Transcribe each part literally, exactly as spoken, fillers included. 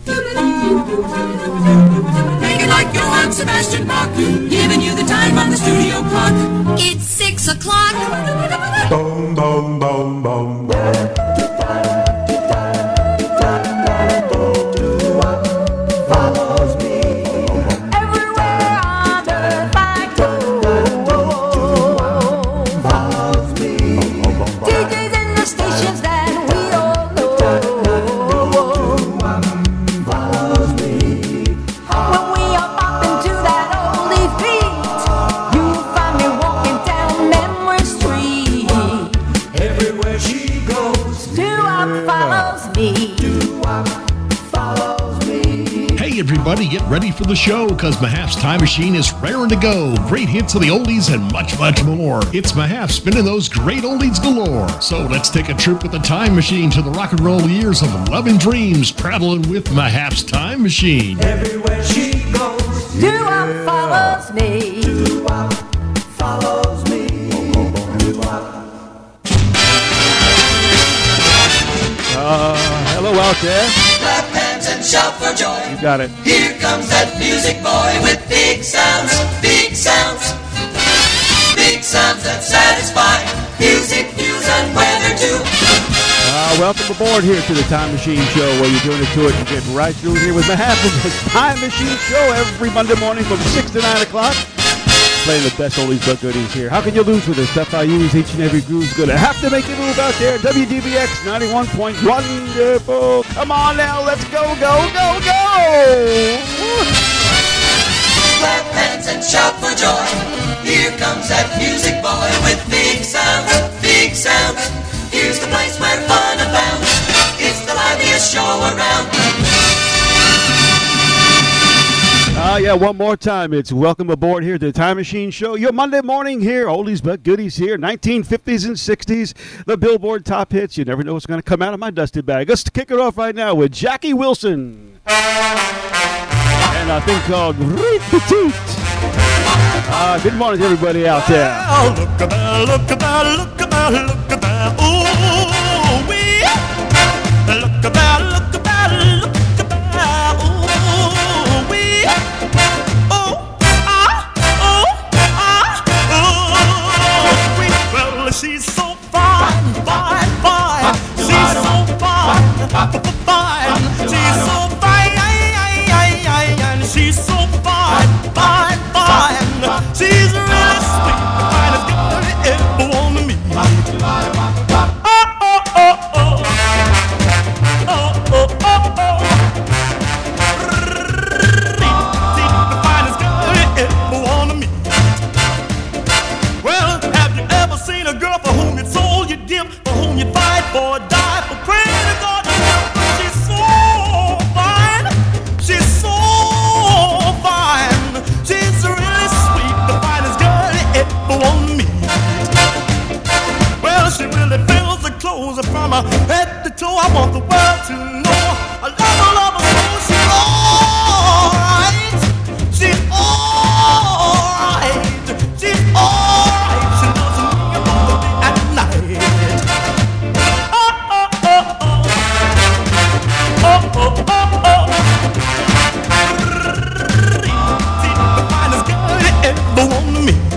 Make it like Johann Sebastian Bach, giving you the time on the studio clock. It's six o'clock. Boom, boom, boom, boom, boom. Everybody get ready for the show, because Mahaff's Time Machine is raring to go. Great hits of the oldies and much, much more. It's Mahaff spinning those great oldies galore. So let's take a trip with the time machine to the rock and roll years of love and dreams, traveling with Mahaff's Time Machine. Everywhere she goes, doo-wop follows me. Doo-wop follows me. Uh, hello out there. Clap hands and shout for joy. You got it. Here comes that music boy with big sounds, big sounds, big sounds that satisfy. Music, news, and weather too. Uh, welcome aboard here to the Time Machine Show, where you're doing it to it and getting right through here with Mahaff of the Time Machine Show every Monday morning from six to nine o'clock. Playing the best oldies but goodies here. How can you lose with this stuff I use? Each and every groove's gonna have to make you move out there. W D B X ninety-one point one. Wonderful. Come on now, let's go, go, go, go! Clap hands and shout for joy. Here comes that music boy with big sounds, big sounds. Here's the place where fun abounds. It's the liveliest show around. Ah, uh, yeah, one more time. It's welcome aboard here to the Time Machine Show. Your Monday morning here, oldies but goodies here, nineteen fifties and sixties, the Billboard top hits. You never know what's going to come out of my dusty bag. Let's kick it off right now with Jackie Wilson. And a thing called Rite Petite. Uh, good morning to everybody out there. Oh, look at that, look at that, look at that, look at that. Ooh, wee. Look at that, look at that, look at that. Ooh, wee. Oh, ah, oh, ah, oh, wee. Well, she's so fine, fine, fine. She's so fine, fine. She's so fine, and she's so fine, fine, fine. She's really sweet, the finest girl you ever want to meet. Oh, oh, oh, oh. Oh, oh, oh, oh. The finest girl you ever want to meet. Well, have you ever seen a girl for whom you'd sold your dip, for whom you'd fight for, die for, pray to God? She's so fine. She's so fine. She's really sweet, the finest girl you ever want to meet. Well, she really fills the clothes from her head to toe. I want the world to know I love her, love her so. She's alright. She's alright. She's alright. She doesn't me about the day and night. Oh, oh, oh, oh. Oh, oh, oh, oh. The finest girl you ever want to meet.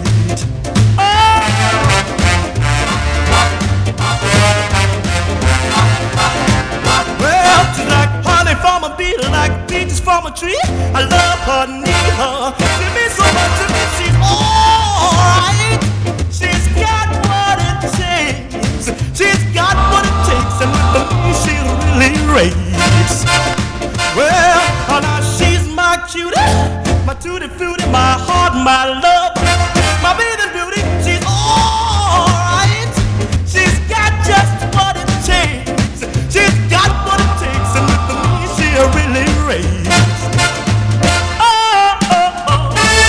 Well, she's like honey from a bee, like peaches from a tree. I love her, need her. She means so much to me. She's alright. She's got what it takes. She's got what it takes, and with me she'll really race. Well, now she's my cutie, my tutti frutti, my heart, my love, my bathing beauty. She's alright. She's got just what it takes. She's got what it takes, and with me she'll really raise. Oh, oh, oh.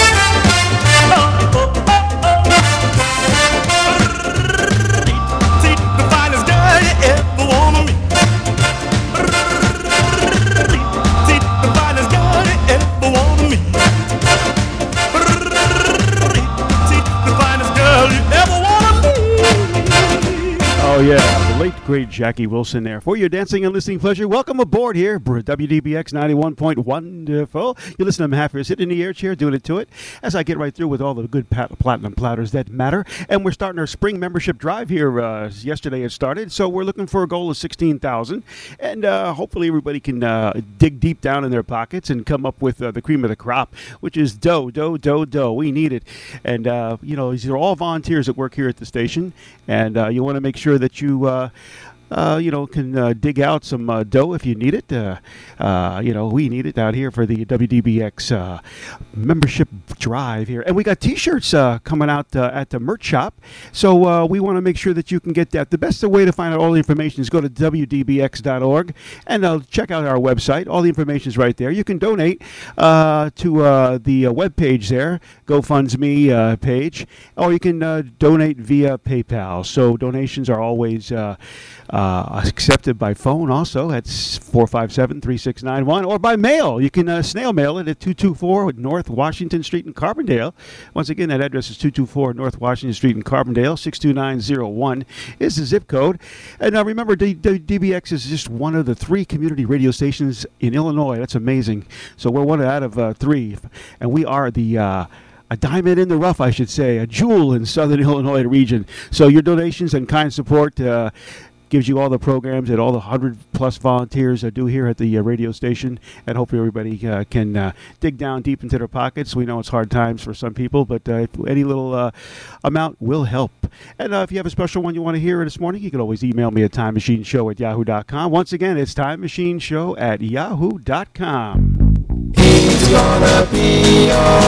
great Jackie Wilson there. For your dancing and listening pleasure, welcome aboard here, W D B X ninety-one point one. Wonderful. You listen to them half here, sitting in the air chair, doing it to it, as I get right through with all the good pat- platinum platters that matter. And we're starting our spring membership drive here. Uh, yesterday it started, so we're looking for a goal of sixteen thousand. And uh, hopefully everybody can uh, dig deep down in their pockets and come up with uh, the cream of the crop, which is dough, dough, dough, dough. We need it. And, uh, you know, these are all volunteers that work here at the station. And uh, you want to make sure that you... Uh, Uh, you know, can uh, dig out some uh, dough if you need it. Uh, uh, you know, we need it out here for the W D B X uh, membership drive here. And we got T-shirts uh, coming out uh, at the merch shop. So uh, we want to make sure that you can get that. The best way to find out all the information is go to W D B X dot org and uh, check out our website. All the information is right there. You can donate uh, to uh, the uh, web page there, GoFundMe uh, page, or you can uh, donate via PayPal. So donations are always... Uh, Uh, accepted by phone also at four five seven, three six nine one, or by mail. You can uh, snail mail it at two two four North Washington Street in Carbondale. Once again, that address is two two four North Washington Street in Carbondale. six two nine zero one is the zip code. And now uh, remember, D- D- D B X is just one of the three community radio stations in Illinois. That's amazing. So we're one out of uh, three, and we are the... Uh, A diamond in the rough, I should say, a jewel in Southern Illinois region. So your donations and kind support uh, gives you all the programs that all the one hundred plus volunteers uh, do here at the uh, radio station. And hopefully everybody uh, can uh, dig down deep into their pockets. We know it's hard times for some people, but uh, if any little uh, amount will help. And uh, if you have a special one you want to hear this morning, you can always email me at time machine show at yahoo dot com. Once again, it's time machine show at yahoo dot com. It's gonna be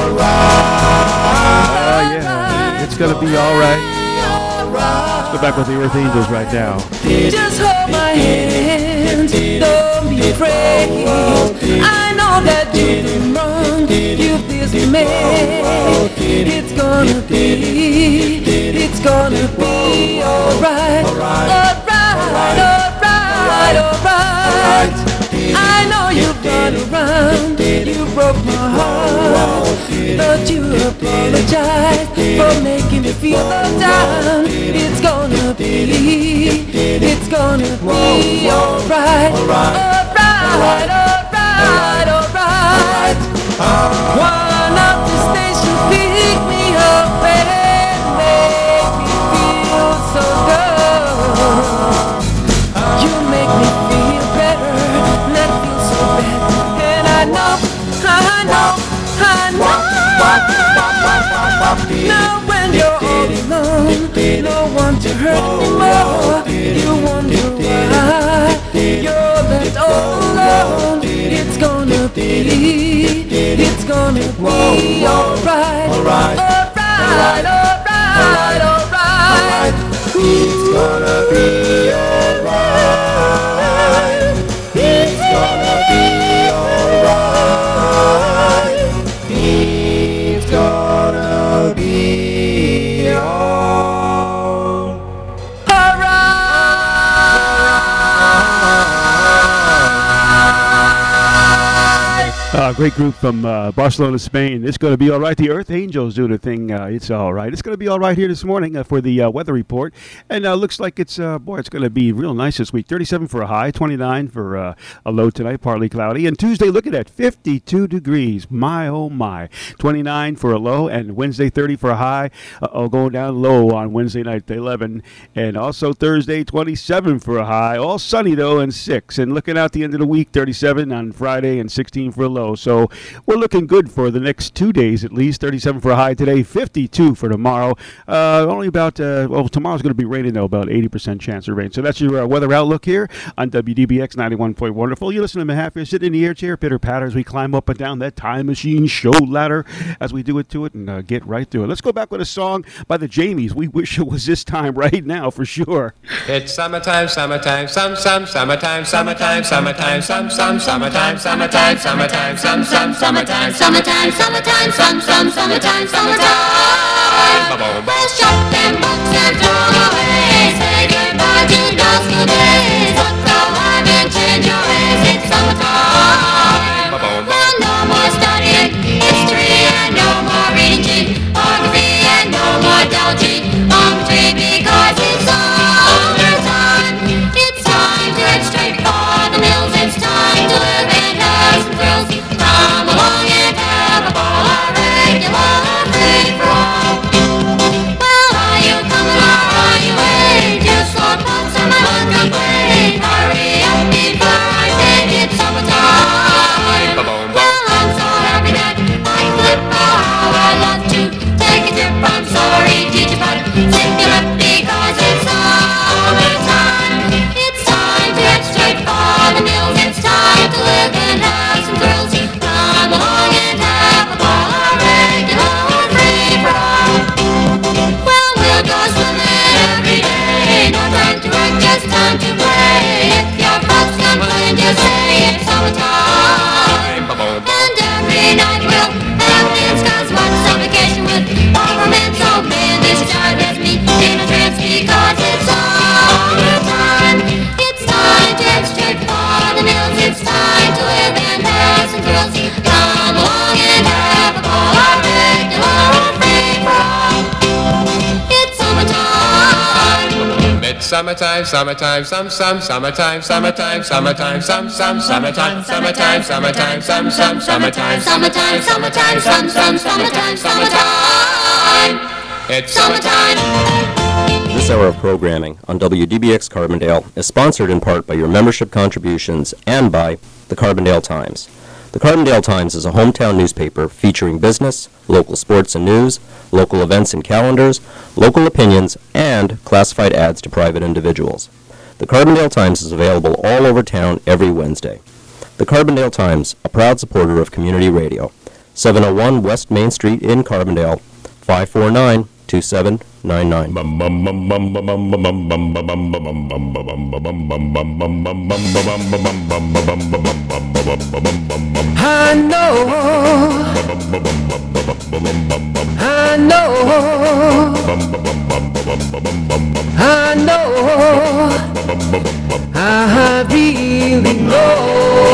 alright. Oh, yeah. It's gonna be alright. Let's go back with the Earth Angels right now. Just hold my hand, don't be afraid. I know that you did wrong, you dismayed. It's gonna be, it's gonna be alright. Alright, alright, alright. I know you've gone around, you broke my heart, but you apologize for making me feel so down. It's gonna be, it's gonna be alright, alright, alright, alright. One of the stations pick me up and make me feel so good. You make me feel better, not feel so bad. And I know, I know, I know. Now when you're all alone, no one to hurt anymore. You wonder why you're left all alone. It's gonna be, it's gonna be alright, alright, alright, alright, alright. It's gonna be alright. It's gonna be alright. It's gonna be Uh, great group from uh, Barcelona, Spain. It's going to be all right. The Earth Angels doing a thing. Uh, it's all right. It's going to be all right here this morning uh, for the uh, weather report. And uh, looks like it's, uh, boy, it's going to be real nice this week. thirty-seven for a high, twenty-nine for uh, a low tonight, partly cloudy. And Tuesday, look at that, fifty-two degrees. My, oh, my. twenty-nine for a low, and Wednesday, thirty for a high. Uh-oh, going down low on Wednesday night, eleven. And also Thursday, twenty-seven for a high. All sunny, though, and six. And looking out the end of the week, thirty-seven on Friday and sixteen for a low. So we're looking good for the next two days at least. thirty-seven for a high today, fifty-two for tomorrow. Uh, only about, uh, well, tomorrow's going to be raining, though, about eighty percent chance of rain. So that's your uh, weather outlook here on W D B X ninety-one point one. Wonderful. You listen to Mahaffey, you're sitting in the air chair, pitter patter as we climb up and down that time machine show ladder as we do it to it and uh, get right through it. Let's go back with a song by the Jamies. We wish it was this time right now for sure. It's summertime, summertime, some, some, summertime, summertime, summertime, some, some, summertime, summertime, summertime, some, some, summertime, summertime, summertime, some, some, summertime, summertime. Let's shop them books and throw away. Say goodbye to those good days. Put the wine and change your ways. It's summertime. Well, no more studying history and no more reading geography and no more Delgy poetry because it's summertime. summertime, summertime, some, some, summertime, summertime, summertime, some, some, summertime, summertime, summertime, some, some, summertime, summertime, summertime, some, some, summertime, summertime. It's summertime. This hour of programming on W D B X Carbondale is sponsored in part by your membership contributions and by the Carbondale Times. The Carbondale Times is a hometown newspaper featuring business, local sports and news, local events and calendars, local opinions, and classified ads to private individuals. The Carbondale Times is available all over town every Wednesday. The Carbondale Times, a proud supporter of community radio. seven oh one West Main Street in Carbondale, five four nine, two seven nine nine. I know, I know, I know, I really know.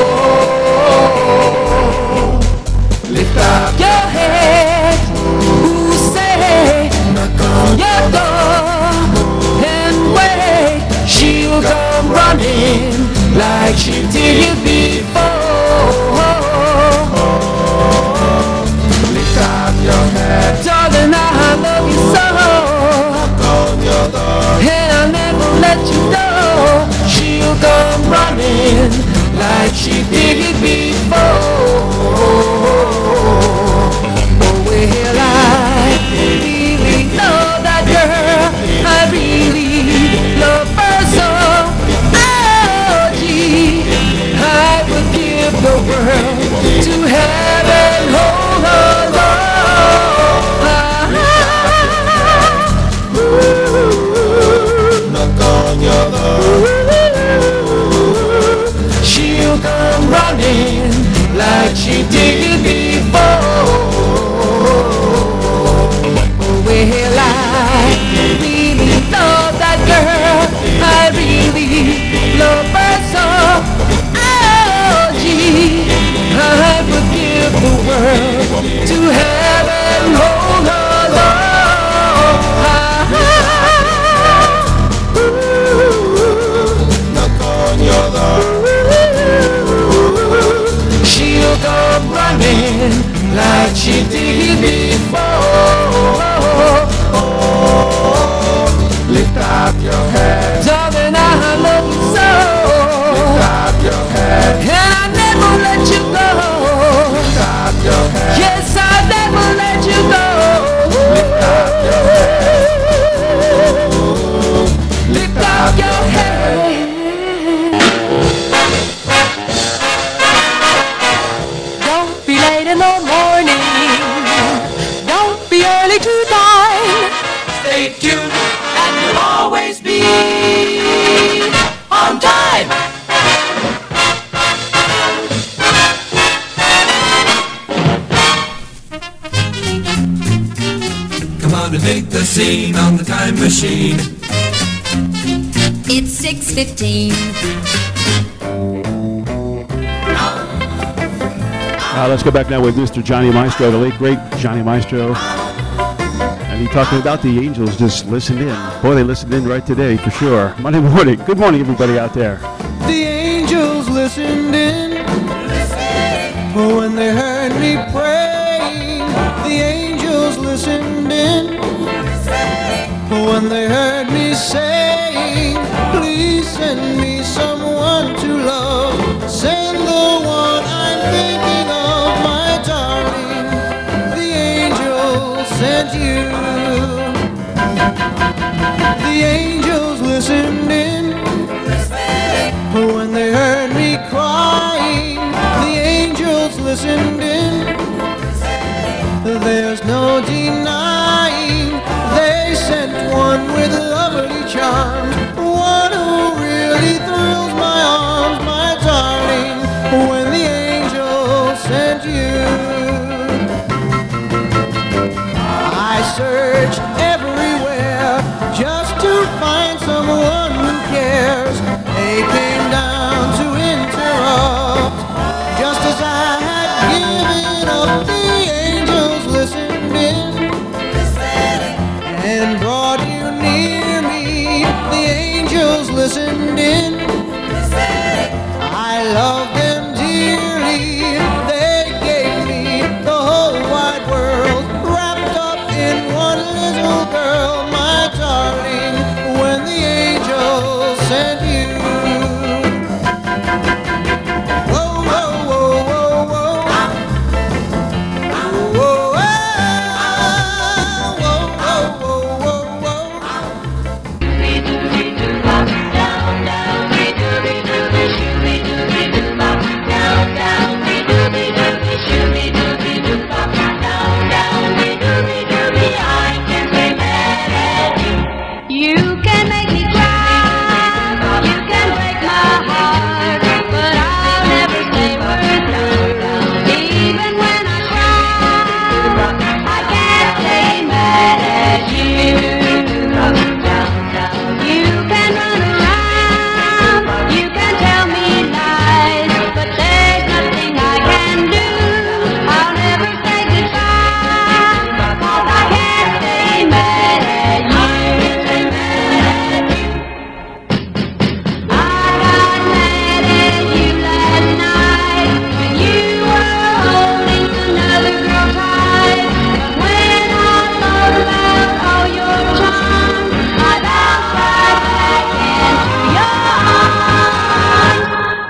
Lift up your head, who say, knock on your door, and wait, she'll come running like she did you before. Lift up your head, darling, I love you so. Knock on your door, and I'll never let you go. She'll come running like she did you before. Oh, well, I really love that girl. I really love her so. Oh, gee, I would give the world to have and hold her love. Knock on your door. She'll come running like she did before. Well, I really love that girl. I really love her so. Oh, gee, I would give the world to have and hold her love. Knock on your door. She'll come running like she did before. Lift up your head, darling, I love you so. Lift up your head, and I never let you go. Lift up your head, yes, I never let you go. Lift up your head, lift up your head. Don't be late in the morning, don't be early to dine. Stay tuned and you'll always be on time. Come on and take the scene on the time machine. It's six fifteen. Uh, let's go back now with Mister Johnny Maestro, the late, great Johnny Maestro. And he talking about the Angels just listened in. Boy, they listened in right today, for sure. Monday morning. Good morning, everybody out there. The angels listened in when they heard me praying. The angels listened in when they heard me saying, please send me someone to love. Send the one I'm thinking of, my darling. The angels sent you. The angels listened in when they heard me crying. The angels listened in. There's no denying they sent one with lovely charms, one who really thrills my arms, my darling, when the angels sent you. I searched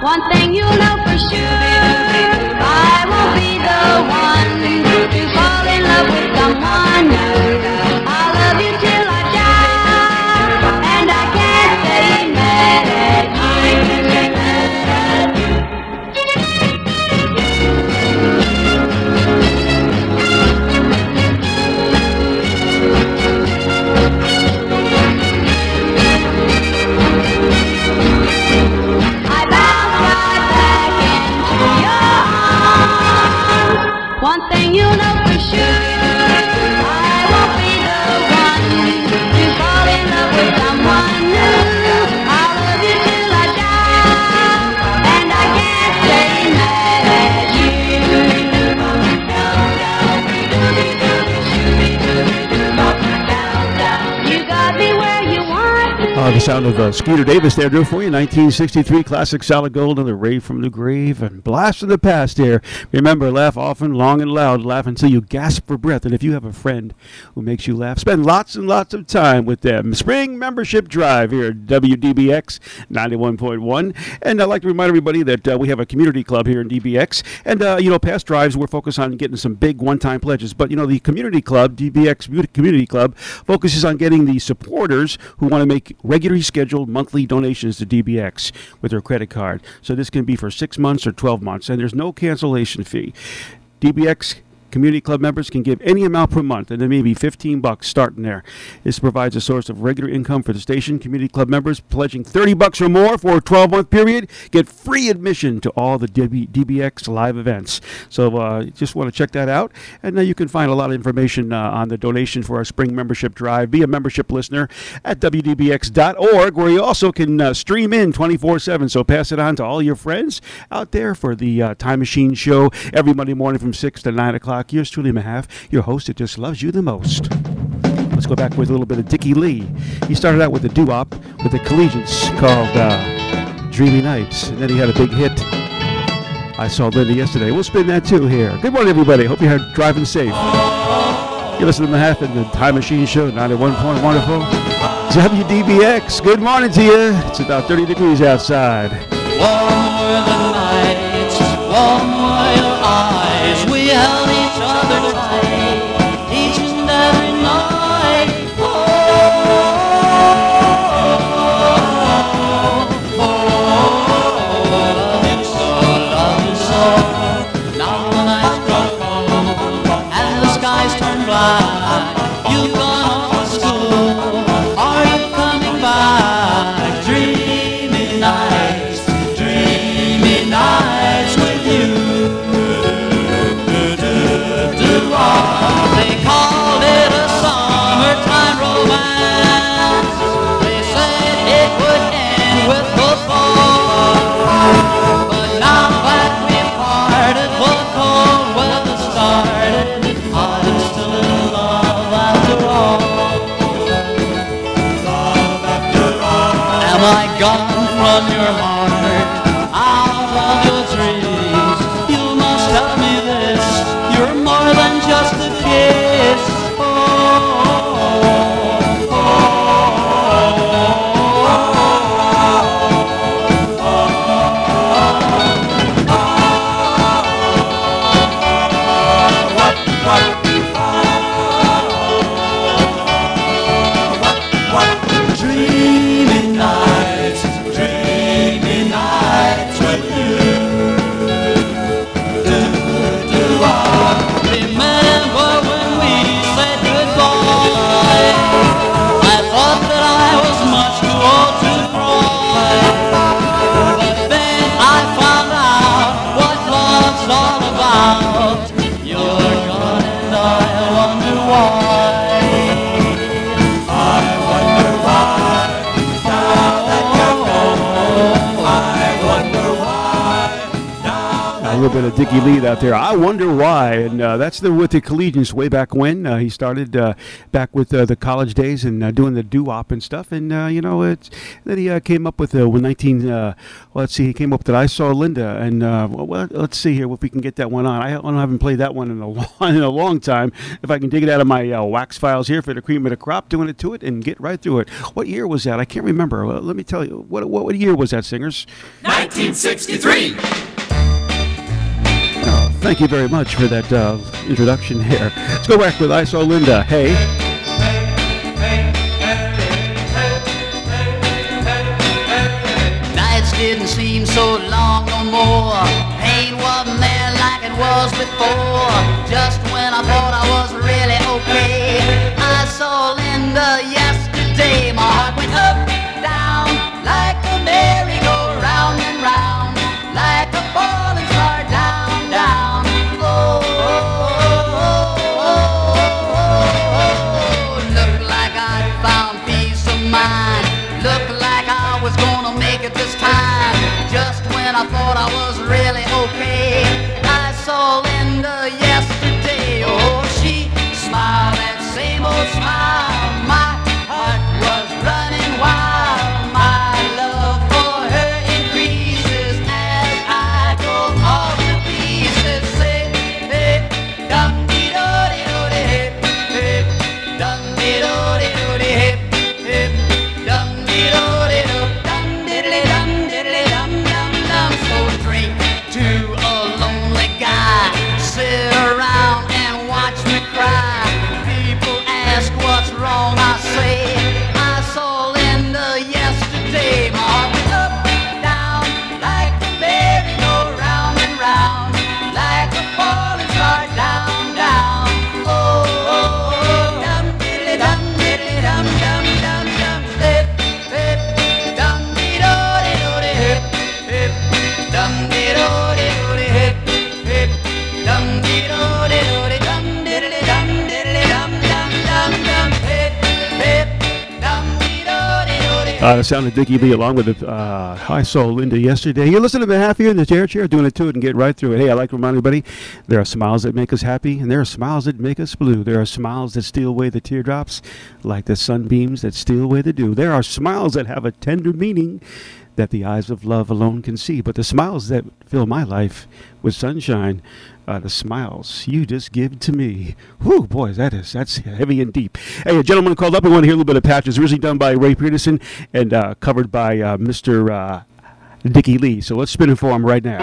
One thing you know for sure, I won't be the one to fall in love with someone new. I'll love you till I die, and I can't stay mad at you. I bounce right back into your arms. One thing you know for sure, I won't be the one to fall in love with someone new. I'll love you till I die, and I can't stay mad at you. You got me where you want me. Uh, the sound of uh, Skeeter Davis there, Drew, for you. nineteen sixty-three classic Solid Gold and the Rave from the Grave and Blast in the Past here. Remember, laugh often, long and loud. Laugh until you gasp for breath. And if you have a friend who makes you laugh, spend lots and lots of time with them. Spring Membership Drive here at W D B X ninety-one point one. And I'd like to remind everybody that uh, we have a community club here in D B X. And, uh, you know, past drives, we're focused on getting some big one-time pledges. But, you know, the community club, D B X Community Club, focuses on getting the supporters who want to make regularly scheduled monthly donations to D B X with their credit card. So this can be for six months or twelve months, and there's no cancellation fee. D B X Community Club members can give any amount per month, and there may be fifteen bucks starting there. This provides a source of regular income for the station. Community Club members pledging thirty bucks or more for a twelve-month period get free admission to all the D B X live events. So uh, just want to check that out, and uh, you can find a lot of information uh, on the donation for our spring membership drive. Be a membership listener at W D B X dot org, where you also can uh, stream in twenty-four seven. So pass it on to all your friends out there for the uh, Time Machine Show every Monday morning from six to nine o'clock. Yours truly, Mahaf, your host that just loves you the most. Let's go back with a little bit of Dickie Lee. He started out with a doo-wop with the Collegians called uh, Dreamy Nights, and then he had a big hit. I saw Linda yesterday. We'll spin that too here. Good morning, everybody. Hope you're driving safe. You listen to Mahaf and the Time Machine Show, ninety-one point one W D B X. Good morning to you. It's about thirty degrees outside. Warm were the nights, warm were your eyes. We held each other tight, each and every night. Oh, oh, oh, love you so, love you so. Now the nights grow cold and the skies turn black. You've gone off to school. Are you coming back? Dreamy nights, dreamy nights with you. They called it a summertime romance. They said it would end with football. But now that we've parted, what cold weather started, I'm still in love after all. Love after all. Am I gone from your heart, out of your dreams? You must tell me this. You're more than just a kiss. Oh, oh, oh, what, what, what, what, dreamy nights, dreamy little bit of Dickie Lee out there. I Wonder Why, and uh, that's the with the Collegians way back when. Uh, he started uh, back with uh, the college days and uh, doing the doo-wop and stuff. And, uh, you know, it's, then he uh, came up with uh, nineteen, uh, well, let's see, he came up with that I Saw Linda. And, uh, well, well, let's see here if we can get that one on. I, I haven't played that one in a, long, in a long time. If I can dig it out of my uh, wax files here for the cream of the crop, doing it to it and get right through it. What year was that? I can't remember. Well, let me tell you. What, what, what year was that, singers? nineteen sixty-three. Oh, thank you very much for that uh, introduction here. Let's go back with I Saw Linda. Hey. Nights didn't seem so long no more. Pain wasn't there like it was before. Just when I thought I was really okay, I saw Linda yesterday. My heart went up, down, like a merry-go-round and round, like a falling star down, down. Oh, oh, oh, oh, oh, looked like I'd found peace of mind. Looked like I was gonna make it this time. Just when I thought I was really okay, I saw Linda yesterday. Oh, she smiled that same old smile. My heart was running wild. My love for her increases as I go all to pieces. Say, hey, dum dee do dee do dee hip, hip, dum dee do dee do dee hip, hip, dum dee do dee do, dum diddly dum diddly dum dum dum. So drink to a lonely guy, sit around and watch me cry. People ask what's wrong, I say I saw Linda yesterday. My heart went up, down, like a merry-go-round and round, like a falling star down, down. Oh, oh, oh, dum diddly dum diddly dum dum dum dum. Hip, hip, dum dee do dee do dee hip, hip, dum dee do dee do dee hip, hip, dum dee do dee do dee dum diddly dum diddly dum dum dum dum. Hip, hip, dum dee do dee do dee. Uh, the sound of Dickie Lee along with the uh, I Saw Linda yesterday. You listen to the half here in the chair chair, doing it to it and get right through it. Hey, I like to remind everybody, there are smiles that make us happy, and there are smiles that make us blue. There are smiles that steal away the teardrops, like the sunbeams that steal away the dew. There are smiles that have a tender meaning that the eyes of love alone can see. But the smiles that fill my life with sunshine, uh, the smiles you just give to me. Whew, boy, that is, that's heavy and deep. Hey, a gentleman called up and want to hear a little bit of Patches, originally done by Ray Peterson and uh, covered by uh, Mister Uh, Dickie Lee. So let's spin it for him right now.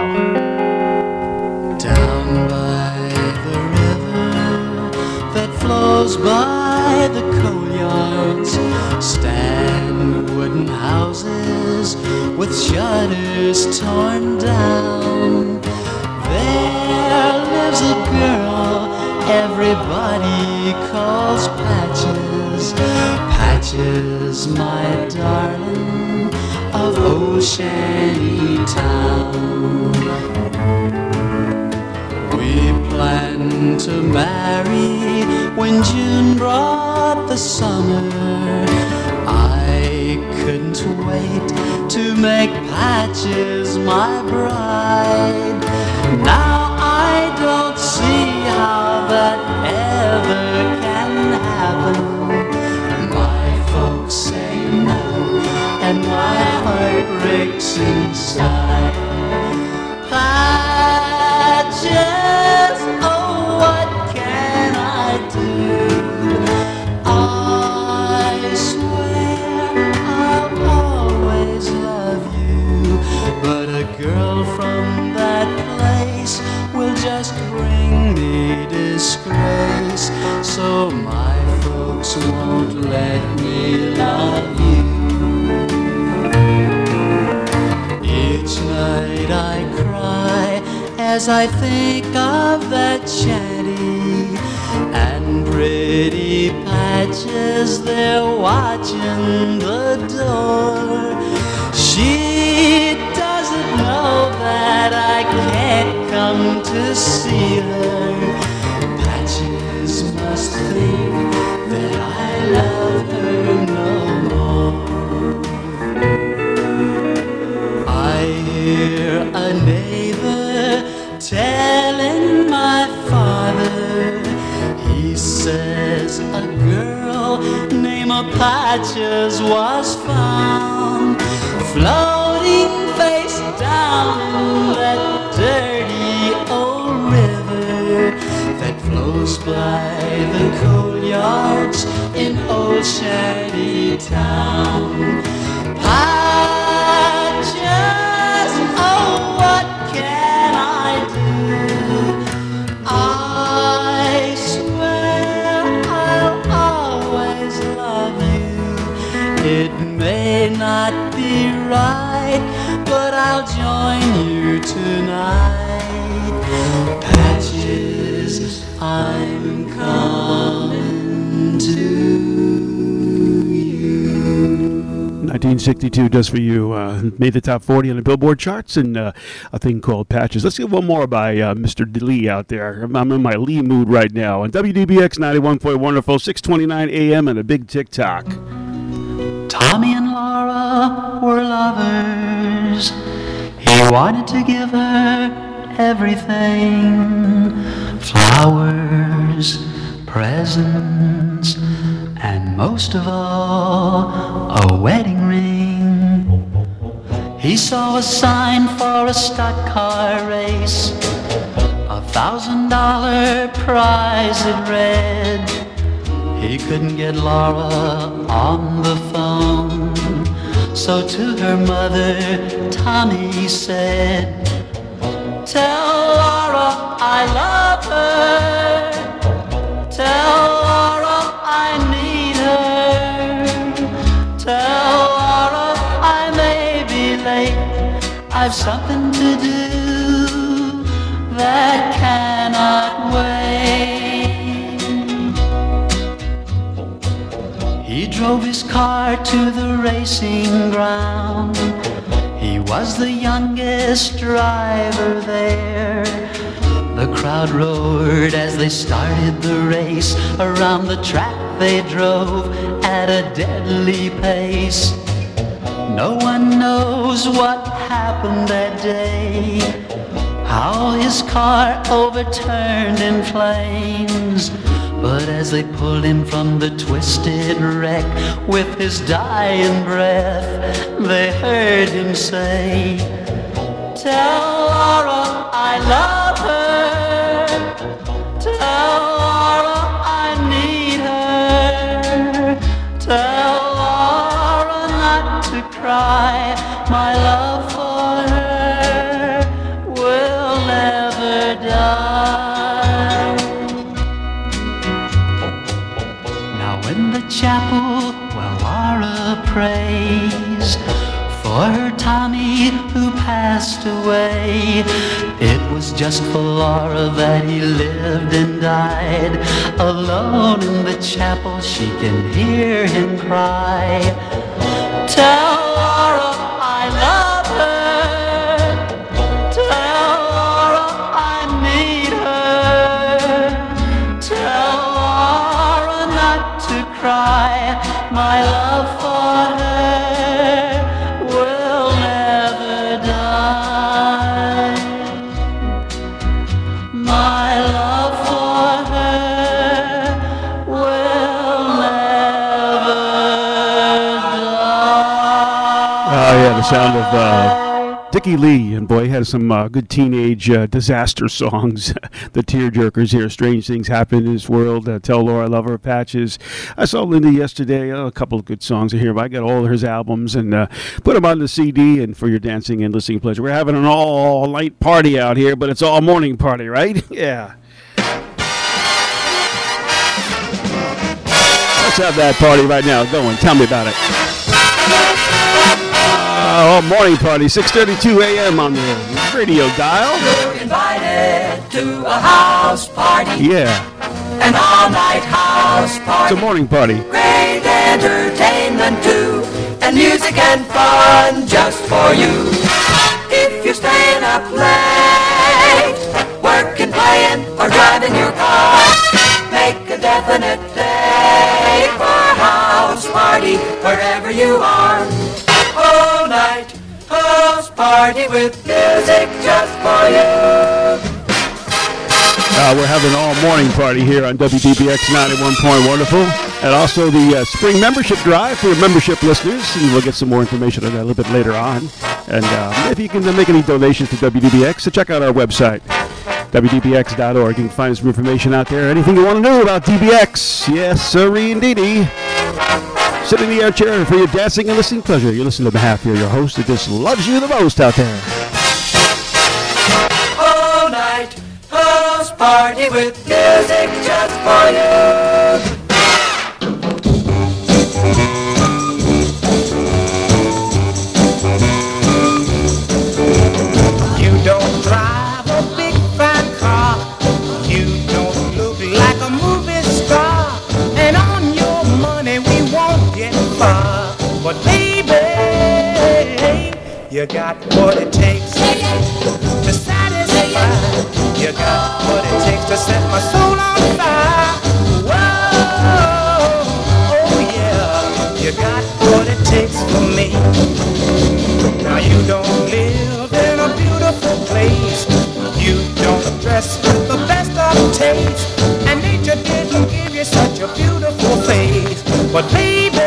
Down by the river that flows by the coal yards stand wooden houses with shutters torn down. There lives a girl everybody calls Patches. Patches, my darling, of old Shanty Town. We planned to marry when June brought the summer. I couldn't wait to make Patches my bride. Now I don't see how that ever can happen. My folks say no, and my heart breaks inside. Patches, oh, what can I do? I swear I'll always love you, but a girl from that place will just bring me disgrace. So my folks won't let me love you. Each night I cry as I think of that shanty and pretty Patches there watching the door. She doesn't know that I can't come to see her. Patches must think that I love her no more. I hear a neighbor telling my father. He says a girl named Patches was found floating face down in that dirty old river that flows by the coal yards in old shanty town. Patches, oh, what can I do? I swear I'll always love you. It may not be right, but I'll join you tonight. Patches, I'm coming to you. nineteen sixty-two, Just For You, uh, made the top forty on the Billboard charts, and uh, a thing called Patches. Let's get one more by uh, Mister Lee out there. I'm in my Lee mood right now. On W D B X ninety-one point one, wonderful, six twenty-nine A M and a big TikTok. Tommy and Laura were lovers. He wanted to give her everything. Flowers, presents, and most of all, a wedding ring. He saw a sign for a stock car race, a thousand dollar prize it read. He couldn't get Laura on the phone, so to her mother, Tommy said, tell Laura I love her. Tell Laura I need her. Tell Laura I may be late. I've something to do that cannot wait. He drove his car to the racing ground. He was the youngest driver there. The crowd roared as they started the race. Around the track they drove at a deadly pace. No one knows what happened that day, how his car overturned in flames. But as they pulled him from the twisted wreck with his dying breath, they heard him say, tell Laura I love her. Tell Laura I need her. Tell Laura not to cry. My love for her will never die. Now in the chapel where Laura prays for her Tommy who passed away, it was just for Laura that he lived and died. Alone in the chapel she can hear him cry, tell Laura I love her. Tell Laura I need her. Tell Laura not to cry. My love for her will never die. My love for her will never die. Oh, yeah, the sound of uh, Dickie Lee. And boy, he had some uh, good teenage uh, disaster songs. The tearjerkers here. Strange things happen in this world. Uh, Tell Laura I Love Her, Patches. I saw Linda yesterday. Uh, a couple of good songs here. But I got all of his albums and uh, put them on the C D. And for your dancing and listening pleasure, we're having an all-night party out here, but it's all morning party, right? Yeah. Let's have that party right now going. Tell me about it. Uh, morning party, six thirty-two A M on the radio dial. You're invited to a house party. Yeah. An all-night house party. It's a morning party. Great entertainment too, and music and fun just for you. If you're staying up late, working, playing, or driving your car, make a definite day for a house party wherever you are. All night house party with music just for you. Uh, we're having an all-morning party here on W D B X ninety-one point Wonderful. And also the uh, spring membership drive for membership listeners. And we'll get some more information on that a little bit later on. And uh, if you can make any donations to W D B X, so check out our website, W D B X dot org. You can find some information out there. Anything you want to know about D B X. Yes, sirree, indeedy. Sit in the air chair for your dancing and listening pleasure. You're listening to Mahaff here, your host that just loves you the most out there. All night, house party with music just for you. You don't drive a big fat car. You don't look like a movie star. And on your money we won't get far. But baby, you got what it takes to satisfy. You got what it takes to set my soul on fire. Whoa, oh yeah, you got what it takes for me. Now you don't live in a beautiful place. You don't dress with the best of taste. And nature didn't give you such a beautiful face. But baby,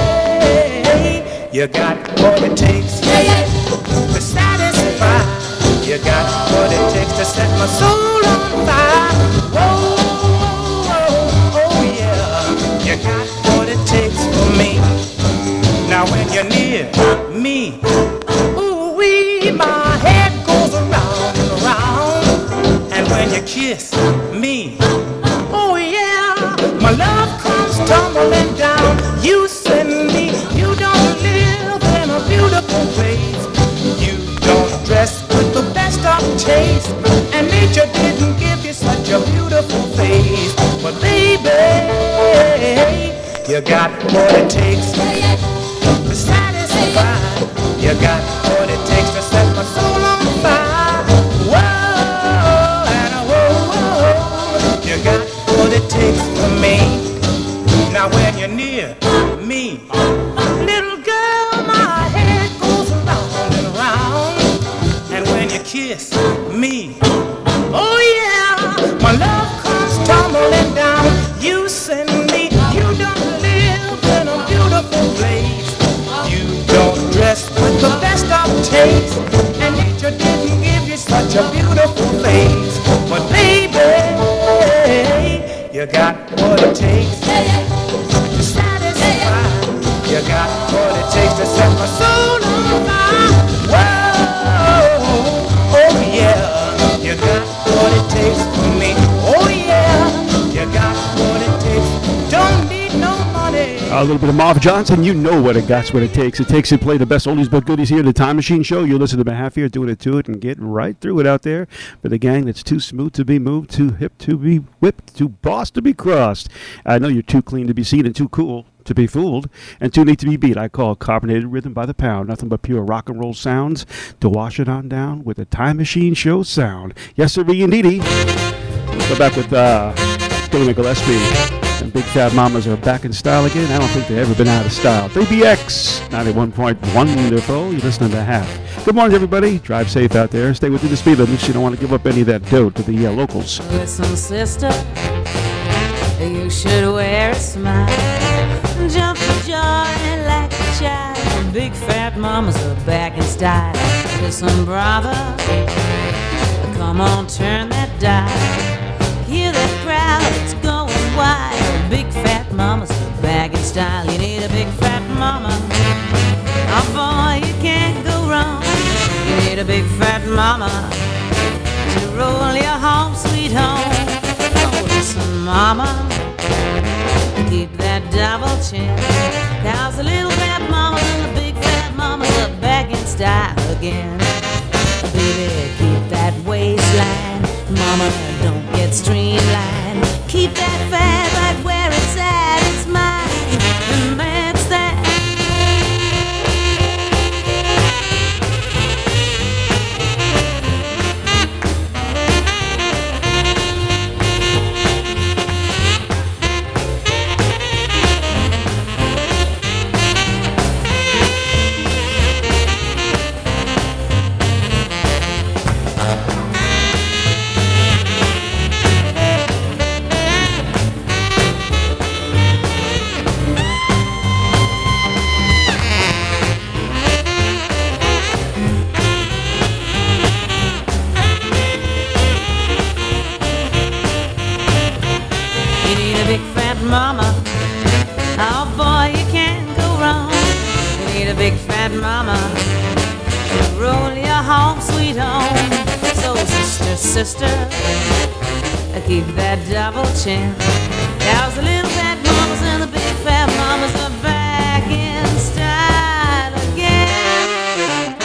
you got what it takes to satisfy. You got what it takes to set my soul on fire. Whoa, oh, oh yeah, you got what it takes for me. Now when you're near me, ooh wee, my head goes around and around. And when you kiss me, oh yeah, my love comes tumbling down. You send me, you don't live in a beautiful place. You don't dress with the best of taste. And nature didn't give you such a beautiful face. But baby, you got what it takes to satisfy. You got what it takes to set my soul on fire. Whoa, and whoa, whoa, you got what it takes for me. Now when you're near me, little girl, my head goes around and around. And when you kiss me, oh yeah, my love comes tumbling down. You send me, you don't live in a beautiful place. You don't dress with the best of taste. And nature didn't give you such a beautiful face. But baby, you got what it takes to satisfy. You got what it takes to set my soul on fire. Whoa, oh yeah, you got what it takes for me. Oh yeah, you got what it takes. Don't need no money. A little bit of Marv Johnson, you know what it got, what it takes. It takes to play the best oldies but goodies here, the Time Machine Show. You listen to Mahaff here, doing it to it and getting right through it out there. For the gang that's too smooth to be moved, too hip to be whipped, too boss to be crossed. I know you're too clean to be seen and too cool to be fooled, and too neat to be beat. I call carbonated rhythm by the pound. Nothing but pure rock and roll sounds to wash it on down with the Time Machine Show sound. Yes, sir, indeedy. Go back with uh, Billy Gillespie. And Big Fat Mamas are back in style again. I don't think they've ever been out of style. W B X ninety-one point one Wonderful. You're listening to Half. Good morning, everybody. Drive safe out there. Stay within the speed limits. You don't want to give up any of that dough to the uh, locals. Listen, sister, you should wear a smile. Jump for joy like a child. Big Fat Mamas are back in style. Listen, brother, come on, turn that dial. Hear that crowd, it's going wild. Big Fat Mamas are back in style. You need a big fat mama. Oh boy, you can't go wrong. You need a big fat mama to roll your home sweet home. Oh, listen, mama, keep that double chin. Cause the little fat mamas and the big fat mamas are back in style again. Baby, keep that waistline. Mama, don't get streamlined. Keep that fat right where it's at. It's mine, and that's that. fat mama to roll you home, sweet home. So sister, sister, keep that double chin. Cause the little fat mamas and the big fat mamas are back in style again.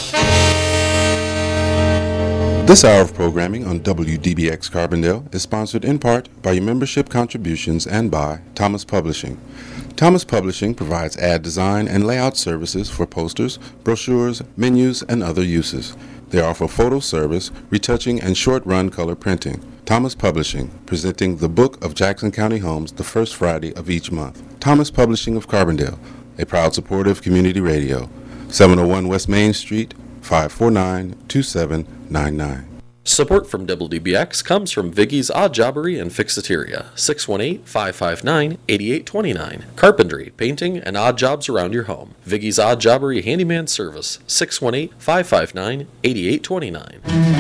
This hour of programming on W D B X Carbondale is sponsored in part by your membership contributions and by Thomas Publishing. Thomas Publishing provides ad design and layout services for posters, brochures, menus, and other uses. They offer photo service, retouching, and short-run color printing. Thomas Publishing, presenting the Book of Jackson County Homes the first Friday of each month. Thomas Publishing of Carbondale, a proud supporter of community radio. seven oh one West Main Street, five four nine, two seven nine nine. Support from W D B X comes from Viggy's Odd Jobbery and Fixateria, six one eight, five five nine, eight eight two nine. Carpentry, painting, and odd jobs around your home. Viggy's Odd Jobbery Handyman Service, six one eight, five five nine, eight eight two nine.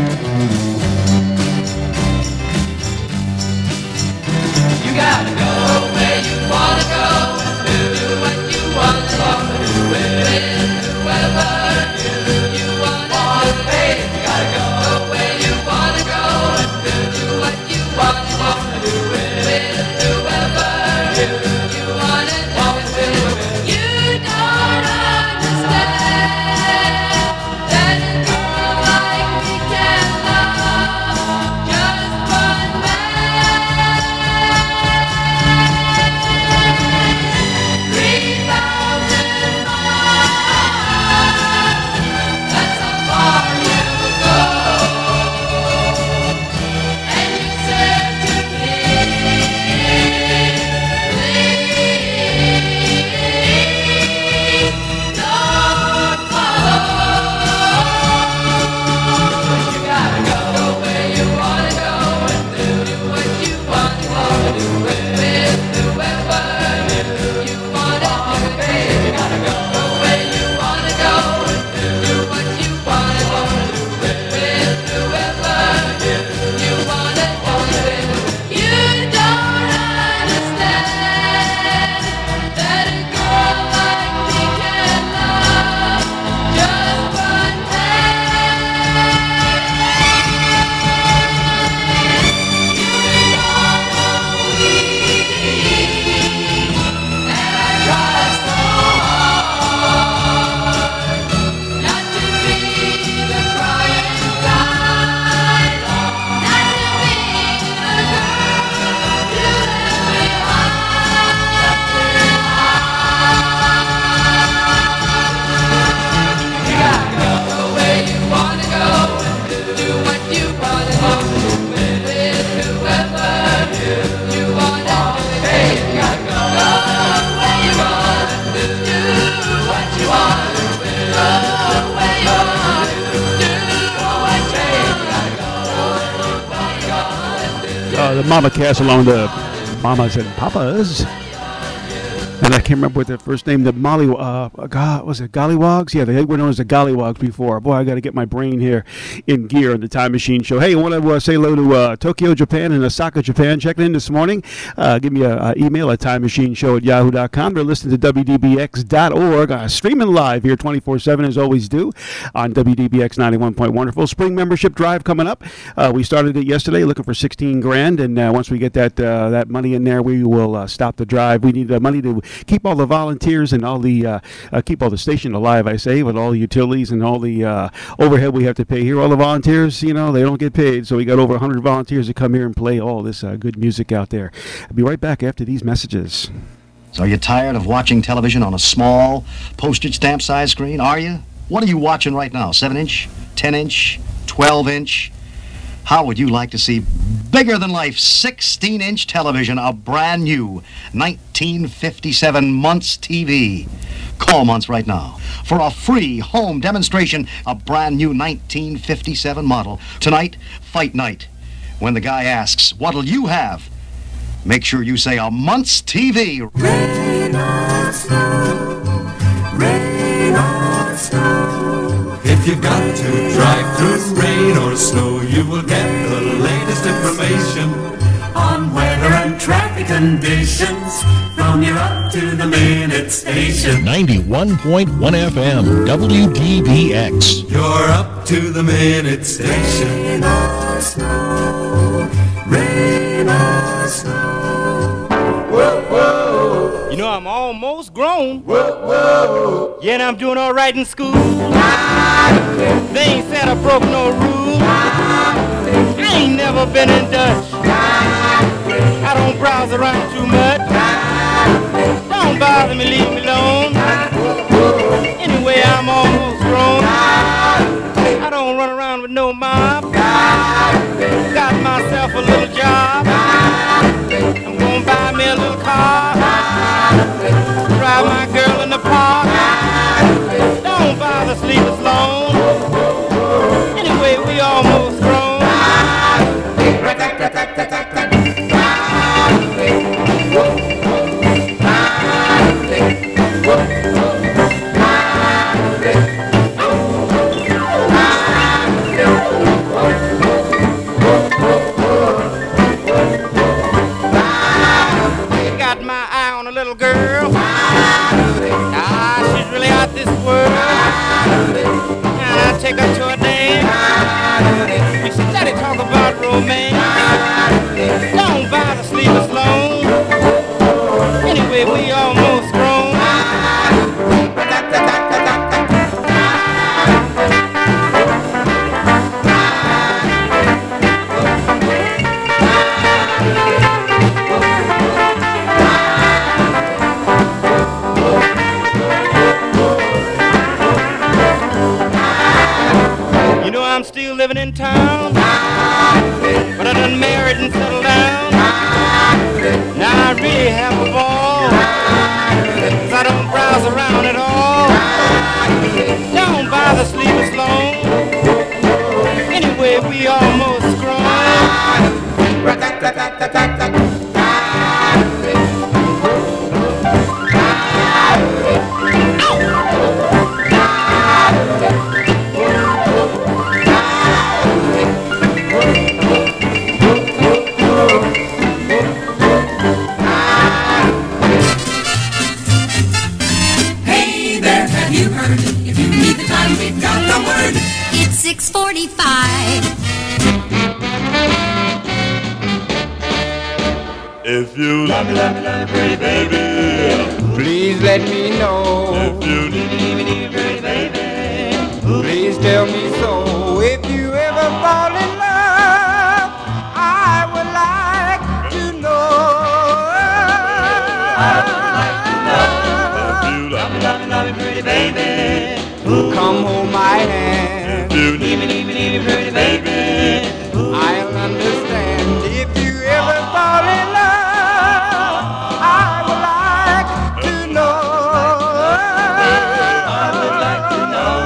You gotta go where you wanna go and do what you want to do with whoever you, you wanna do. Hey, you gotta go where you wanna go and do what you want to do with whoever you, you wanna do. You don't understand that a girl like me can love just one man. Three thousand miles, that's how far you go. And you said to me, please don't follow. You gotta go where you wanna go and do what you want to do with whoever you, you wanna do. Baby, you gotta go where you wanna go and do what you wanna do with whoever you, you wanna do. You don't understand that a girl like me can love just one man. You know me, and I try so hard not to be the crying kind, not to be the girl you left behind. You gotta go where you wanna go and do what you wanna do with whoever you, you wanna do. Hey, you gotta go where you wanna do what you wanna do where you wanna do what you gotta go where you wanna do. Uh, the Mama cast along the Mamas and Papas. And I can't remember what their first name. The Molly, uh, God, was it Gollywogs? Yeah, they were known as the Gollywogs before. Boy, I got to get my brain here in gear on the Time Machine Show. Hey, I want to uh, say hello to uh, Tokyo, Japan and Osaka, Japan. Checking in this morning. Uh, give me an email at time machine show at yahoo dot com. They're listening to W D B X dot org. Uh, streaming live here twenty-four seven as always do on W D B X ninety-one point one. Wonderful. Spring membership drive coming up. Uh, we started it yesterday looking for sixteen grand. And uh, once we get that uh, that money in there, we will uh, stop the drive. We need the money to keep all the volunteers and all the uh, uh, keep all the station alive, I say, with all the utilities and all the uh, overhead we have to pay here. All the volunteers, you know, they don't get paid, so we got over one hundred volunteers to come here and play all this uh, good music out there. I'll be right back after these messages. So are you tired of watching television on a small postage stamp size screen? Are you? What are you watching right now? seven inch, ten inch, twelve inch? How would you like to see bigger than life sixteen inch television, a brand new nineteen fifty-seven Muntz T V? Call Muntz right now for a free home demonstration, a brand new nineteen fifty-seven model. Tonight, fight night. When the guy asks, what'll you have? Make sure you say a Muntz T V. Rain or snow, rain or snow. If you've got to drive through rain or snow, you will get the latest information on weather and traffic conditions from your up to the minute minute station. ninety-one point one F M, W D B X. You're up to the minute station. Rain or snow, rain or snow. Whoa, whoa. You know, I'm almost grown. Whoa, whoa. Yeah, and I'm doing all right in school. They ain't said I broke no rule. I ain't never been in Dutch. I don't browse around too much. Don't bother me, leave me alone. Anyway, I'm almost grown. I don't run around with no mob. Got myself a little job. I'm gonna buy me a little car. Drive my girl in the park. Don't bother sleeping alone. Anyway, we almost grown. Got my eye on a little girl. Ah, she's really out this world. And I take her to a dance. We should let it talk about romance. Don't bother sleeping alone. Anyway, we almost grown. You know I'm still living in town, but I done married and settled down. Now I really have a ball, 'cause I don't browse around at all. Don't bother sleeping alone. Anyway, we almost grown. Hey there, have you heard? If you need the time, we've got the word. It's six forty-five. If you love me, love me, love me, pretty baby, Please let me know. if you need me, need me, need me, pretty baby, Please tell me so. If you ever fall in love, I would like to know. if you love me, love me, love me, pretty baby, Come hold my hand. if you need me, need me, need me, pretty baby, I'll understand. If you ever fall in love, I would like to know. I would like to know.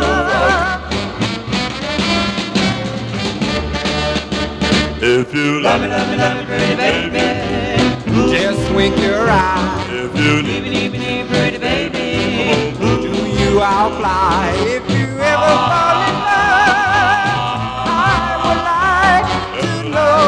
if you love me, love me, love me, pretty baby, Just wink your eye. if you need me, Need me, need me, pretty baby. To you I'll fly. If you ever fall in love, I would like to know.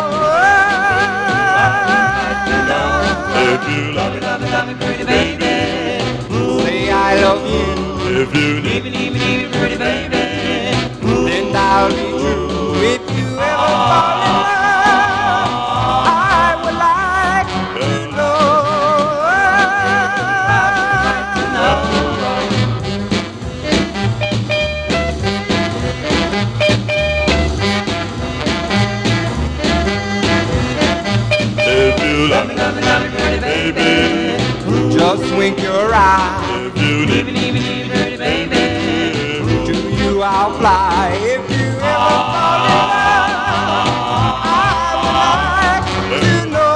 if you love me, Love me, love me, pretty baby. Say I love you. if you need Need me, need me, need me, pretty baby. Then I'll be true. If you ever fall in love, I would like to know. if you love me, love me, love me, pretty baby, Just wink your eye. if you need me, Need me, need me, pretty baby. To you I'll fly. If you ever fall in love, I would like to know.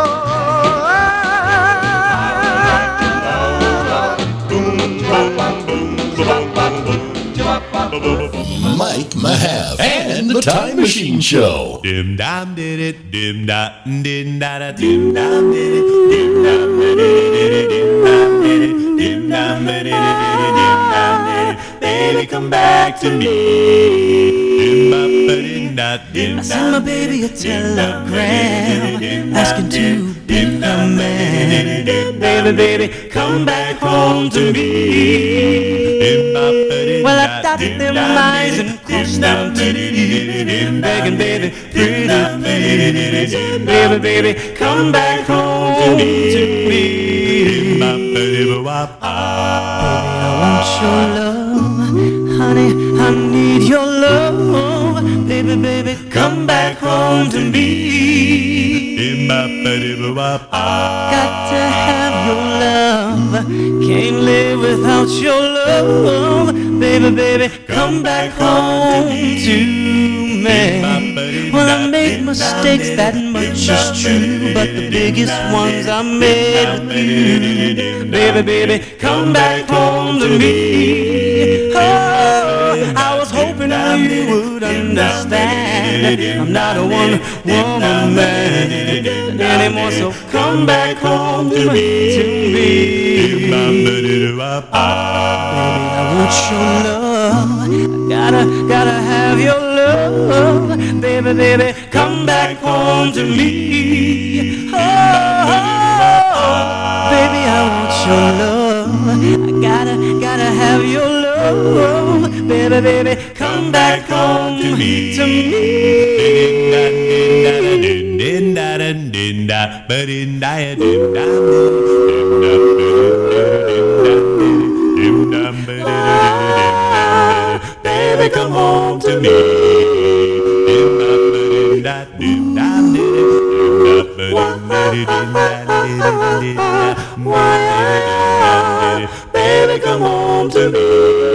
Mike Mahaff and the Time Machine Show. Dim dam did it, dim da dim da da dim dam did it, dim dam did it, dim dam did it, dim dam did it, dim dam did it. Baby, come back to me. Dim ba ba dim I sent my baby a telegram asking to be a man. Baby, baby, come back home to me. Well, I dotted them I's and crossed them T's, begging, baby, pretty please. Baby, baby, come back home to me. Baby, I want your love, honey, I need your love. Baby, baby, come back home to me. Got to have your love, can't live without your love. Baby, baby, come back home to me. Well, I made mistakes, that much is true, but the biggest ones I made with you. Baby, baby, come back home to me. Oh, I was hoping you would understand. I'm not a one-woman man anymore, so come back home to me. To me. Baby, I want your love. I gotta, gotta have your love. Baby, baby, come back home to me. Oh, baby, I want your love. I gotta, gotta have your love. Baby, baby, come back home to me. To me. Baby, come home to me. Baby, come home to me.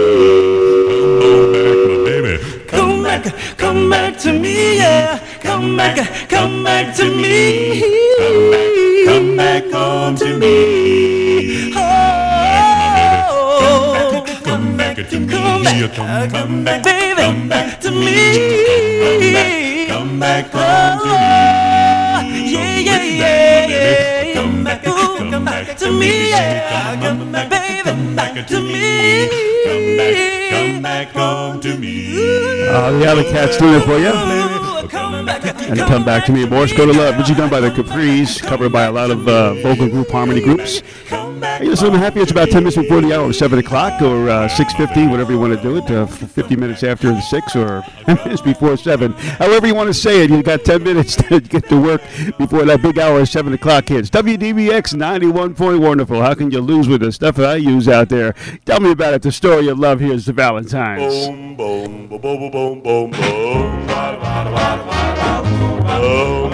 Come back, come back to me, yeah. Come back, come back to me. Come back, come back home to me. Oh, come back to me, come back, come back, baby, come back to me. Come back home to me. Yeah, yeah, yeah, yeah. Come back, come back to me, yeah. Come back, baby, come back to me. Come back, come back home to me. Uh, the Alley Cats doing it for you. And Come Back to Me. Morse Go to Love. Which is done by the Capris, covered by a lot of uh, vocal group harmony groups. Hey, listen, I'm happy it's about ten minutes before the hour, seven o'clock or uh, six fifty, whatever you want to do it, uh, fifty minutes after the six or ten minutes before seven. However you want to say it, you got ten minutes to get to work before that big hour, seven o'clock hits. W D B X ninety-one point wonderful. How can you lose with the stuff that I use out there? Tell me about it. The story of love. Here's the Valentines. Boom, boom, boom, boom, boom, boom, boom. Boom,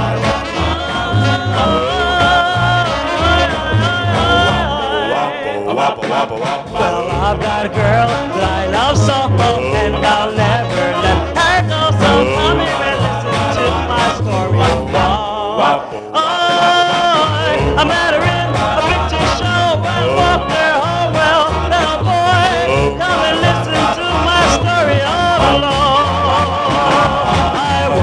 well, I've got a girl that I love so, and I'll never let her go. So come here and listen to my story. Oh, I met her in a picture show. I walked her home. Well, now boy, come and listen to my story all along. I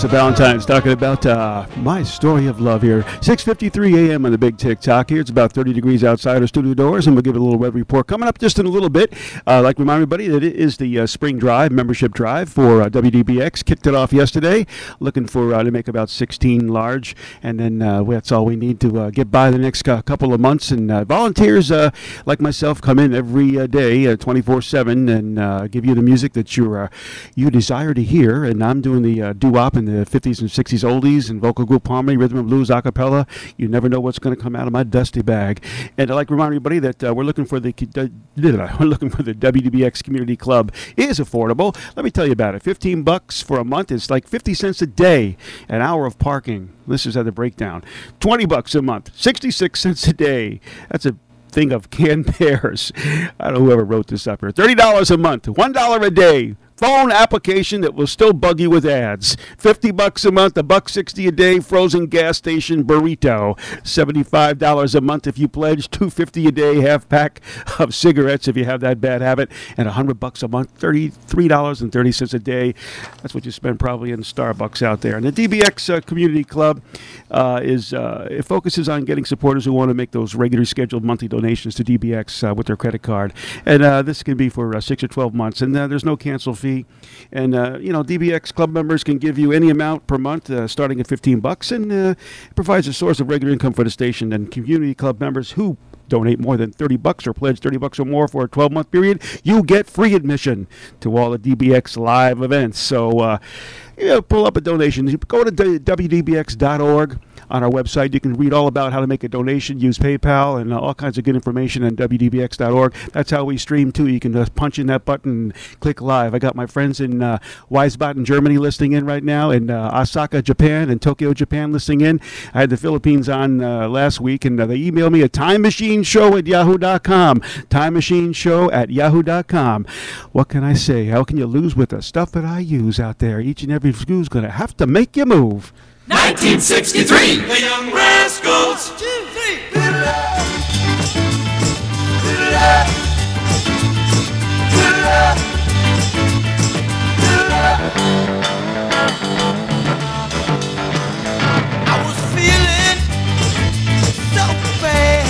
Alexa Valentine's talking about uh, my story of love here. six fifty-three a m on the Big TikTok here. It's about thirty degrees outside our studio doors, and we'll give it a little weather report coming up just in a little bit. Uh, I'd like to remind everybody that it is the uh, spring drive, membership drive for uh, W D B X. Kicked it off yesterday. Looking for uh, to make about sixteen large, and then uh, that's all we need to uh, get by the next uh, couple of months. And uh, volunteers uh, like myself come in every uh, day, uh, twenty-four seven, and uh, give you the music that you uh, you desire to hear. And I'm doing the uh, doo-wop in the fifties and sixties oldies and vocal group harmony, rhythm and blues, a cappella. You never know what's going to come out of my dusty bag. And I'd like to remind everybody that uh, we're looking for the we're looking for the W D B X Community Club. It is affordable. Let me tell you about it. Fifteen bucks for a month. It's like fifty cents a day, an hour of parking. This is at the breakdown. Twenty bucks a month, sixty-six cents a day. That's a thing of canned pears. I don't know whoever wrote this up here. Thirty dollars a month, one dollar a day. Phone application that will still bug you with ads. Fifty bucks a month, a buck sixty a day. Frozen gas station burrito. Seventy-five dollars a month if you pledge. Two fifty a day. Half pack of cigarettes if you have that bad habit. And a hundred bucks a month. Thirty-three dollars and thirty cents a day. That's what you spend probably in Starbucks out there. And the D B X uh, Community Club uh, is uh, it focuses on getting supporters who want to make those regularly scheduled monthly donations to D B X uh, with their credit card. And uh, this can be for uh, six or twelve months. And uh, there's no cancel fee. And, uh, you know, D B X club members can give you any amount per month, uh, starting at fifteen bucks, and uh, it provides a source of regular income for the station. And community club members who donate more than thirty bucks or pledge thirty bucks or more for a twelve month period, you get free admission to all the D B X live events. So, uh, you know, pull up a donation. Go to W D B X dot org. On our website, you can read all about how to make a donation, use PayPal, and uh, all kinds of good information on W D B X dot org. That's how we stream, too. You can just punch in that button and click live. I got my friends in uh, Wiesbaden, Germany listening in right now, and uh, Osaka, Japan, and Tokyo, Japan listening in. I had the Philippines on uh, last week, and uh, they emailed me at time machine show at yahoo dot com. time machine show at yahoo dot com. What can I say? How can you lose with the stuff that I use out there? Each and every school's going to have to make you move. nineteen sixty-three, the Young Rascals. Two, three. Good luck. Good luck. Good luck. Good luck. I was feeling so bad.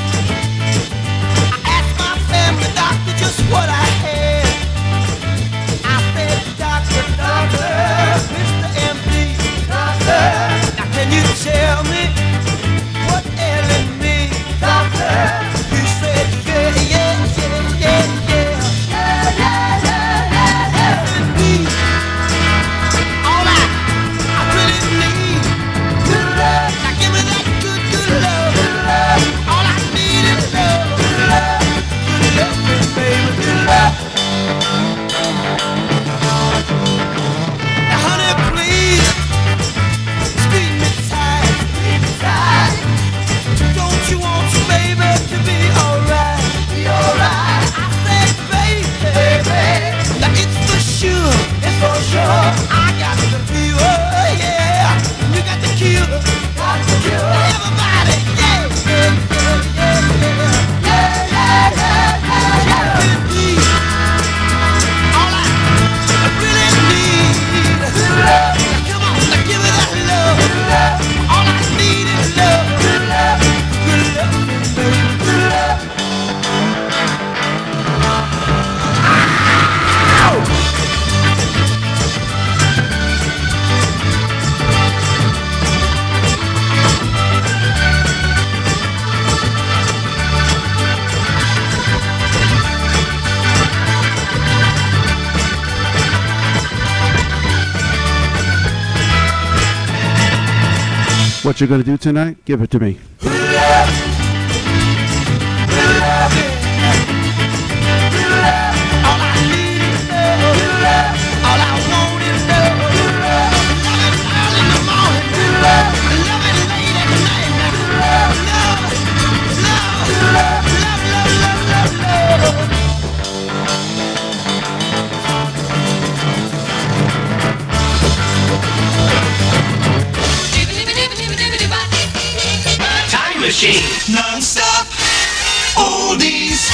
I asked my family doctor just what I had. I said, Doctor, Doctor, Mister M D. Now can you tell me what ailing me, Doctor? You said yeah, yeah, yeah, yeah, yeah. Yeah, yeah, yeah, yeah, yeah. Indeed, all I, I really need good love. Now give me that good, good love. Good love. All I need is love. Good love. Good love, baby, good love. Now honey, please. Don't you want your baby to be alright? Be alright. I said, baby, baby, now it's for sure, it's for sure. I got the fever, yeah. You got the cure, got the cure. Everybody, yeah, yeah, yeah, yeah, yeah, yeah, yeah, yeah, yeah. Indeed, all I really need is love. Now come on, now give me that love. Love. All I need is love. Good love. Good love, baby. Good love. What you going to do tonight? Give it to me. Good love. Good love. Good love. All I need is love. Good love. All I want is love. Good love. Love it early in the morning. Good love. Love it late at night. Good love. Love. Love. Good love. Love, love, love, love, love. Time Machine, non-stop oldies.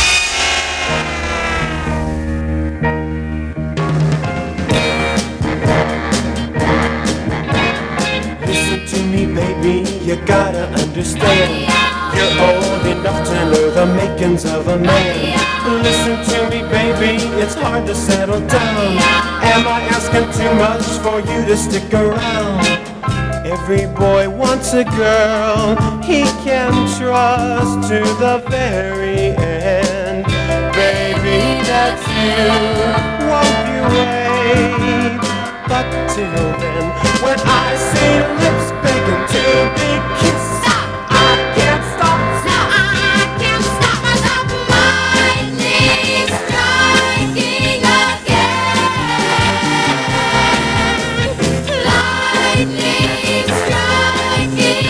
Baby, you gotta understand, you're old enough to know the makings of a man. Listen to me, baby, it's hard to settle down. Am I asking too much for you to stick around? Every boy wants a girl he can trust to the very end. Baby, that's you, won't you wait? But till then, when I see lips begging to be kissed, stop, I can't stop, stop, I can't stop myself. Lightning striking again, lightning striking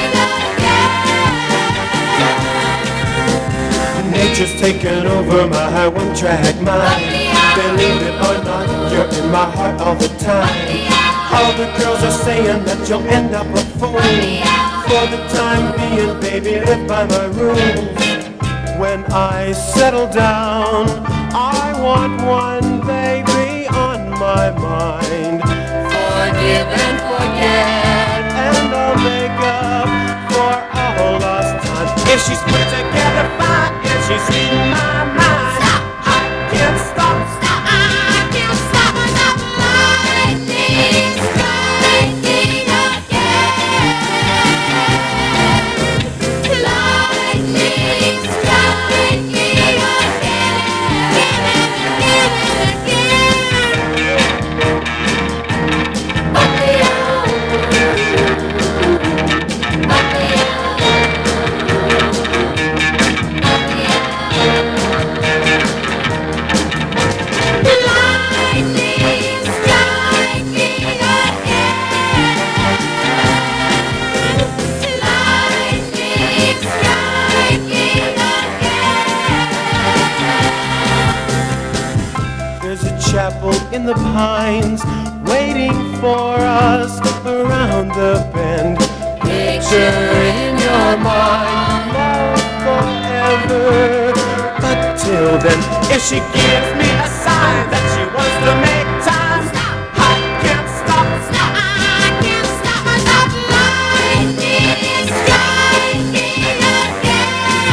again. Nature's taken over my one-track mind. Believe it or not, you're in my heart all the time. All the girls are saying that you'll end up a fool. For the time being, baby, live by my rules. When I settle down, I want one baby on my mind. Forgive and forget, and I'll make up for all lost time. If she's put together fine, if she's sweet in my mind, stop, I can't stop, stop, I can't stop myself. Lightning striking again, lightning striking chapel in the pines, waiting for us around the bend. Picture in your mind, love forever. But till then, if she gives me a sign that she wants to make time, stop, I can't stop, stop, I can't stop myself. Lightning striking again,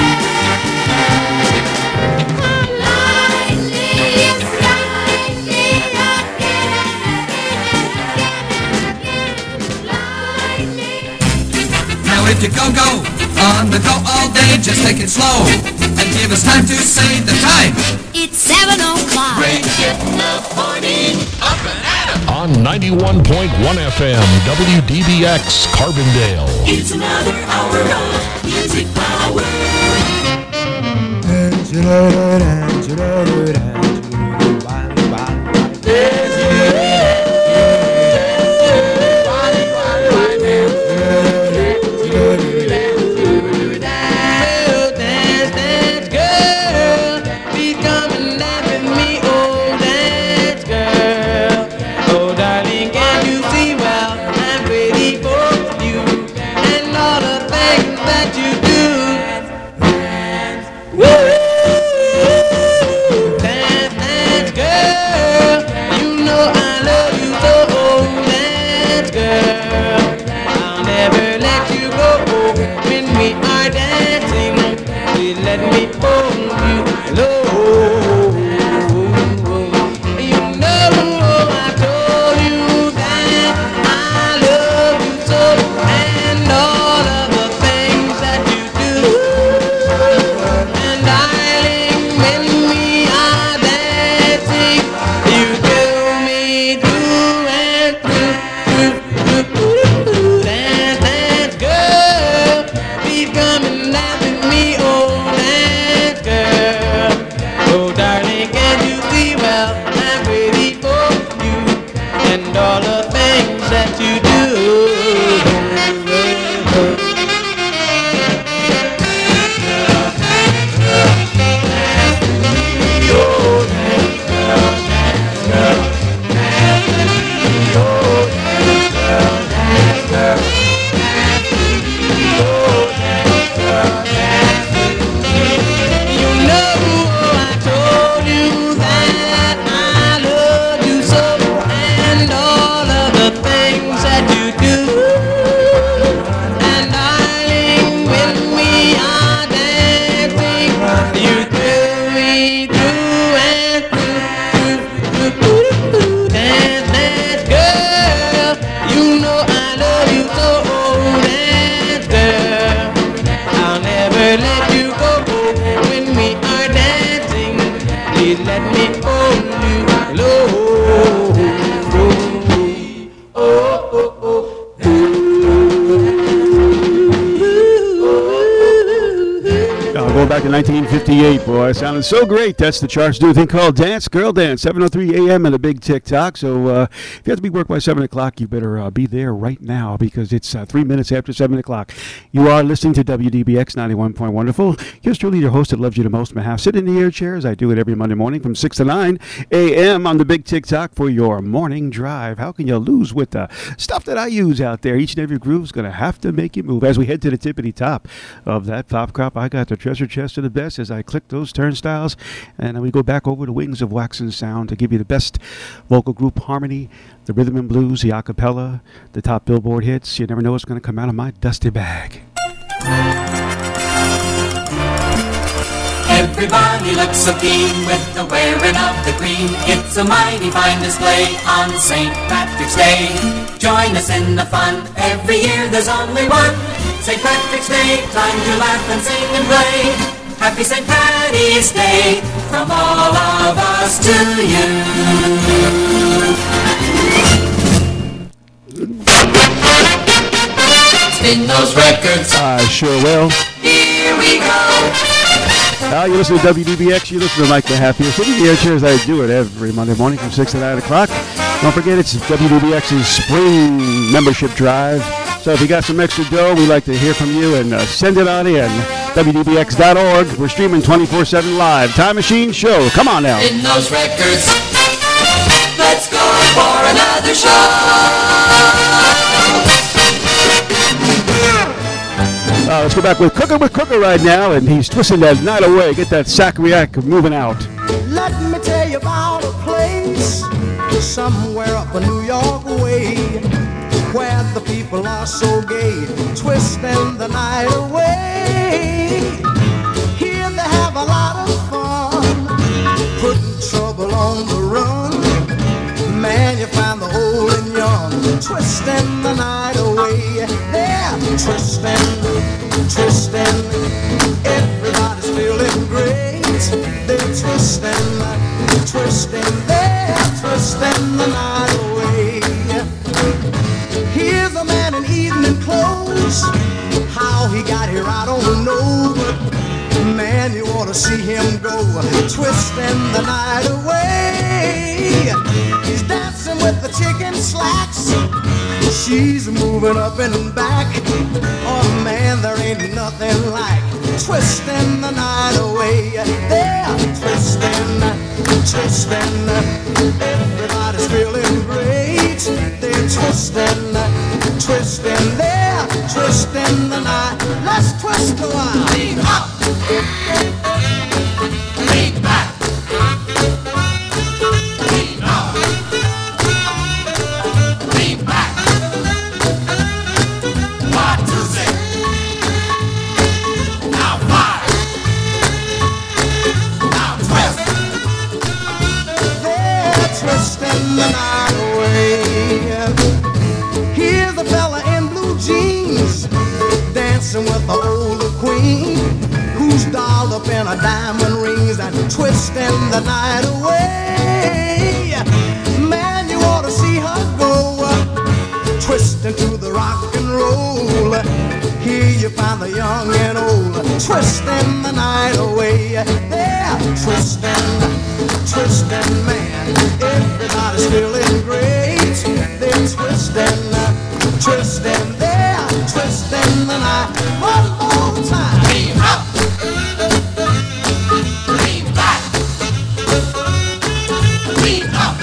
lightning striking. Now if you go go on the go all day, just take it slow and give us time to say the time. It's seven o'clock. Break it in the morning, up and at 'em. On ninety-one point one F M, W D B X Carbondale. It's another hour of music power. Coming now. back in nineteen fifty-eight, boy. Sounding so great. That's the charts do a thing called Dance, Girl Dance, seven oh three a.m. and a big TikTok. So uh, if you have to be work by seven o'clock, you better uh, be there right now because it's uh, three minutes after seven o'clock. You are listening to W D B X ninety-one point Wonderful. Here's truly your host that loves you the most, Mahaf. Sit in the air chairs. I do it every Monday morning from six to nine a.m. on the big TikTok for your morning drive. How can you lose with the stuff that I use out there? Each and every groove is going to have to make you move. As we head to the tippity top of that pop crop, I got the treasure chest of the best as I click those turnstiles, and then we go back over the wings of wax and sound to give you the best vocal group harmony, the rhythm and blues, the acapella, the top Billboard hits. You never know what's going to come out of my dusty bag. Everybody looks so keen with the wearing of the green. It's a mighty fine display on Saint Patrick's Day. Join us in the fun. Every year there's only one Saint Patrick's Day. Time to laugh and sing and play. Happy Saint Patty's Day from all of us to you. Spin those records. I sure will. Here we go. Uh, you listen to W D B X, you listen to Mike Mahaf here. Sitting in the air chairs, I do it every Monday morning from six to nine o'clock. Don't forget, it's W D B X's spring membership drive. So if you got some extra dough, we'd like to hear from you and uh, send it on in. W D B X dot org. We're streaming twenty-four seven live. Time Machine Show. Come on now. In those records. Let's go for another show. Uh, let's go back with Cooker with Cooker right now, and he's twisting that night away. Get that sacriac moving out. Let me tell you about a place somewhere up a New York way where the people are so gay, twisting the night away. Here they have a lot of fun, putting trouble on the run. Man, you find the old and young, twisting the night away. They're twisting, twisting, everybody's feeling great. They're twisting, twisting, they're twisting the night away. Here's a man in evening clothes. How he got here, I don't know. But man, you ought to see him go, twisting the night away. He's dancing with the chicken slacks. She's moving up and back. Oh man, there ain't nothing like twisting the night away. They're twisting, twisting, everybody's feeling great. They're twisting, twisting, they're twisting the night. Let's twist a while. Lean up, lean back, lean up, lean back. One, two, six. Now five. Now twist. They're twisting the night away. Here's a fella in blue jeans dancing with the older queen who's dolled up in her diamond rings and twisting the night away. Man, you ought to see her go, twisting to the rock and roll. Here you find the young and old, twisting the night away. They're twisting, twisting, man, everybody's feeling great. They're twisting, twisting, they're twisting the night. One more time. Lean up, lean back, lean up,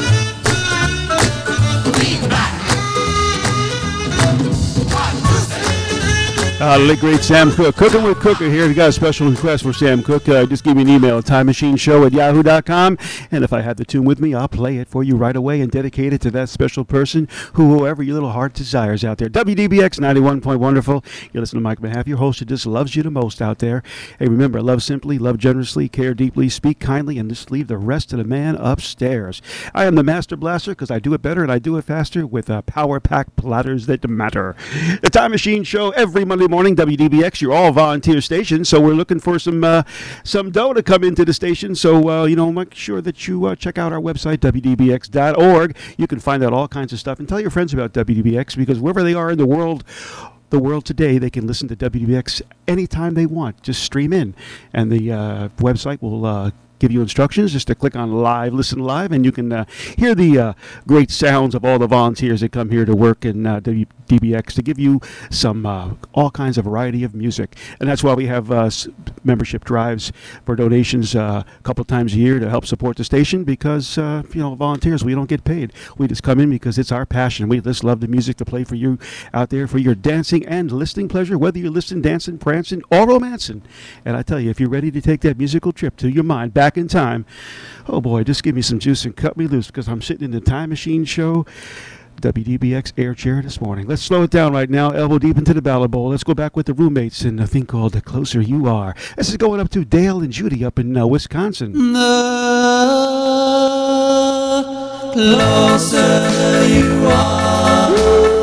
lean back. Uh, the late great Sam Cooke. Cooking with Cooker here. You got a special request for Sam Cooke. Uh, just give me an email at time machine show at yahoo dot com. And if I have the tune with me, I'll play it for you right away and dedicate it to that special person who, whoever your little heart desires out there. W D B X ninety-one point Wonderful. You listen to Mike Mahaf, your host who just loves you the most out there. Hey, remember, love simply, love generously, care deeply, speak kindly, and just leave the rest to the man upstairs. I am the Master Blaster because I do it better and I do it faster with uh, power pack platters that matter. The Time Machine Show every Monday morning, W D B X, you're all volunteer stations, so we're looking for some uh, some dough to come into the station. So, uh, you know, make sure that you uh, check out our website, W D B X dot org. You can find out all kinds of stuff and tell your friends about W D B X because wherever they are in the world, the world today, they can listen to W D B X anytime they want. Just stream in, and the uh, website will uh, give you instructions just to click on live, listen live, and you can uh, hear the uh, great sounds of all the volunteers that come here to work in uh, W D B X to give you some uh, all kinds of variety of music. And that's why we have uh, s- membership drives for donations uh, a couple times a year to help support the station, because uh, you know, volunteers, we don't get paid. We just come in because it's our passion. We just love the music to play for you out there for your dancing and listening pleasure, whether you're listening, dancing, prancing, or romancing. And I tell you, if you're ready to take that musical trip to your mind back in time, oh boy, just give me some juice and cut me loose, because I'm sitting in the Time Machine Show W D B X air chair this morning. Let's slow it down right now, elbow deep into the ballad bowl. Let's go back with the roommates and a thing called The Closer You Are. This is going up to Dale and Judy up in uh, Wisconsin. The closer you are,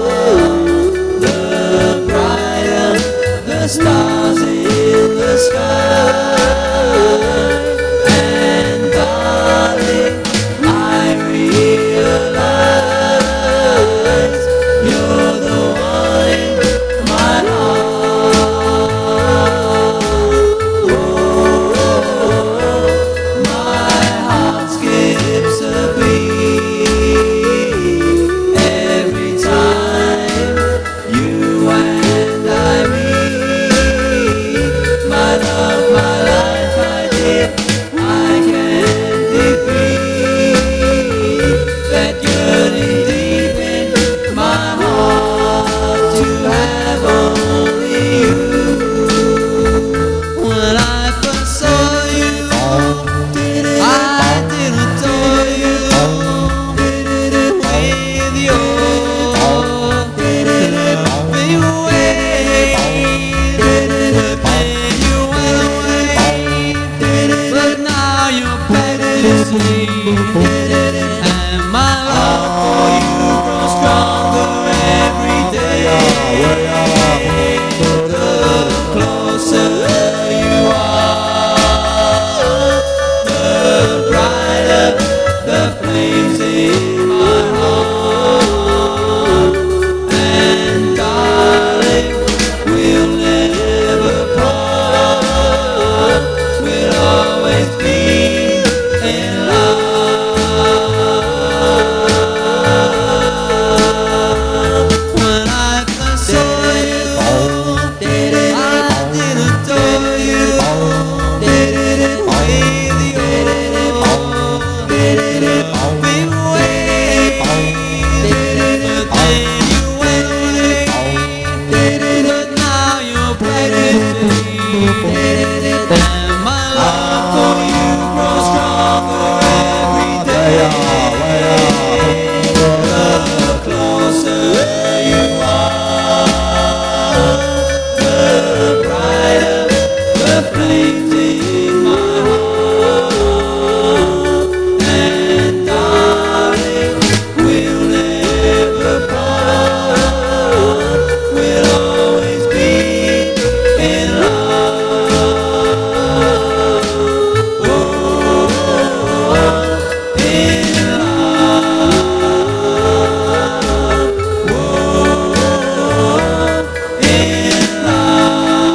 the brighter the stars in the sky. And darling, I realize you're the one in my heart. Oh, my heart skips a beat every time you and I meet. My love, my life, my dear, I can't defeat that yearning deep in my heart to have only you. When I first saw you, I did adore you with your loving way. Then you went away, but now you're back to see, and my love for you grows stronger every day. The closer you are, the brighter the flames in my heart. And darling, we'll never part, we'll always be in love. When I first saw you, I did adore you with your loving way. Then you went away, but now you're back to me, and my love for you grows stronger every day. The closer you are, the brighter the flames in my heart. And darling, we'll never part, we'll always be in love. Oh, in love. Oh, in love.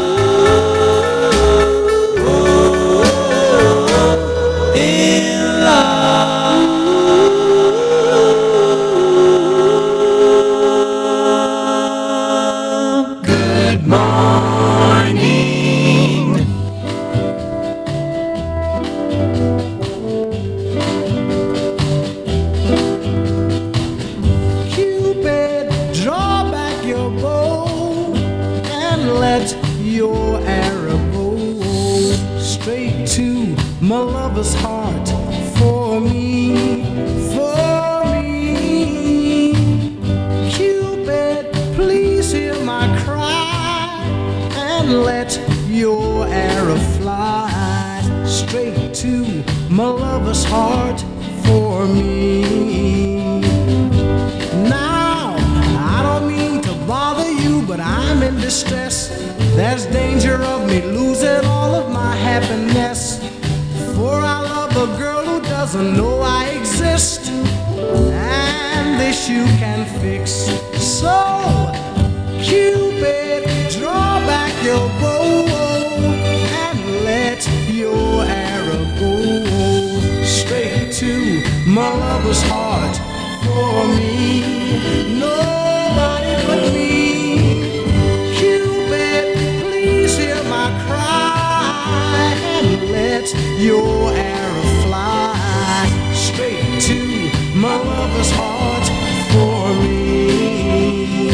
Oh, in love. Good morning. Cupid, draw back your bow and let your arrow go straight to my lover's heart for me, for me. Cupid, please hear my cry and let your arrow fly straight to my lover's heart for me. Now, I don't mean to bother you, but I'm in distress. There's danger of me losing all of my happiness. For I love a girl who doesn't know I exist, and this you can fix. So, Cupid, lover's heart for me. Nobody but me. Cupid, please hear my cry and let your arrow fly straight to my lover's heart for me.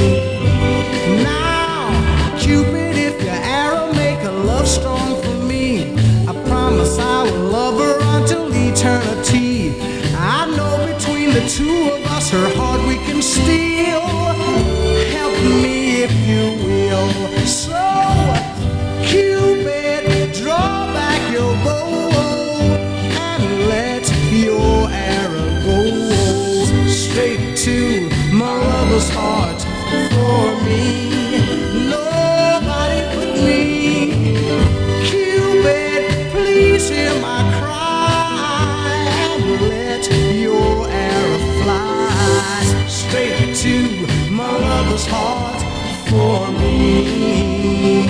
Now, Cupid, if your arrow make a love storm for me, I promise I will love her until eternity. I know between the two of us her heart we can steal. Help me if you will. So, Cupid, draw back your bow and let your arrow go straight to my lover's heart for me. Nobody but me. Cupid, please hear my cry and let your arrow fly straight to my lover's heart for me.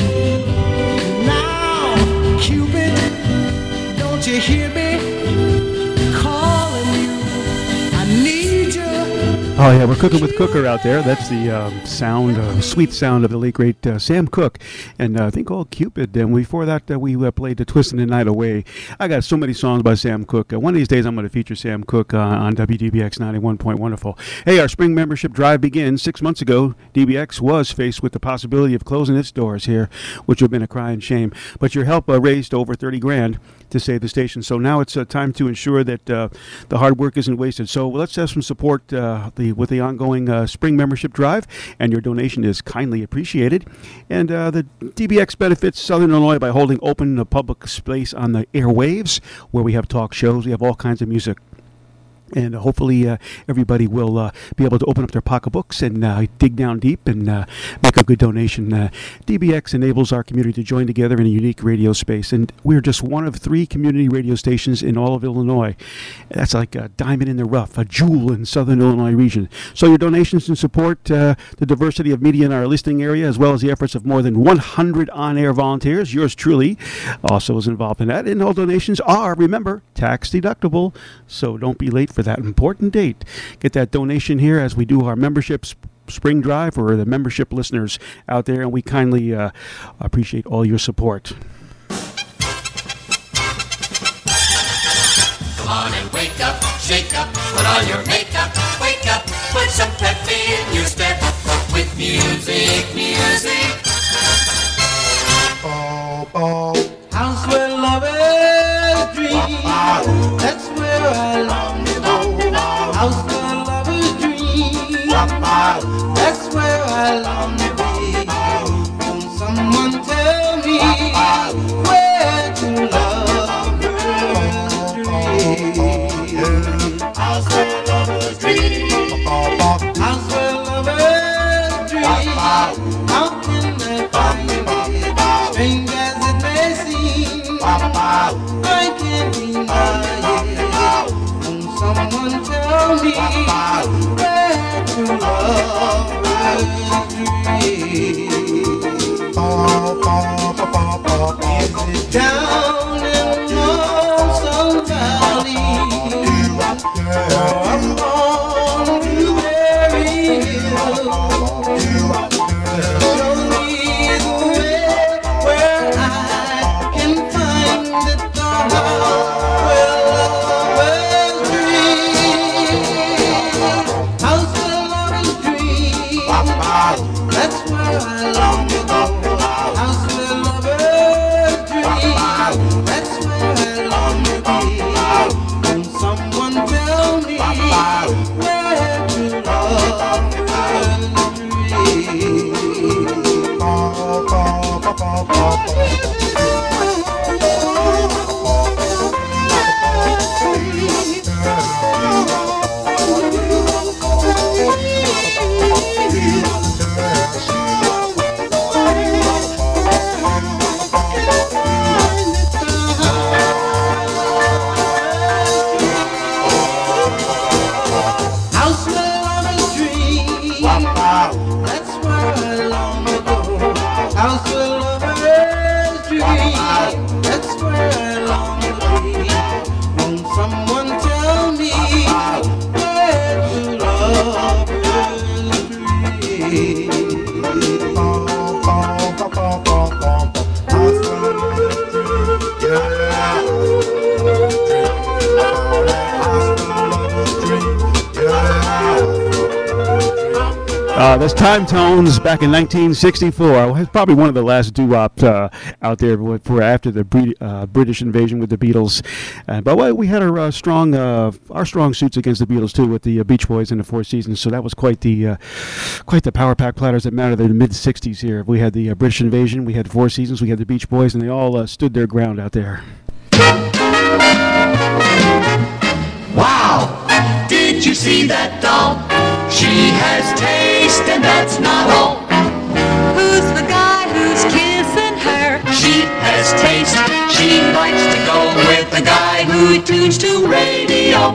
Now, Cupid, don't you hear me calling you? I need you. Oh yeah, we're cooking with Cooker out there. That's the um, sound, uh, sweet sound of the late great uh, Sam Cooke, and uh, I think called Cupid. And before that, uh, we uh, played the Twisting the Night Away. I got so many songs by Sam Cooke. Uh, one of these days, I'm going to feature Sam Cooke uh, on W D B X ninety-one point one. Wonderful. Hey, our spring membership drive begins. Six months ago, D B X was faced with the possibility of closing its doors here, which would have been a crying shame. But your help uh, raised over thirty grand to save the station. So now it's uh, time to ensure that uh, the hard work isn't wasted. So let's have some support uh, the with the ongoing uh, spring membership drive, and your donation is kindly appreciated. And uh, the D B X benefits Southern Illinois by holding open the public space on the airwaves, where we have talk shows, we have all kinds of music. And uh, hopefully uh, everybody will uh, be able to open up their pocketbooks and uh, dig down deep and uh, make a good donation. Uh, D B X enables our community to join together in a unique radio space. And we're just one of three community radio stations in all of Illinois. That's like a diamond in the rough, a jewel in Southern Illinois region. So your donations can support uh, the diversity of media in our listening area, as well as the efforts of more than one hundred on-air volunteers. Yours truly also is involved in that. And all donations are, remember, tax deductible. So don't be late for that important date. Get that donation here as we do our membership sp- spring drive for the membership listeners out there, and we kindly uh, appreciate all your support. Come on and wake up, shake up, put on your makeup, wake up, put some pep in your step with music, music. Oh, oh. House where lovers dream, that's where I long to go. House where lovers dream, that's where I long to be. Won't someone tell me where to lovers dream? House where lovers dream, house where lovers dream. How can I find it? Strange as it may seem, I can't deny it. Won't someone tell me where to lovers dream? Is it down in Lonesome Valley, or up on Blueberry Hill? Show me the way where I can find the dawn where lovers dream. House where lovers dream, that's where I love Uh, that's Time Tones back in nineteen sixty-four. It's probably one of the last doo-wops uh, out there for after the Bre- uh, British invasion with the Beatles. Uh, but well, we had our uh, strong uh, our strong suits against the Beatles too with the uh, Beach Boys in the Four Seasons. So that was quite the uh, quite the power pack platters that mattered in the mid sixties here. We had the uh, British invasion, we had Four Seasons, we had the Beach Boys, and they all uh, stood their ground out there. Wow! Did you see that doll? She has taste and that's not all. Who's the guy who's kissing her? She has taste. She likes to go with the guy who tunes to radio.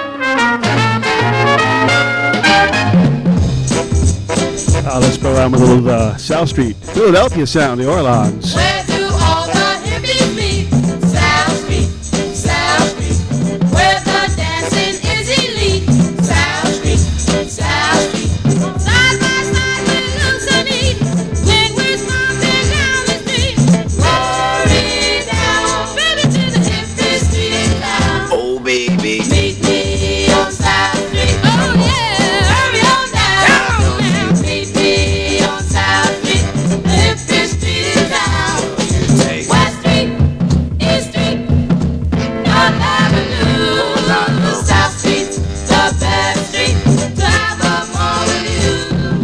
Uh, let's go around with a little uh, South Street, Philadelphia sound, the Orlons. Where do all the hippies meet? South Street, South Street, where the dancing is elite. South Street, South Street, side by side with Luke's and Eve. When we're stomping down the street, roaring down, baby, to the hippie street town. Oh, baby. Meet me on South Street. Oh yeah, hurry on down. Now. Meet me on South Street, the hippie street town. West Street, East Street, North Avenue, South Street, the best street to have a ball with you.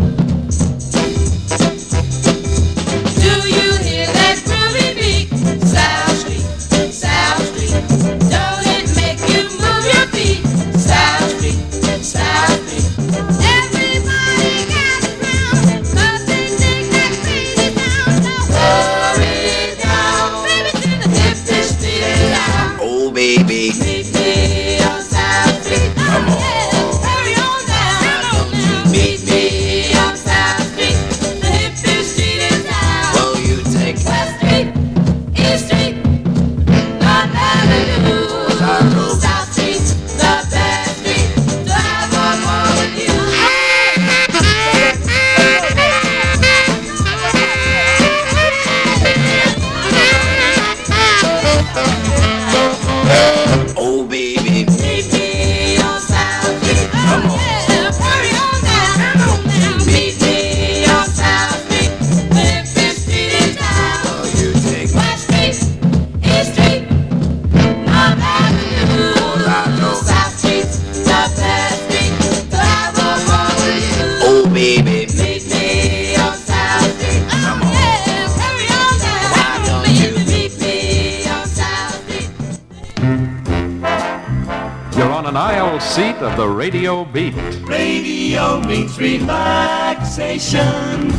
Do you hear that groovy beat? South Street, South Street, don't it make you move your feet? South Street, South Street, everybody gather round, 'cause they dig that crazy sound. Now hurry down, baby, to the hippie street town. Oh, baby. Meet me on South Street. Come on. Hurry on down. Meet me on South Street. The hippie street is down. Well, you take West Street, East Street, North Avenue, South Street, the best street to have a ball with you. Oh, baby. Meet me on South Street. Come on. Hurry on down. Meet me on South Street. The hippie street is down. Well, you take West Street, East Street, North Avenue, South Street, the best street to have a ball with you. Oh, baby. Meet me on South Street. Come on. Hurry on down. Meet me on South Street. You're on an aisle seat of the radio beat. Radio means relaxation.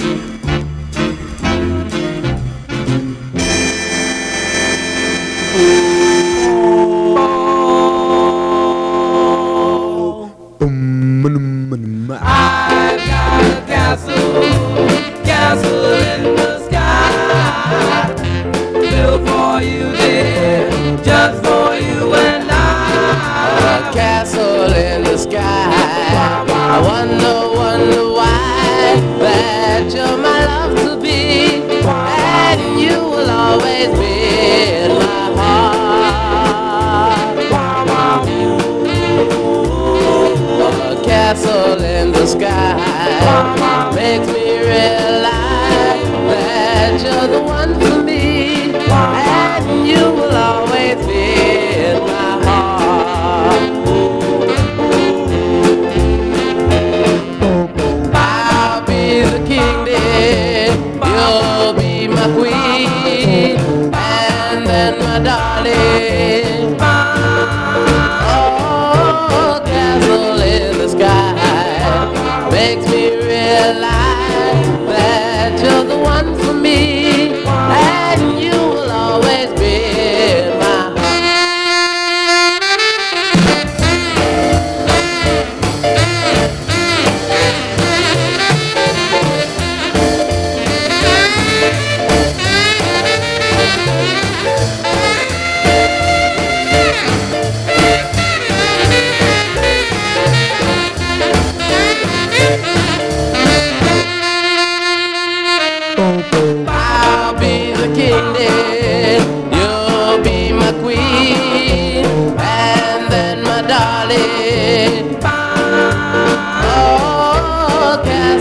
I've got a castle, castle in the sky, built for you, dear, just for you and I. A castle in the sky. I wonder, wonder why that you're my love to be, and you will always be in my heart. A castle in the sky makes me realize that you're the one for me, and you will always be in my heart. I'll be the king, dear, you'll be my queen, and then my darling. Oh, castle in the sky makes me realize that you're the one for me, and you will always be in my heart. I'll be the king, dear, you'll be my queen, and then my darling. Oh, castle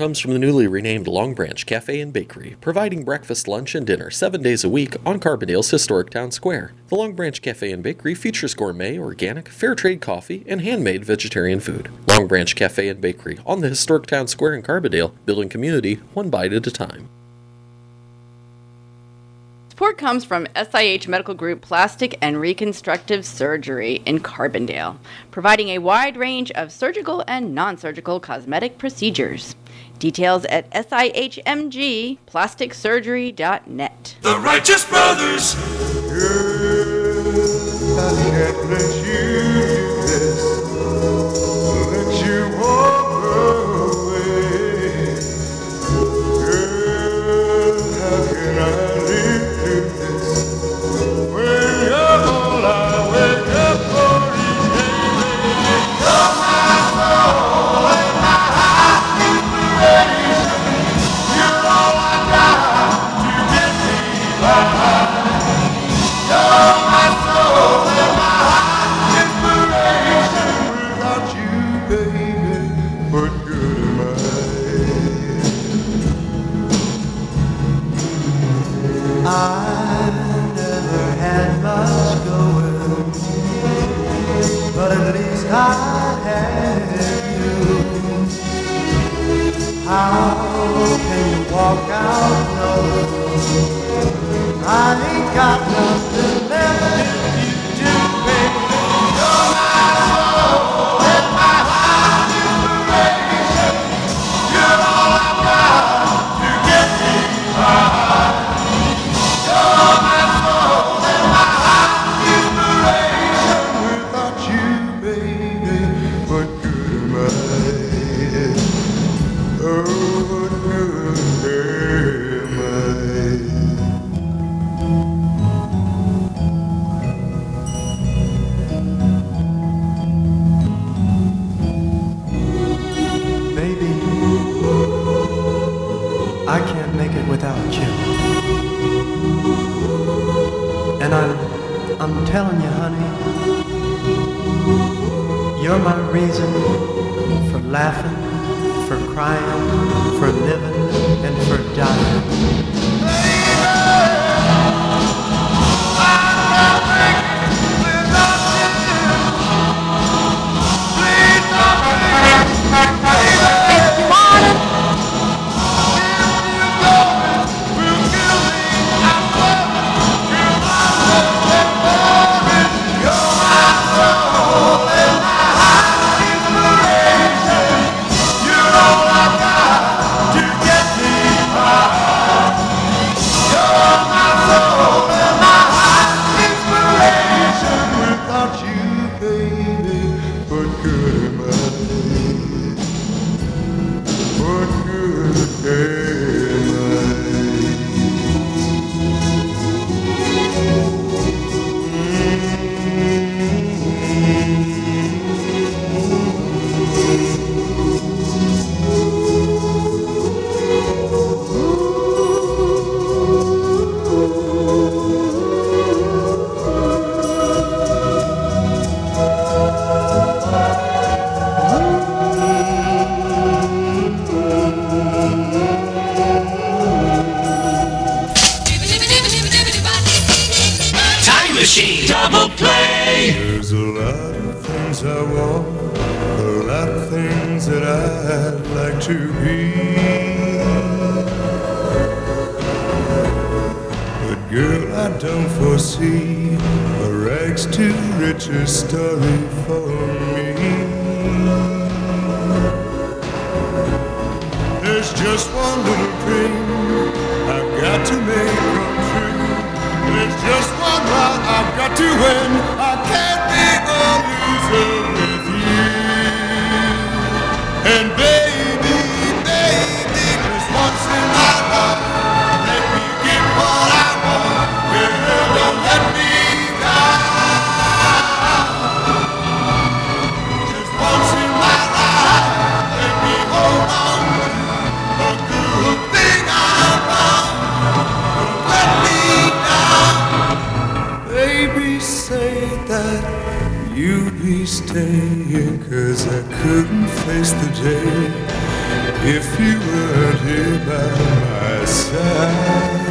comes from the newly renamed Long Branch Cafe and Bakery, providing breakfast, lunch, and dinner seven days a week on Carbondale's historic town square. The Long Branch Cafe and Bakery features gourmet, organic, fair trade coffee, and handmade vegetarian food. Long Branch Cafe and Bakery on the historic town square in Carbondale, building community one bite at a time. Support comes from S I H Medical Group Plastic and Reconstructive Surgery in Carbondale, providing a wide range of surgical and non-surgical cosmetic procedures. Details at S I H M G plastic surgery dot net. The Righteous Brothers. Girl, I can't let you do this. Let you walk away. Girl, how can I live through this when you're all I wake up for each day? You're my soul and my high inspiration. You're all I got to get me by. You're my soul and my high inspiration. Without you, baby, what good am I? I never had much going, but at least I had you. How can you walk out knowing I ain't got nothing left if you do, baby? You're my soul and my high inspiration. You're all I've got to get me by. You're my soul and my high inspiration. Without you, baby, what good am I? Oh, what good am I? Baby, I can't make it without you. And I'm, I'm telling you, honey, you're my reason for laughing, for crying, for living, and for dying. Double play. There's a lot of things I want, a lot of things that I'd like to be. But girl, I don't foresee a rags to riches story for me. There's just one little dream I've got to make come true. There's just one round I've got to win. I can't be a loser with you. And baby, baby, just once in my life, let me get what I want. Girl, don't let me down. Just once in my life, let me hold on to a good thing I found. Don't let me down. Baby, say that you'd be staying, 'cause I couldn't face the day if you weren't here by my side.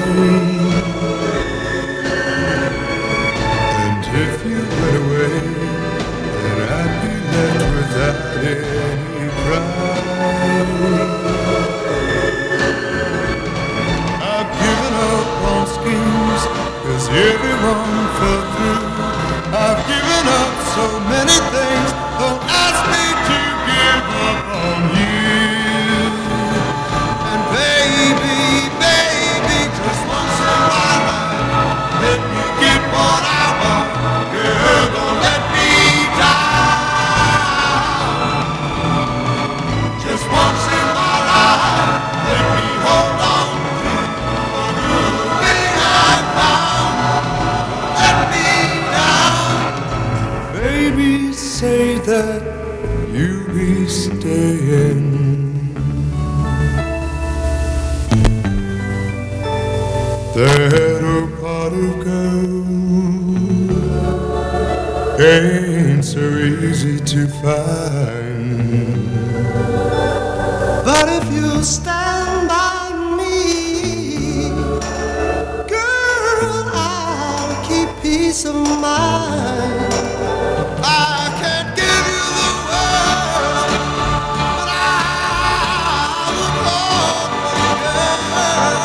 And if you went away, then I'd be left without any pride. I've given up on schemes, 'cause everyone fell through. I've given up so many things, don't ask me to give up on you. And baby, baby, just once in my life, let me get what I want. Girl, don't let me down. Just once in my life, let me hold on to the good thing I found. Let me down. Baby, say that you'll be staying. That old pot of gold ain't so easy to find. But if you stand by me, girl, I'll keep peace of mind. I can't give you the world, but I would hold my girl.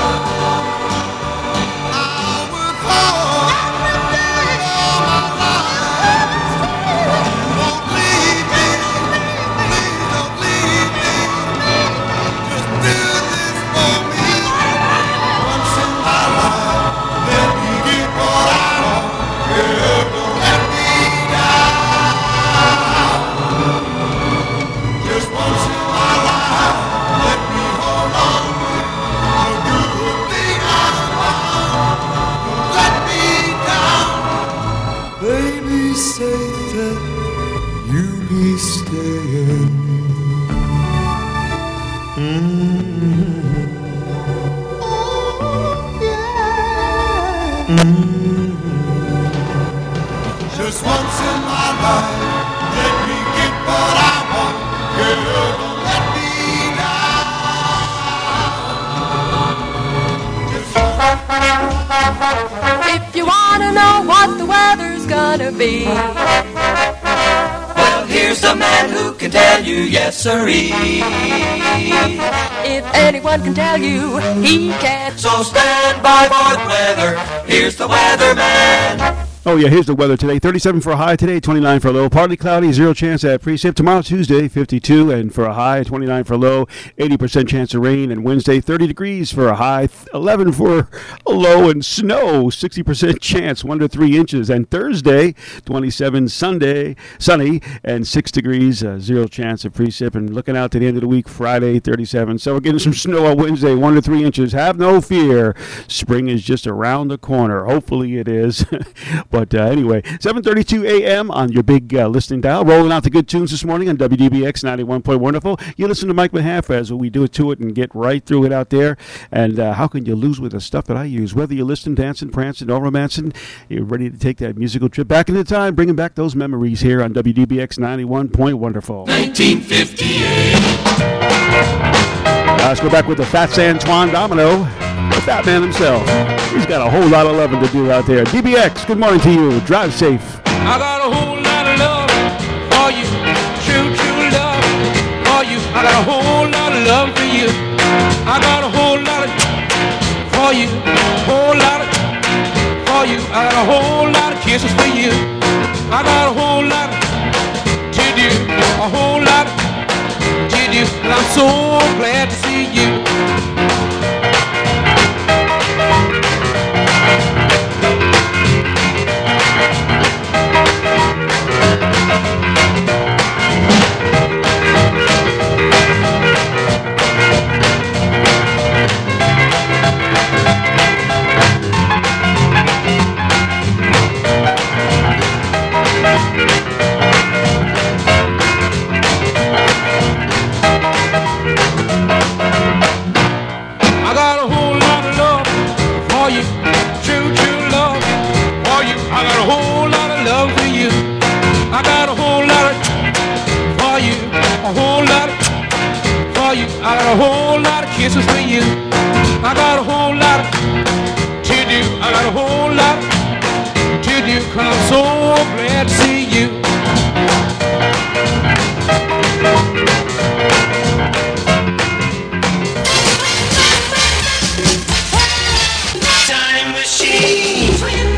I would hold every day of my life. Won't leave me, please don't leave me. Just do this for me. Once in my life, let me get what I want. Girl, don't let me down. Just once in my life, let me hold on to the good thing I found. Don't let me down. Baby, say that you'll be staying. Mm-hmm. Oh, yeah. Mm-hmm. Just once in my life, let me get what I want. Girl, don't let me down. If you wanna know what the weather's gonna be, Well, here's a man who can tell you, yes sirree. if anyone can tell you, he can. So stand by for the weather. Here's the weatherman. Oh, yeah, here's the weather today. thirty-seven for a high today, twenty-nine for a low. Partly cloudy, zero chance at precip. Tomorrow, Tuesday, fifty-two, and for a high, twenty-nine for a low, eighty percent chance of rain. And Wednesday, thirty degrees for a high, eleven for a low, and snow, sixty percent chance, one to three inches. And Thursday, twenty-seven, Sunday, sunny, and six degrees, uh, zero chance of precip. And looking out to the end of the week, Friday, thirty-seven. So we're getting some snow on Wednesday, one to three inches. Have no fear. Spring is just around the corner. Hopefully it is. But uh, anyway, seven thirty-two a.m. on your big uh, listening dial. Rolling out the good tunes this morning on W D B X ninety-one point one. Wonderful. You listen to Mike Mahaff as we do it to it and get right through it out there. And uh, how can you lose with the stuff that I use? Whether you're listening, dancing, prancing, or romancing, you're ready to take that musical trip back into time, bringing back those memories here on W D B X ninety-one point Wonderful. nineteen fifty-eight. Uh, let's go back with the Fats Antoine Domino, the fat man himself. He's got a whole lot of loving to do out there. D B X, good morning to you. Drive safe. I got a whole lot of love for you, true, true love for you. I got a whole lot of love for you. I got a whole lot of for you, whole lot of for you. I got a whole lot of kisses for you. I got a whole lot to do, a whole lot to do, and I'm so glad to see you. A whole lot for you, I got a whole lot of kisses for you. I got a whole lot to do. I got a whole lot to do. Cause I'm so glad to see you. Time machine.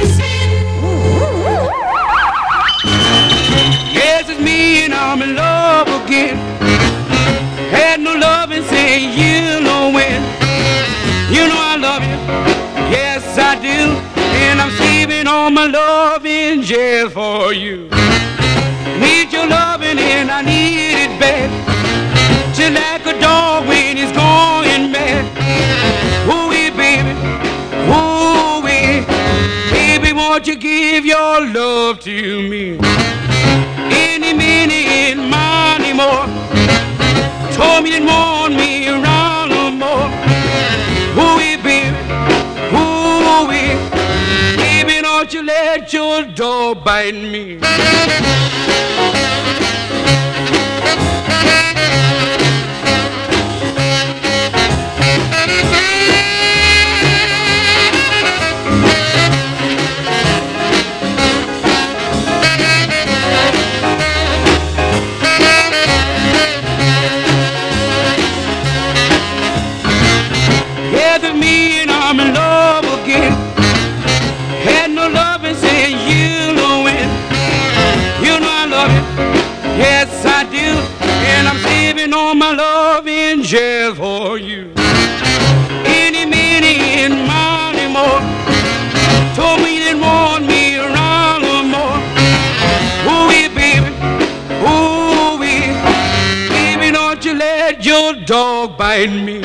Yes, it's me and I'm in love again. Had no love and say you know when. You know I love you. Yes, I do. And I'm saving all my love in jail for you. Need your loving and I need it bad. Just like a dog when he's going mad. Ooh-wee, baby. Ooh-wee. Baby, won't you give your love to me? Any minute, money more. Told me you didn't want me around no more. Ooh-wee, baby. Ooh-wee. Baby, don't you let your dog bite me. Yeah, that's me and I'm in love again. Had no love and say you know it. You know I love you. Yes, I do. And I'm saving all my love in jail for you. Any minute, money more. Told me you didn't want me around no more. Ooh-wee, baby. Ooh-wee. Baby, don't you let your dog bite me.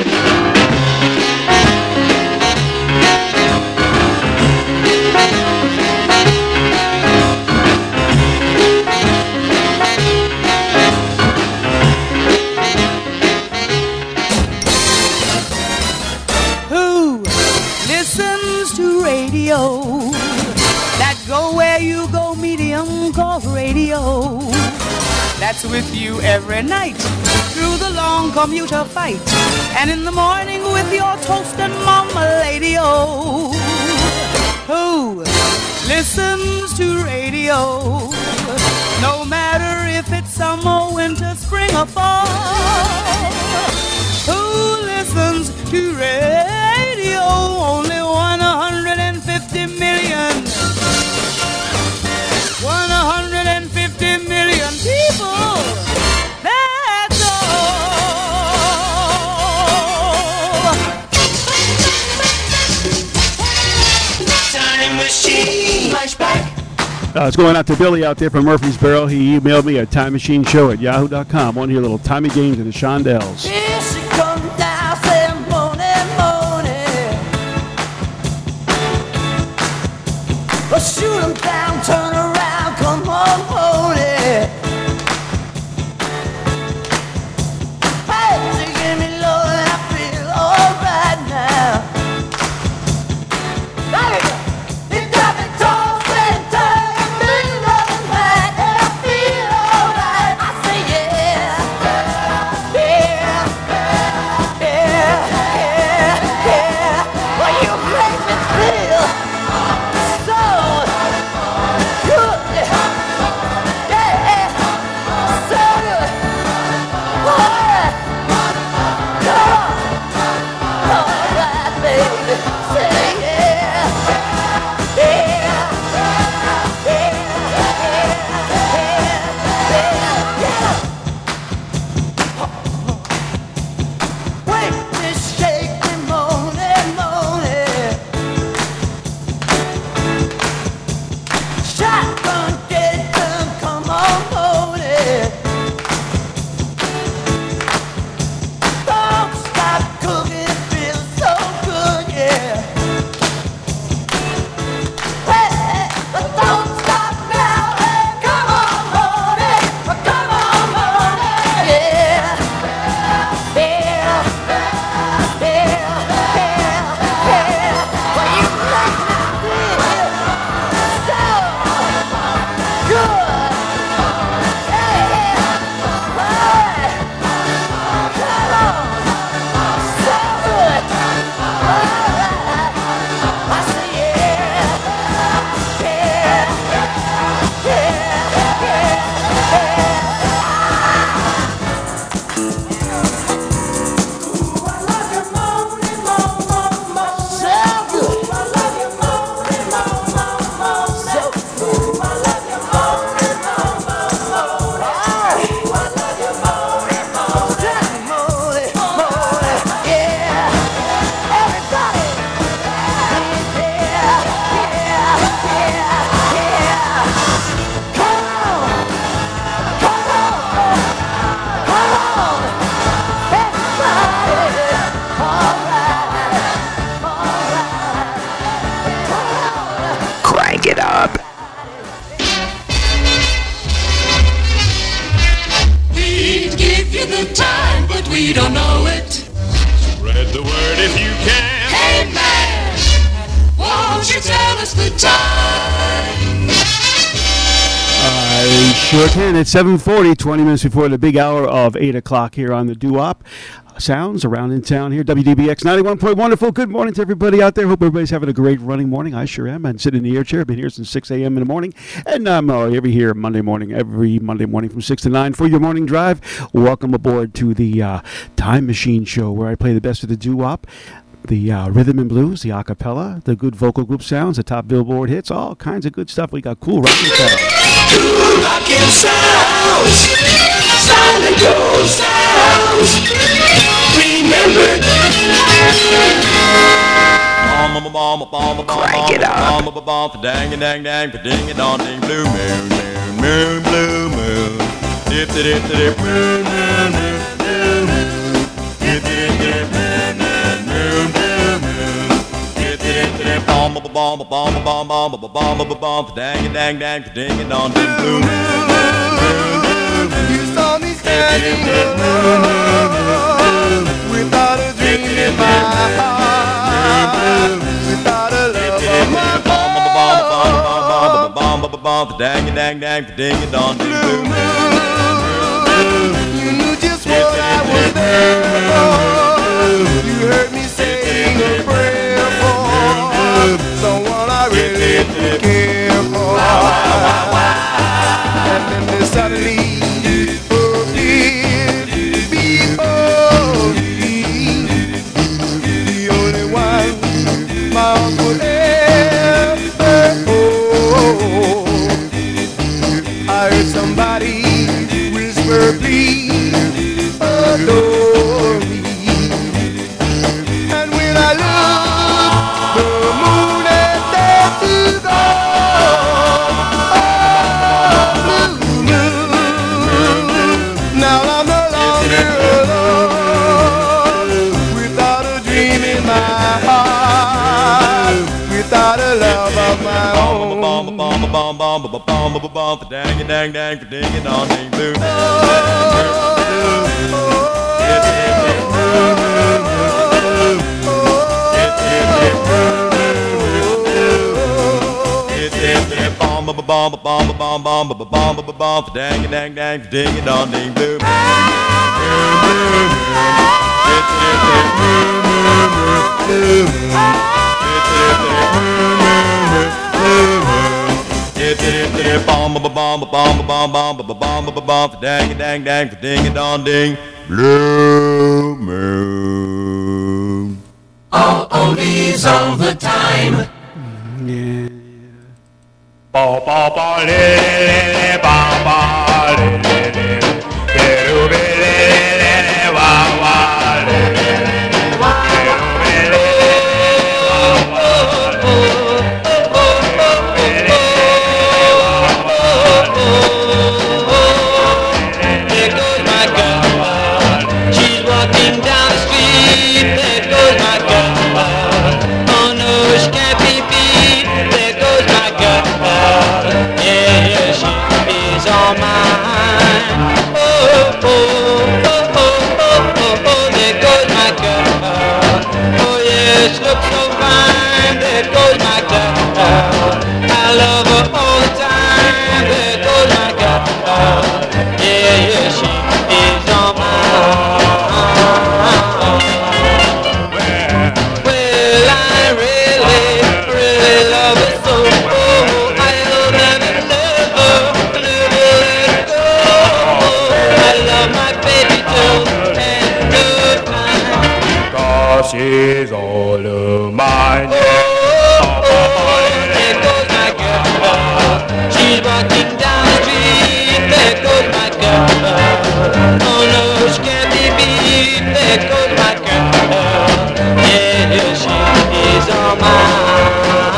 Who listens to radio? That go where you go medium called radio. That's with you every night through the long commuter fight, and in the morning with your toast and mama lady-o. Who listens to radio? No matter if it's summer, winter, spring, or fall. Who listens to radio? Only one hundred fifty million. one hundred fifty million people. That's all. Time machine. Flashback. Uh, it's going out to Billy out there from Murfreesboro. He emailed me at time machine show at yahoo dot com. Want to hear a little Tommy James and the Shondells. Here she comes down, saying morning, morning. Oh, shoot 'em down, turn around, come on, morning. Hey, she give me love and I feel alright now. There you go. You got me tossing and turning, me loving back, and I feel alright. I say yeah, yeah, yeah, yeah, yeah. Well, you make me feel so we don't know it. Spread the word if you can. Hey man, won't you tell us the time? I sure can. It's seven forty, twenty minutes before the big hour of eight o'clock here on the Doo-Wop. Sounds around in town here, W D B X ninety-one point one. Wonderful. Good morning to everybody out there. Hope everybody's having a great running morning. I sure am. I'm sitting in the air chair. I've been here since six a.m. in the morning. And I'm uh, every here Monday morning, every Monday morning from six to nine for your morning drive. Welcome aboard to the uh, Time Machine Show, where I play the best of the doo-wop, the uh, rhythm and blues, the a cappella, the good vocal group sounds, the top Billboard hits, all kinds of good stuff. We got cool rocking sounds. Cool rocking sounds, silent gold sounds. Remember, crank it up. Dang it, dang, dang, ding it, dong, ding, blue moon, moon, moon, blue moon. Dip, dip, dip, dip, moon, moon, moon, blue moon. Dip, dip, dip, moon, moon, moon, blue moon. Dip, dip, dip, bomb, bomb, bomb, bomb, bomb, bomb, bomb, bomb, bomb. Dang it, dang, dang, ding it, dong, ding, blue moon. You saw me standing alone without a dream in my heart, without a love of my own. Dang it, dang, dang, ding it, dong, ding, blue moon. You knew just what I was there for. You heard me saying a prayer for someone I really care for. And then suddenly would ever hold. I heard somebody whisper, please adore me. And when I look, the moon is there to go. Oh, blue moon. Now I'm no longer alone, without a dream in my heart, without a love of my own. Bomb, bomb, bomb, bomb, bomb, bomb, bomb, bomb, dang it, dang, dang, ding it, dong, ding, blue. Bomb, bomb, bomb, bomb, bomb, bomb, bomb, bomb, dang it, dang, dang, ding it, dong, ding, blue. Bomb, bomb, bomb, bomb, bomb, bomb, bomb, bomb, dang it, dang, dang, ding it, dong, ding, blue moon. all oldies all the time. Ba ba ba le le le ba ba le le le le le le le le wa wa le le le wa le le wa There goes my girl, she's walking down the street. There goes my girl, oh no, she can't be beat. There goes my girl, yeah, yeah, she is all mine. Oh, oh, oh, oh, oh, oh, oh, there goes my girl. Oh yeah, she looks so fine. There goes my girl, I love her all the time. There goes my girl, yeah, yeah, she is all mine. Well, I really, really love her so. Oh, I'll never, never, never let go. I love my baby till the end of time. Cause she's all of mine. There goes my girl, she's walking down the street. There goes my girl, oh no, she can't be beat. There goes my girl, yeah, yeah, she is all mine.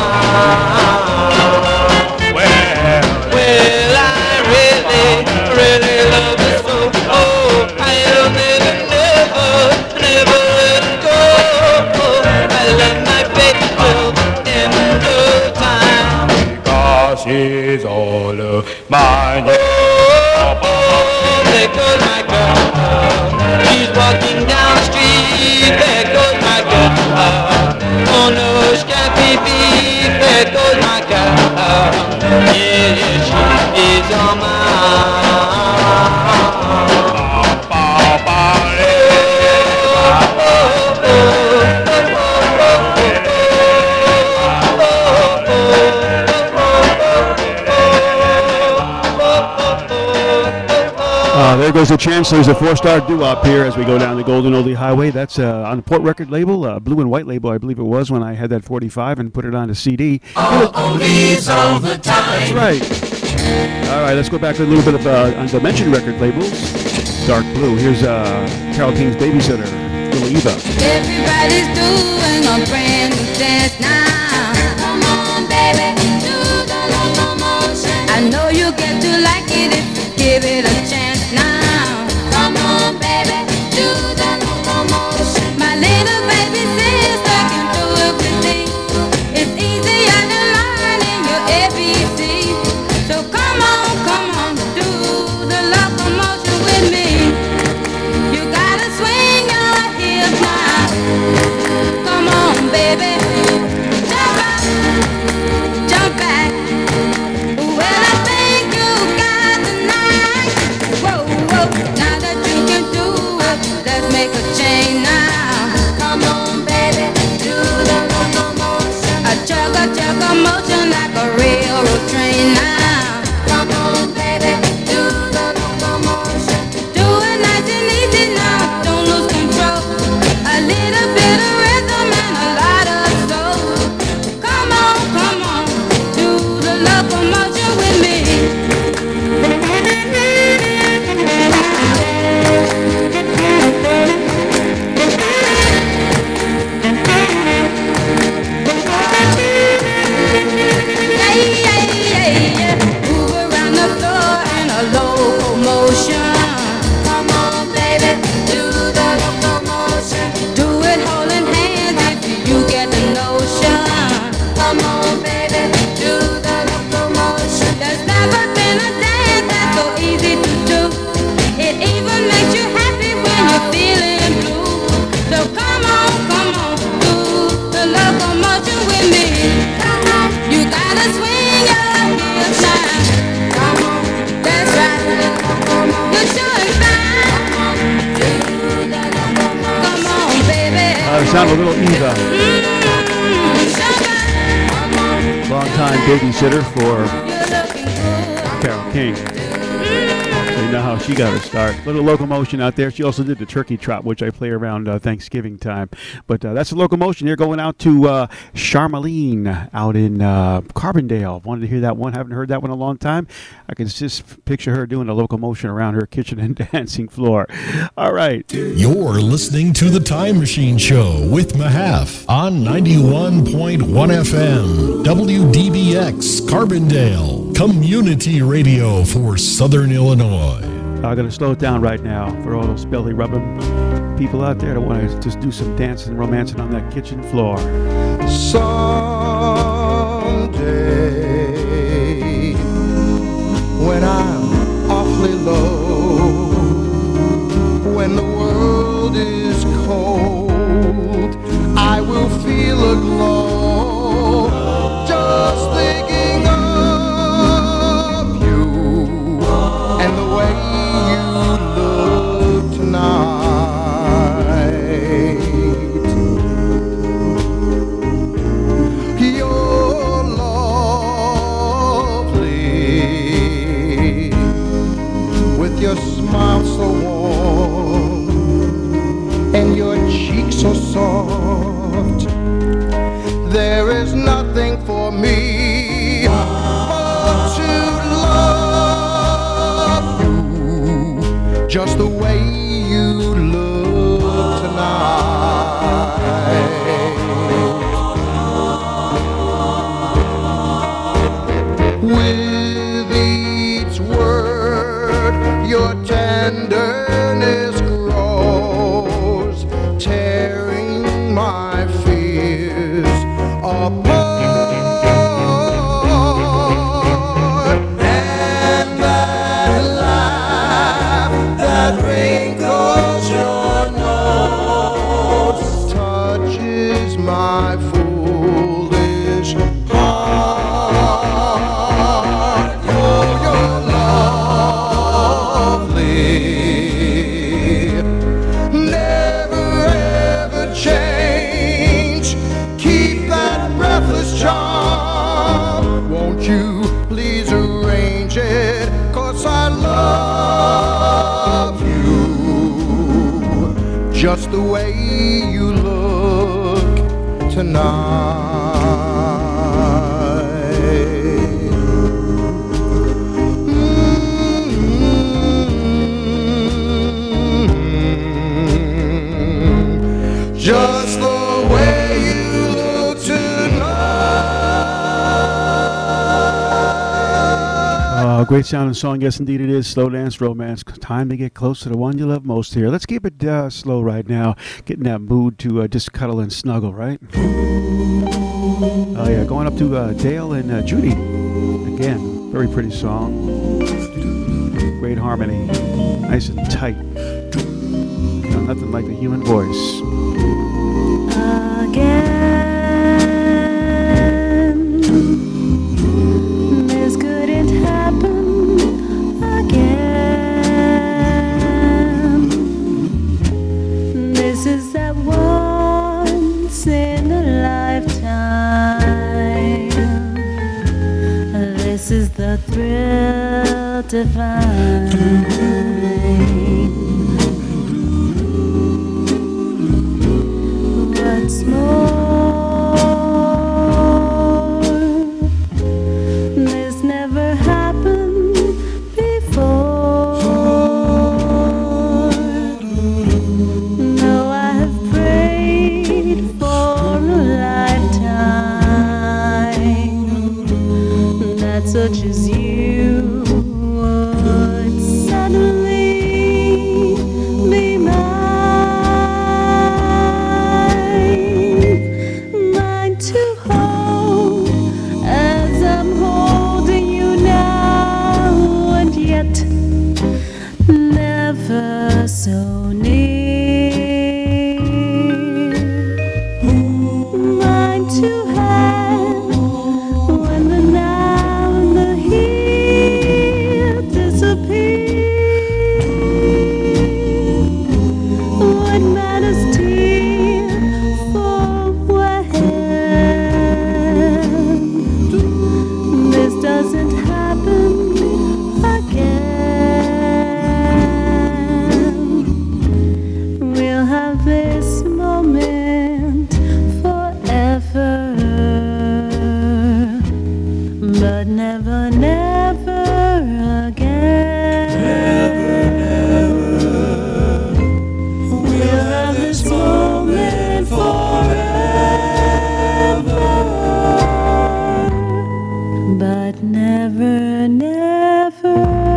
Well, I really, really love her so. Oh, I'll never, never, never let go. I love my baby till the end of time. Cause she's all of mine. Oh, there goes my girl, She's walking down the street, there goes my girl. Oh no, Scrappy Beef, there goes my girl. Yeah, yeah, she is all Uh, there goes the Chancellors, a four-star doo-wop here as we go down the Golden Oldie Highway. That's uh, on the Port Record label, uh, blue and white label, I believe it was when I had that forty-five and put it on a C D. All oldies all the time. That's right. All right, let's go back to a little bit of uh, on Dimension record labels. Dark blue. Here's uh, Carole King's Babysitter, Little Eva. Everybody's doing a brand new dance now. Come on, baby, do the locomotion. I know you get to like it if you give it a chance now. Come on, baby, do the locomotion. My little baby sister can do everything. It's easier than learning your A B C. So come on, come on, do the locomotion with me. You gotta swing your hips now. Come on, baby, jump up, jump back. Well, I think you got the night. Whoa, whoa, now that you can do it, let's make a change now. Come on, baby, do the locomotion. A chug a chug a motion like a railroad train now. Come on, baby, do the locomotion. Do it nice and easy now, don't lose control. A little bit of rhythm and a lot of soul. Come on, come on, do the locomotion with me. Yeah, yeah, yeah, yeah. Move around the floor in a locomotion. Come on, baby, do the locomotion. Do it holding hands if you get the notion. Come on, baby, do the locomotion. There's never been a dance that's so easy to do. It even makes you happy when you're feeling blue. So come on, come on, do the locomotion with me. Come on, you gotta swing your hips now. Come on, that's right. You're doing fine. Come on, baby. Uh, sound a little Eva. Long time babysitter for Carole King. So you know how she got her start. Little locomotion out there. She also did the turkey trot, which I play around uh, Thanksgiving time. But uh, that's the locomotion here going out to uh, Charmaline out in uh, Carbondale. Wanted to hear that one. Haven't heard that one in a long time. I can just picture her doing a locomotion around her kitchen and dancing floor. All right. You're listening to The Time Machine Show with Mahaf on ninety-one point one F M, W D B X, Carbondale, community radio for Southern Illinois. I'm going to slow it down right now for all those belly rubbing people out there that want to just do some dancing and romancing on that kitchen floor. Someday, when I'm awfully low, when the world is cold, I will feel a glow just thinking of you and the way you look tonight. You're lovely with your smile so warm and your cheek so soft. There is nothing for me but to love you just the way you look tonight. With each word, your tenderness grows, tearing my fears apart. And that laugh that wrinkles your just the way you look tonight. Mm-hmm. Just the way you look tonight. Uh, great sounding song, yes indeed it is. Slow dance romance. Time to get close to the one you love most here. Let's keep it uh, slow right now. Get in that mood to uh, just cuddle and snuggle, right? Oh yeah, going up to uh, Dale and uh, Judy. Again, very pretty song. Great harmony. Nice and tight. You know, nothing like the human voice. Again, this couldn't happen again. This is that once in a lifetime. This is the thrill divine. What's more, this never happened before. No, I have prayed for a lifetime that such as you would suddenly be mine. Mine to hold as I'm holding you now, and yet never so near. Mine to have when the now and the here disappear. What matters dear for when this doesn't happen again. We'll have this moment forever, but never, never again. We'll have this moment forever, but never, never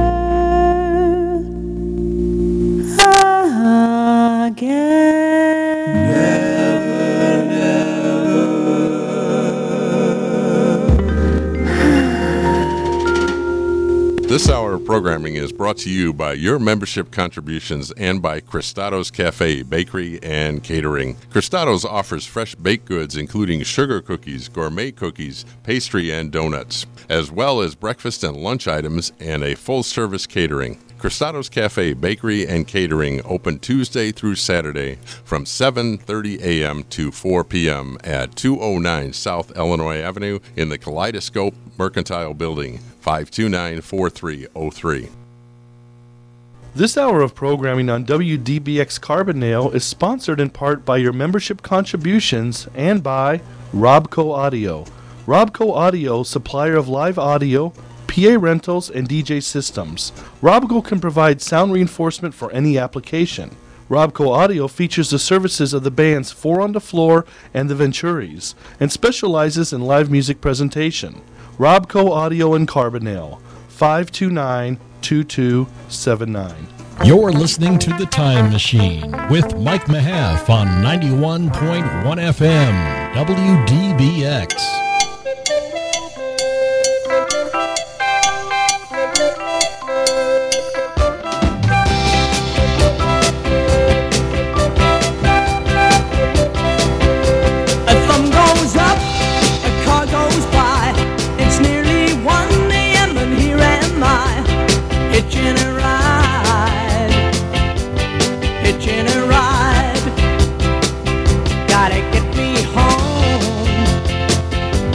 again. This hour of programming is brought to you by your membership contributions and by Cristado's Cafe, Bakery, and Catering. Cristado's offers fresh baked goods including sugar cookies, gourmet cookies, pastry, and donuts, as well as breakfast and lunch items and a full-service catering. Cristado's Cafe, Bakery, and Catering open Tuesday through Saturday from seven thirty a.m. to four p.m. at two oh nine South Illinois Avenue in the Kaleidoscope Mercantile Building, five two nine, four three oh three. This hour of programming on W D B X Carbondale is sponsored in part by your membership contributions and by Robco Audio. Robco Audio, supplier of live audio, P A rentals, and D J systems. Robco can provide sound reinforcement for any application. Robco Audio features the services of the bands Four on the Floor and the Venturis, and specializes in live music presentation. Robco Audio in Carbondale, five two nine, two two seven nine. You're listening to The Time Machine with Mike Mahaff on ninety-one point one F M, W D B X. Hitching a ride, hitching a ride. Gotta get me home.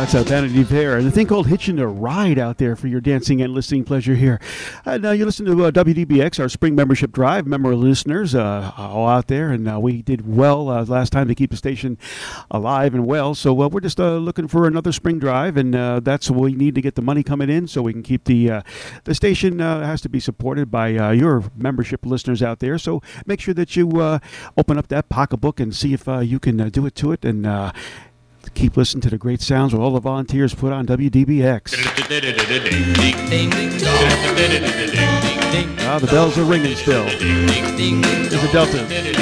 That's a Vanity Fair, and a thing called Hitching a Ride out there for your dancing and listening pleasure here. And uh, you listen to uh, W D B X, our spring membership drive. Member listeners uh, all out there, and uh, we did well uh, last time to keep the station alive and well. So uh, we're just uh, looking for another spring drive, and uh, that's what we need to get the money coming in so we can keep the uh, the station uh, has to be supported by uh, your membership listeners out there. So make sure that you uh, open up that pocketbook and see if uh, you can uh, do it to it, and uh, keep listening to the great sounds with all the volunteers put on W D B X. Ah, the bells are ringing still. There's the Deltas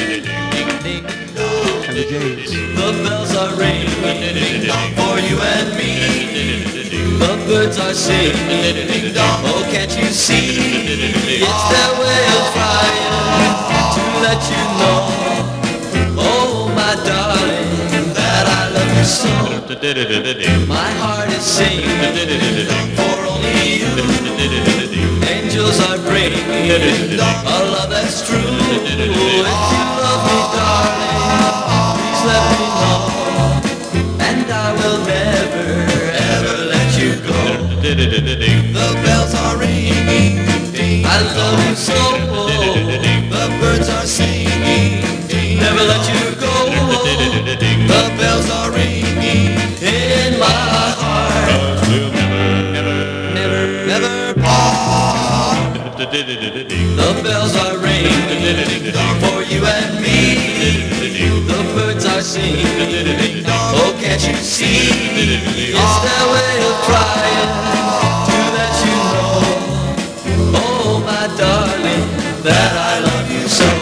and the Jays. The bells are ringing for you and me. The birds are singing, oh can't you see? It's their way of trying to let you know, oh my darling, that I love you so. My heart is singing for only you. Angels are bringing a love that's true. If you love me, darling, please let me know, and I will never, ever let you go. The bells are ringing, I love you so. The birds are singing, never let you go. The bells are ringing in my heart, never, never, never part. The bells are ringing for you and me. The birds are singing, oh can't you see? It's their way of trying to let you know, oh my darling, that I love you so.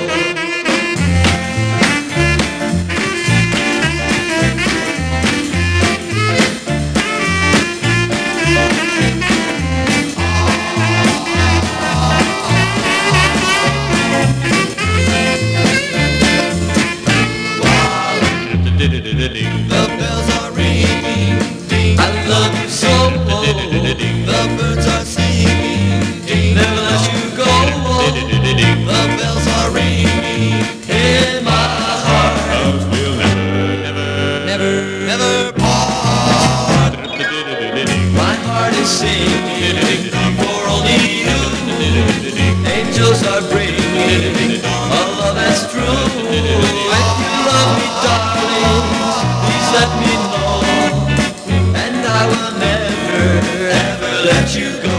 The bells are ringing, I love you so. The birds are singing, never let you go. The bells are ringing in my heart, never, never, never part. My heart is singing for only you. Angels are bringing a love that's true. If you love me, darling, please let me know, and I will never, ever let you go.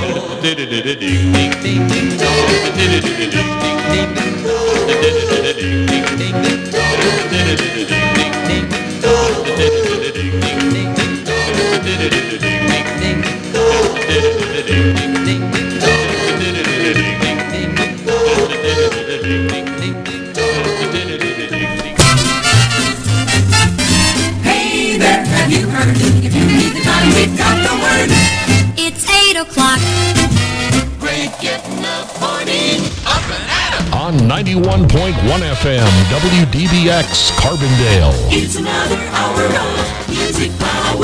Hey there, have you heard? If you need the time, we've got the word. It's eight o'clock. Great getting up morning, up and at 'em. On ninety-one point one F M, W D B X, Carbondale. It's another hour of music power.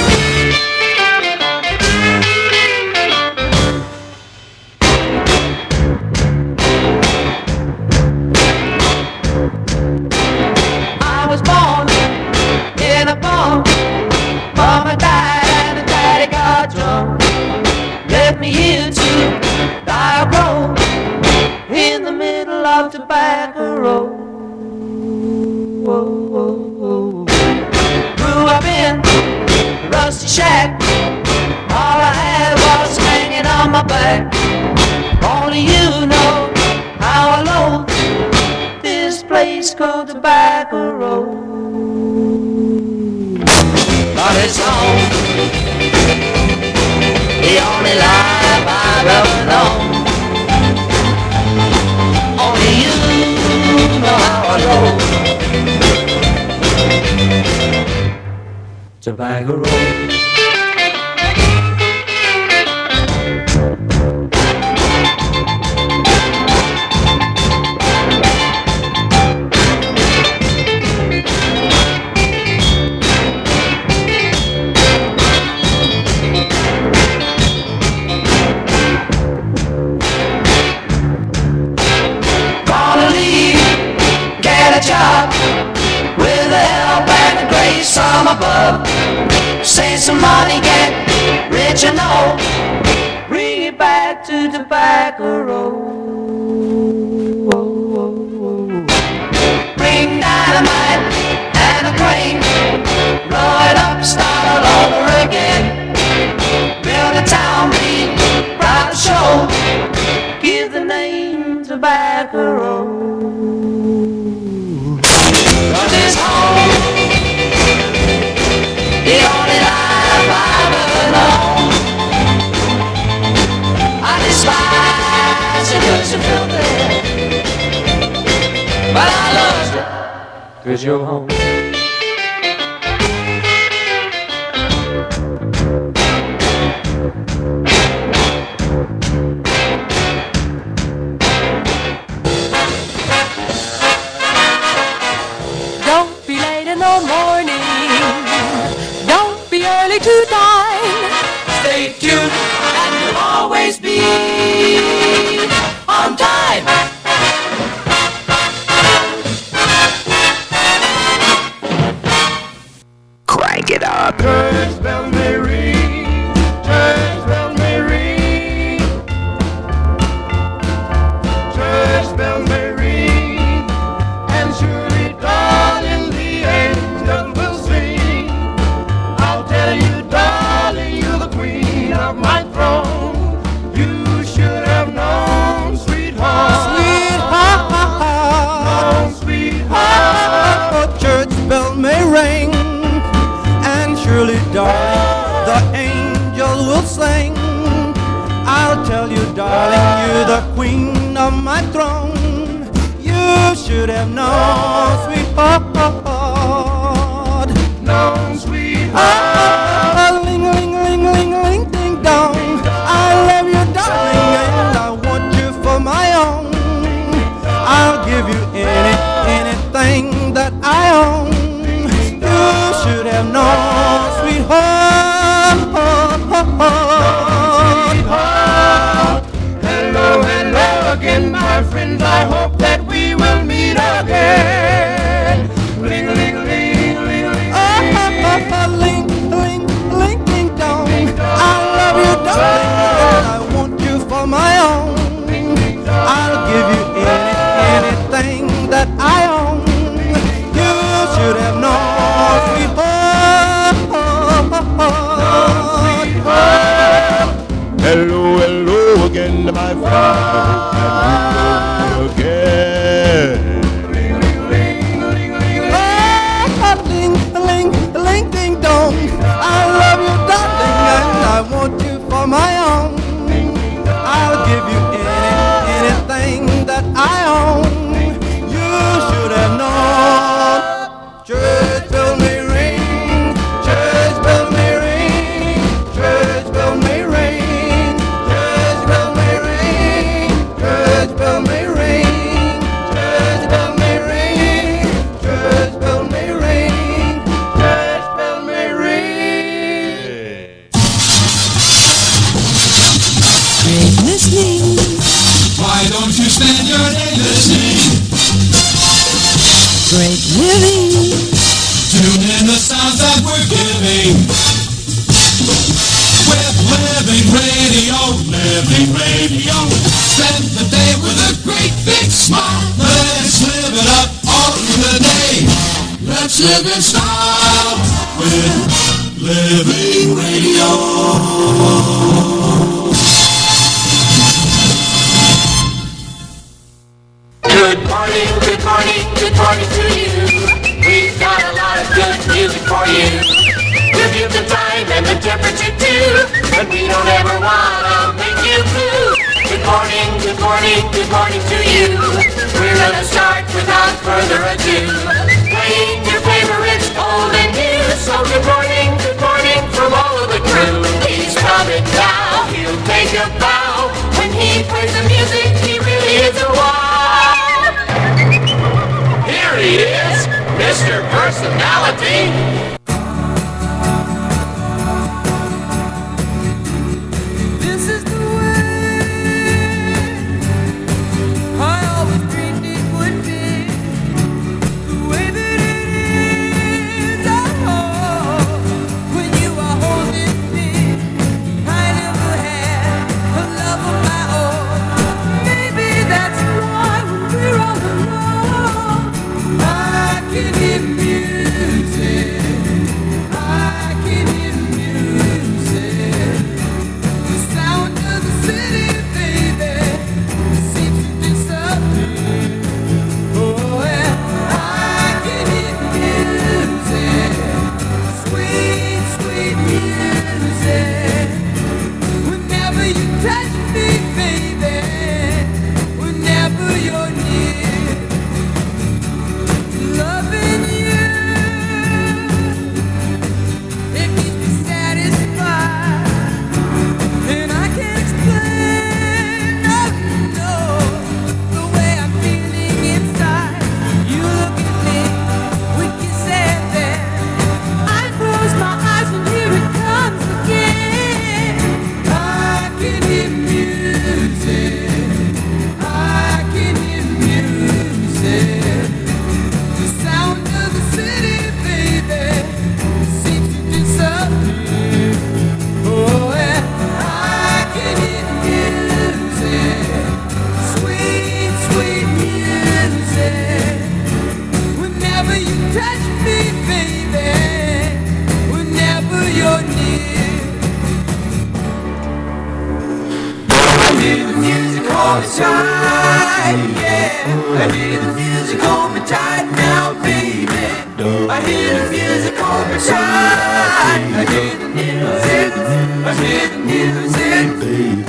I was born in a farm. Mama died and daddy got drunk. Left me here to die alone in the middle of Tobacco Road. Whoa, whoa, whoa. Grew up in a rusty shack. All I had was hanging on my back. Only you know how I loathe this place called Tobacco Road. But it's home, the only life I've ever known. Only you know how I roll. Tobacco Road. Job with the help and the grace from above. Say somebody get rich and know. Bring it back to Tobacco Road. Bring dynamite and a crane. Blow it up, start all over again. Build a town, be proud to show. Give the name Tobacco Road. Cause it's home, the only life I've ever known. I despise it cause you felt there, but I loved it cause you're home. Don't be late in the morning. Don't be early to dine. Stay tuned and you'll always be on time. Crank it up. Church bells may ring, church bells may ring, church bells may ring, and surely, darling, the angels will sing. I'll tell you, darling, you're the queen of my throne. You should have known, sweetheart, Sweetheart, known, sweetheart. oh, church bell may ring, and surely, darling, the angels will sing. I'll tell you, darling, you're the queen of my throne. You should have known, sweetheart, known, sweetheart. ah, ling, ling, ling, ling, ling, ding dong. I love you, darling, and I want you for my own. I'll give you any, anything that I own. You should have known, sweetheart. Sweetheart. Hello, hello again, my friends. I hope that we will meet again. Ling, ling, ling, ling, ling. Ah, ling, ling, ling, ding dong. I love you, darling, and I want you for my own. I'll give you any, anything that I own. You should have known, sweetheart. Hello, hello again, my friend. I hope that we will again. Ah, ling, ling, ling, ding dong. I love you, darling, and I want you for my own. I'll give you any, anything that I own. You should have known. Church bell may ring, church bell may ring, church bell may ring, church bell may ring, church bell may ring, church bell may ring, church bell may ring, church bell may ring. Great listening. Why don't you spend your day listening? Great living. Tune in the sounds that we're giving. With Living Radio, Living Radio. Spend the day with a great big smile. Let's live it up all through the day. Let's live in style with Living Radio. Good morning, good morning, good morning to you. We've got a lot of good music for you. We'll give the time and the temperature too, but we don't ever wanna make you blue. Good morning, good morning, good morning to you. We're gonna start without further ado, playing your favorites old and new. So good morning, good morning from all of the crew. He's coming now, he'll take a bow. When he plays the music, he really is a wow. Here he is, Mister Personality. This is the way I always dreamed it would be. The way that it is, oh, when you are holding yeah. I hear the music hold me tight now, baby. I hear the music hold me tight. I hear the music, I hear the music, baby.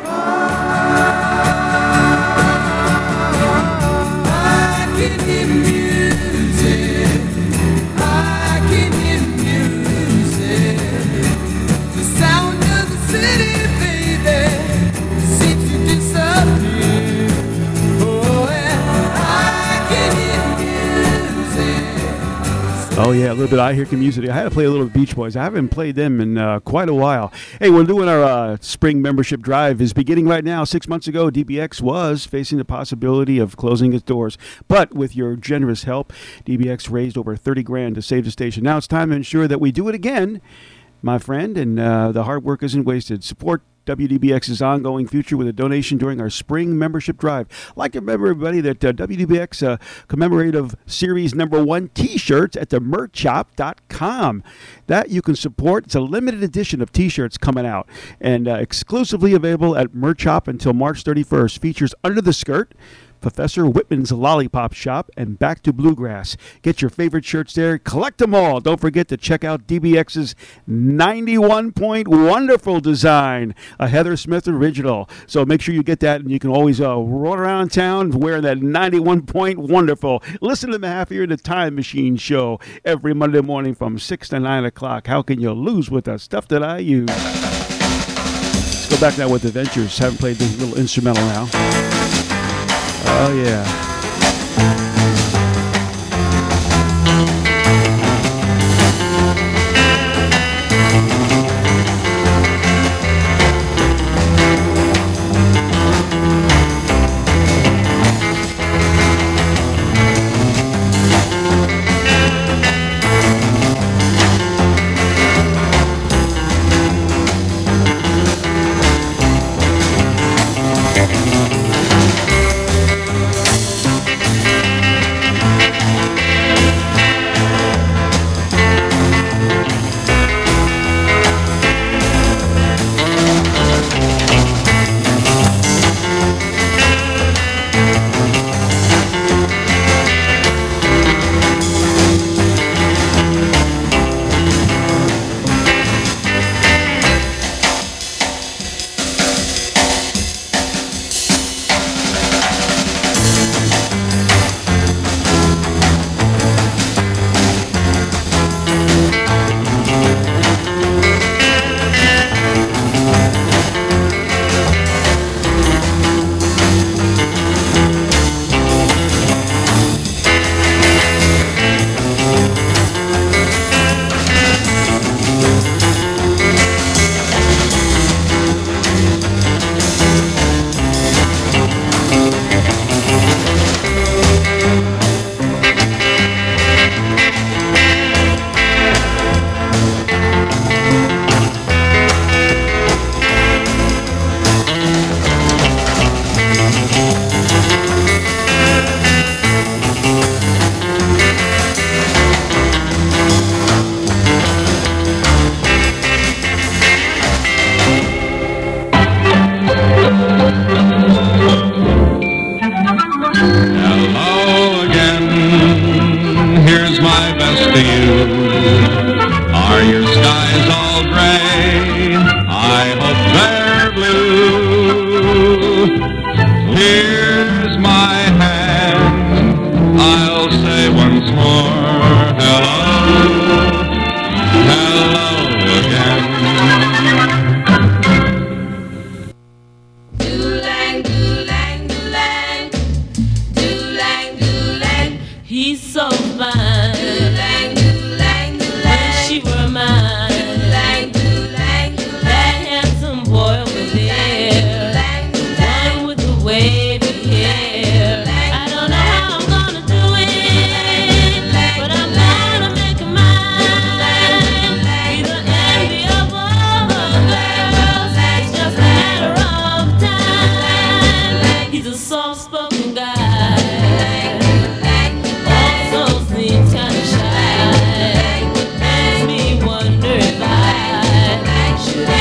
I can hear music. I can hear music. The sound of the city, baby, seems to disappear. Oh, and I can hear music. Oh, yeah, a little bit of I Hear Community. I had to play a little Beach Boys. I haven't played them in uh, quite a while. Hey, we're doing our uh, spring membership drive is beginning right now. Six months ago, D B X was facing the possibility of closing its doors. But with your generous help, D B X raised over thirty grand to save the station. Now it's time to ensure that we do it again, my friend, and uh, the hard work isn't wasted. Support W D B X's ongoing future with a donation during our spring membership drive. I'd like to remember everybody that uh, W D B X uh, commemorative series number one t-shirts at the merch shop dot com. That you can support. It's a limited edition of t-shirts coming out and uh, exclusively available at Merch Shop until March thirty-first. Features Under the Skirt, Professor Whitman's Lollipop Shop, and Back to Bluegrass. Get your favorite shirts there. Collect them all. Don't forget to check out D B X's ninety-one point Wonderful design, a Heather Smith original. So make sure you get that, and you can always uh, run around town wearing that ninety-one point Wonderful. Listen to Mahaff here in the Time Machine Show every Monday morning from six to nine o'clock. How can you lose with the stuff that I use? Let's go back now with the Ventures. Haven't played this little instrumental now. Oh, yeah.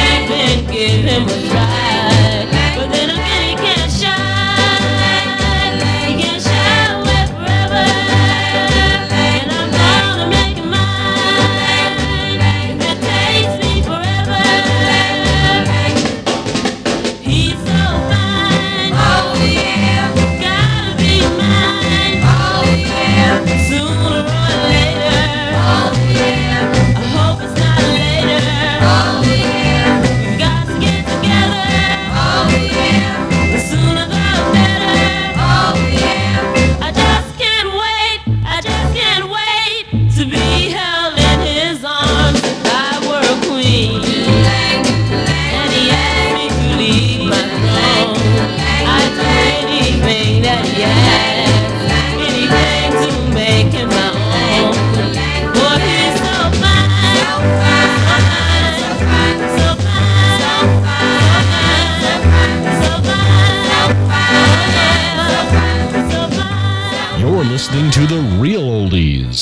Give him a try, but then again he can't shine.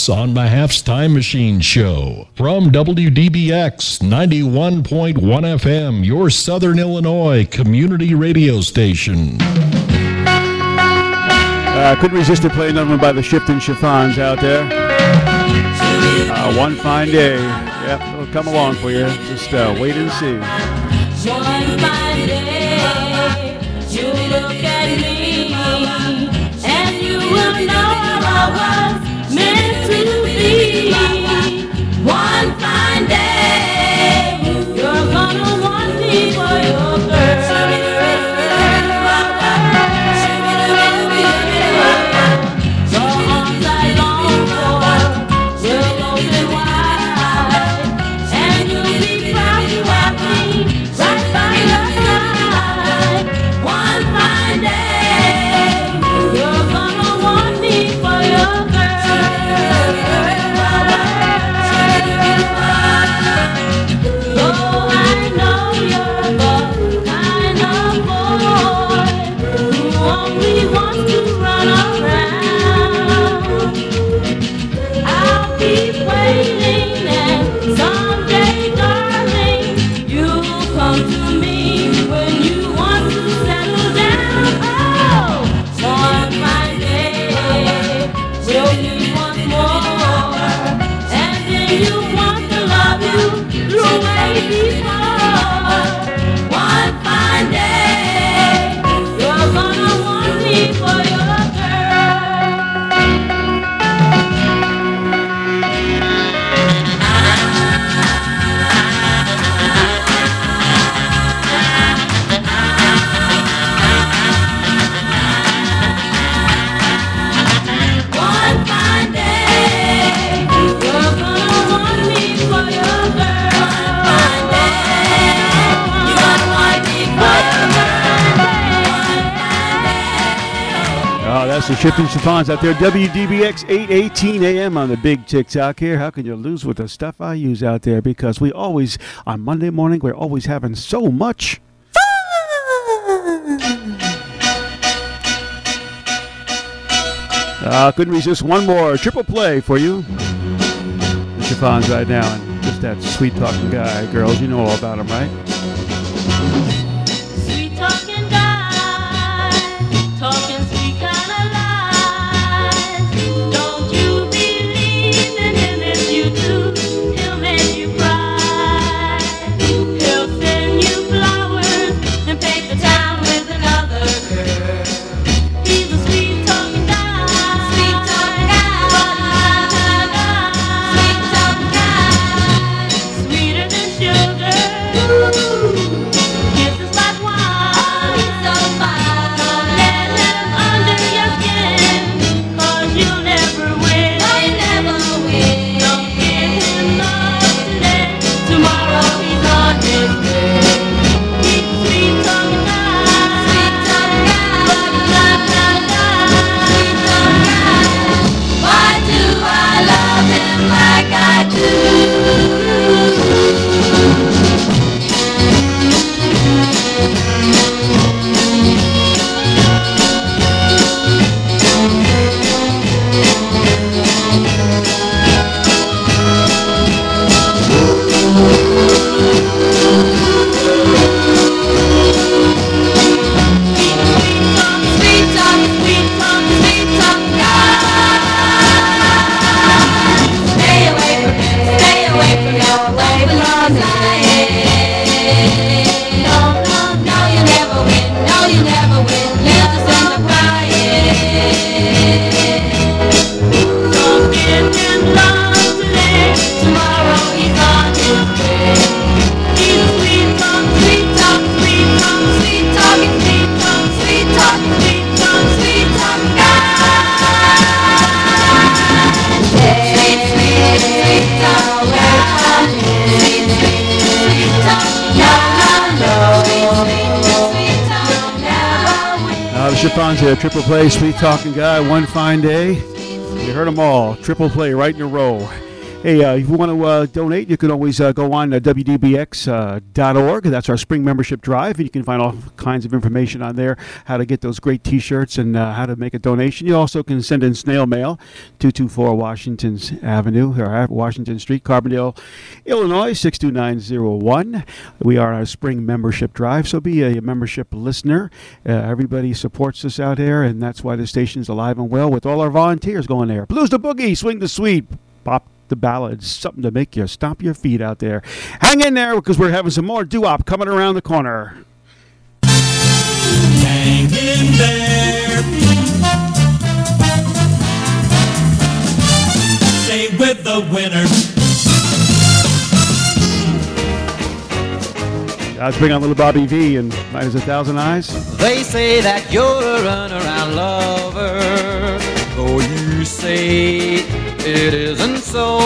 This on Mahaff's Time Machine Show from W D B X ninety-one point one F M, your Southern Illinois community radio station. I uh, couldn't resist to play another one by the Shifting Chiffons out there. Uh, one fine day. Yep, it'll come along for you. Just uh, wait and see. One fine day, you look at me, and you will know how I was meant to be. One fine day, you're gonna want me for your girl. The arms I long for will open wide, and you'll be proud to have me right by your side. One fine day, you're gonna want me for your girl. Though I know you're the kind of boy who only wants to run around, I'll keep waiting, and someday, darling, you'll come to me when you want to settle down. Oh, one fine day, we'll meet once more, and then you want to love you through way before. One fine day, you're gonna want me for your One fine day, you're gonna want me for your girl. One fine day, you're gonna want me for your girl. Oh, that's the Shifting Chiffons out there. W D B X eight eighteen A M on the big TikTok here. How can you lose with the stuff I use out there? Because we always, on Monday morning, we're always having so much Uh, couldn't resist one more triple play for you. The Chiffons right now, and just that sweet talking guy. Girls, you know all about him, right? Sweet talking guy, talking sweet kind of lies. Don't you believe in him? If you do, he'll make you cry. He'll send you flowers and paper town with another girl. He's a sweet talking guy, sweet talking guy, sweet talking guy, sweeter than sugar. Kisses like wine, he's so fine. Don't let him under your skin, 'cause you'll never win. No, you never win. Don't give him love today, tomorrow he's on his way. He's a sweet talking guy, sweet talking guy, sweet talking guy. Why do I love him like I do? Sweet talking, sweet talking, sweet talking guy. Stay away from him, stay away from him, away with love's lying. No, no, no, you never win, no, you never win. He'll just end up crying. Don't give him love today, tomorrow he's on his way. He's a sweet talking, sweet talking, sweet talking, sweet talking, sweet talking, sweet talking, sweet talking, sweet talking guy. Sweet, sweet, sweet talking guy. Sweet, sweet, sweet talking guy. Sweet, sweet, sweet talking guy. Uh, the Chiffons here, triple play, sweet talking guy, one fine day. You heard them all, triple play right in a row. Hey, uh, if you want to uh, donate, you can always uh, go on uh, W D B X dot org. That's our spring membership drive. You can find all kinds of information on there, how to get those great T-shirts and uh, how to make a donation. You also can send in snail mail, two two four Washington Avenue, or Washington Street, Carbondale, Illinois, six two nine zero one. We are on our spring membership drive, so be a membership listener. Uh, everybody supports us out there, and that's why the station's alive and well with all our volunteers going there. Blues the boogie, swing the sweet, pop the ballads, something to make you stomp your feet out there. Hang in there because we're having some more doo-wop coming around the corner. Hang in there. Stay with the winners. Let's bring on little Bobby V and Light as a Thousand Eyes. They say that you're a runaround lover, though you say it isn't so.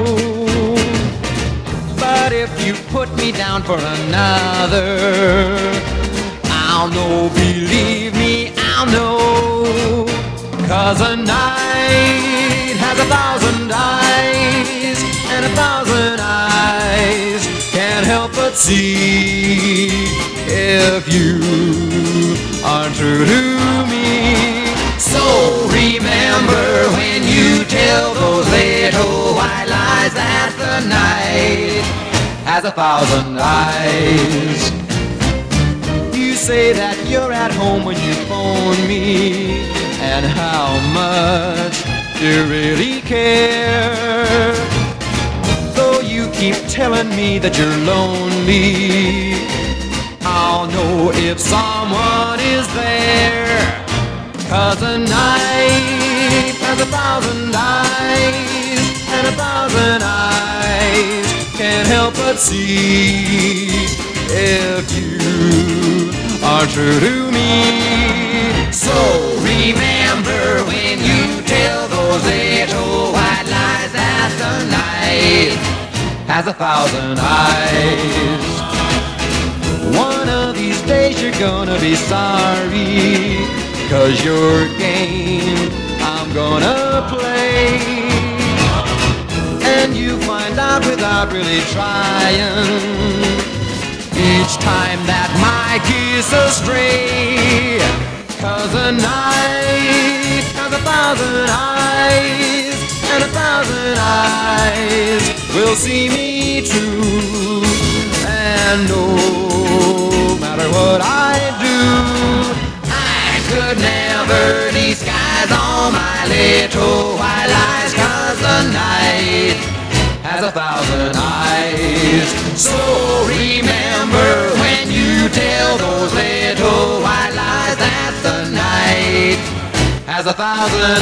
But if you put me down for another, I'll know, believe me, I'll know. Cause a night has a thousand eyes, and a thousand eyes can't help but see if you are true to me. So remember when you tell those little white lies that the night has a thousand eyes. You say that you're at home when you phone me, and how much you really care. Though you keep telling me that you're lonely, I'll know if someone is there. Cause a night has a thousand eyes, and a thousand eyes can't help but see if you are true to me. So remember when you tell those little white lies that the night has a thousand eyes. One of these days you're gonna be sorry, cause your game I'm gonna play, and you find out without really trying each time that my kiss astray. Cause a night has a thousand eyes, and a thousand eyes will see me true. And no matter what I do, I could never disguise all my little white lies. Cause the night has a thousand eyes. So remember when you tell those little white lies that the night has a thousand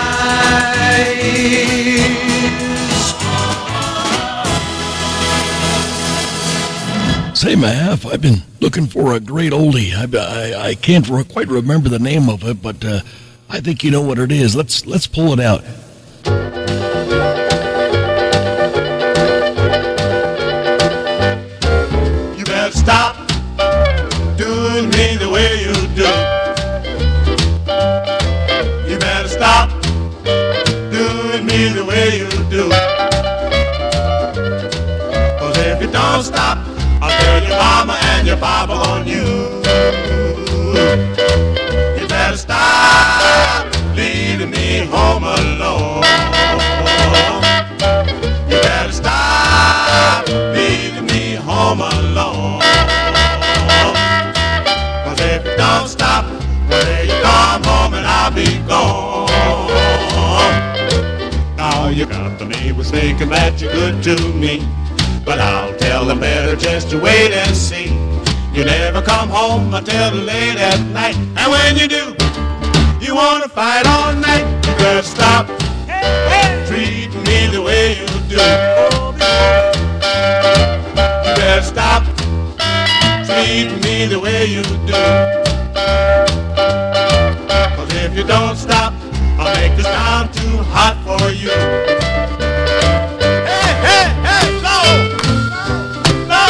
eyes. Say, Mahaff, I've been looking for a great oldie. I, I, I can't re- quite remember the name of it, but uh, I think you know what it is. Let's let's pull it out. You better stop doing me the way you do. You better stop doing me the way you do. Cause if you don't stop, I'll tell your mama and your papa on you. You better stop leaving me home alone. You better stop leaving me home alone. Cause if you don't stop, well, then you come home and I'll be gone. Now you got the neighbors thinking that you're good to me, but I'll tell them better just to wait and see. You never come home until late at night, and when you do, you wanna fight all night. You better stop treating me the way you do. You better stop treating me the way you do. Cause if you don't stop, I'll make this town too hot for you. Hey, hey, hey, no! No!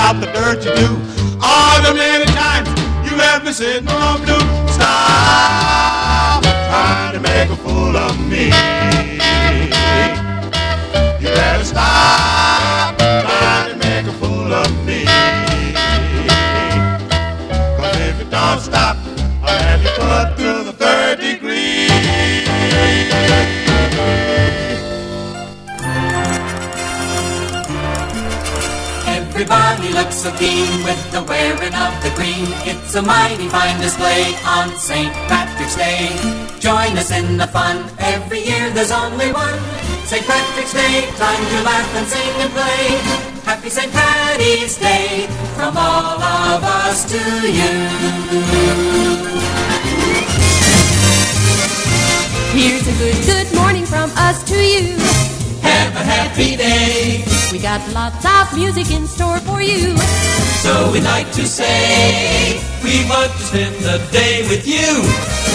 about the dirt you do. All the many times you left me sitting on blue. Stop trying to make a fool of me. You better stop trying to make a fool of me. Cause if you don't stop, I'll have you put through the third degree. Everybody looks so keen with the wearing of the green. It's a mighty fine display on Saint Patrick's Day. Join us in the fun. Every year there's only one Saint Patrick's Day. Time to laugh and sing and play. Happy Saint Patty's Day from all of us to you. Here's a good, good morning from us to you. Have a happy day. We got lots of music in store for you. So we'd like to say we want to spend the day with you.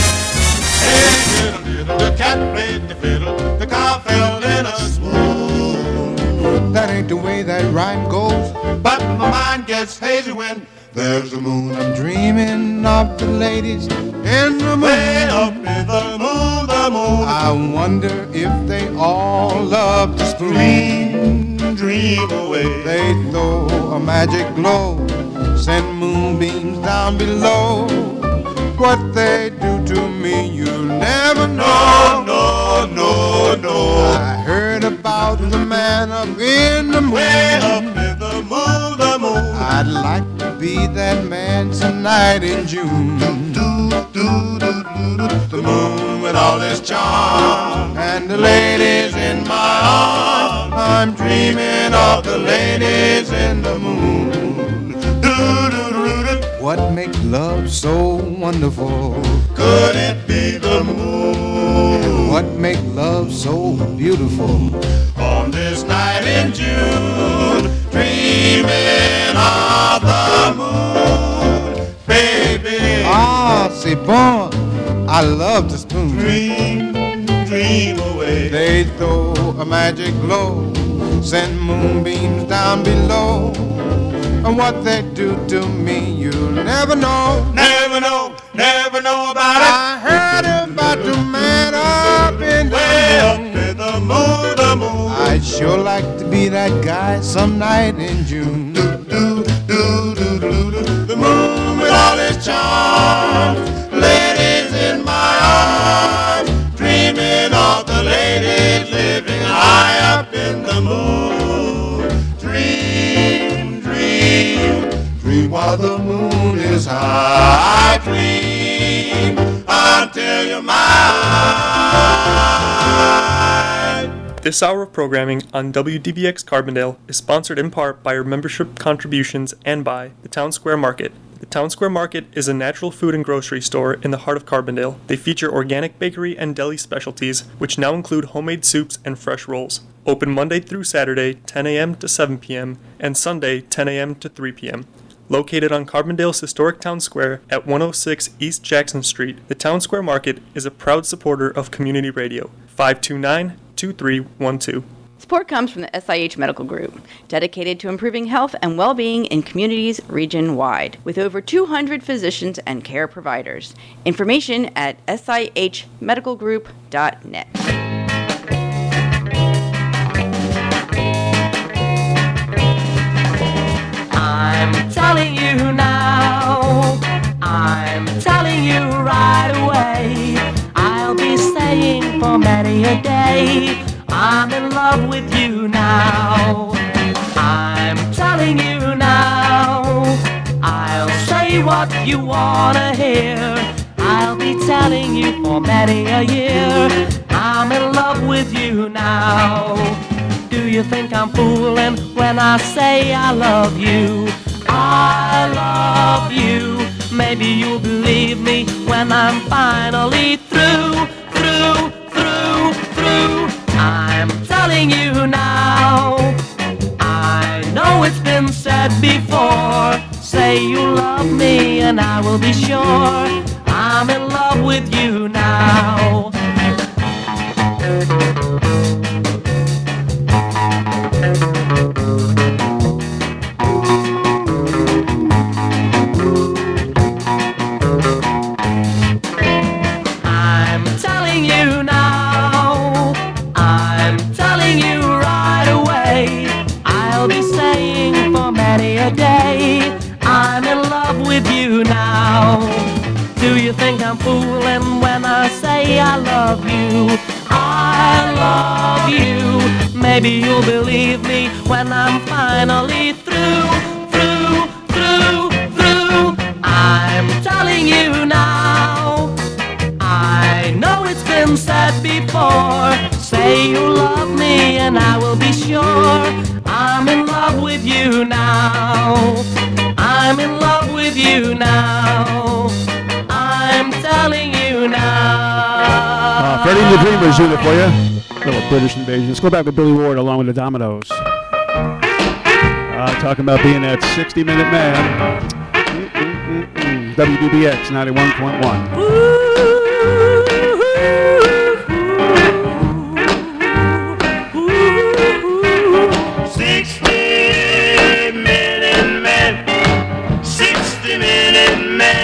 Hey, little, little, the cat played the fiddle, the cow fell in a swoon. That ain't the way that rhyme goes, but my mind gets hazy when there's a moon. I'm dreaming of the ladies in the moon. Way up in the moon, the moon. I wonder if they all love to scream, dream away. They throw a magic glow, send moonbeams down below. What they do to me, you'll never know. No, no, no. I heard about the man up in the moon. Way up in the moon, the moon. I'd like to be that man tonight in June. Do, do, do, do, do, the moon with all its charm, and the ladies in my arms. I'm dreaming of the ladies in the moon. Do, do, do, do. What makes love so wonderful? Could it be the moon? What makes love so beautiful? On this night in June, dreaming of the moon, baby. Ah, c'est bon. I love the spoon. Dream, dream away. They throw a magic glow, send moonbeams down below. And what they do to me, you'll never know. Never know, never know about it. I heard about the man up in the way moon. Up in the moon, the moon. I'd sure like to be that guy some night in June. Do, do, do, do, do, do. The moon with all its charms, ladies in my arms, dreaming of the ladies living high up in the moon. Dream, dream, dream while the moon is high. Dream until you're mine. This hour of programming on W D B X Carbondale is sponsored in part by your membership contributions and by the Town Square Market. The Town Square Market is a natural food and grocery store in the heart of Carbondale. They feature organic bakery and deli specialties, which now include homemade soups and fresh rolls. Open Monday through Saturday, ten a.m. to seven p.m., and Sunday, ten a.m. to three p.m. Located on Carbondale's historic Town Square at one oh six East Jackson Street, the Town Square Market is a proud supporter of community radio. five two nine, two three one two. Support comes from the S I H Medical Group, dedicated to improving health and well-being in communities region-wide, with over two hundred physicians and care providers. Information at S I H medical group dot net. I'm telling you now, I'm telling you right away, I'll be staying for many a day, I'm in love with you now. I'm telling you now, I'll say what you wanna hear, I'll be telling you for many a year, I'm in love with you now. Do you think I'm fooling when I say I love you? I love you. Maybe you'll believe me when I'm finally through, through, through, through. I'm telling you now. I know it's been said before. Say you love me and I will be sure I'm in love with you now. with you now. Do you think I'm fooling when I say I love you? I love you. Maybe you'll believe me when I'm finally through, through, through, through. I'm telling you now. I know it's been said before. Say you love me and I will be sure I'm in love with you now. I'm in love with you now. I'm telling you now. Uh, Freddie and the Dreamers doing it for you. Little British invasion. Let's go back to Billy Ward along with the Dominoes. Uh, talking about being that sixty-minute man. Mm-mm-mm-mm. W D B X ninety-one point one. sixty-minute man, sixty-minute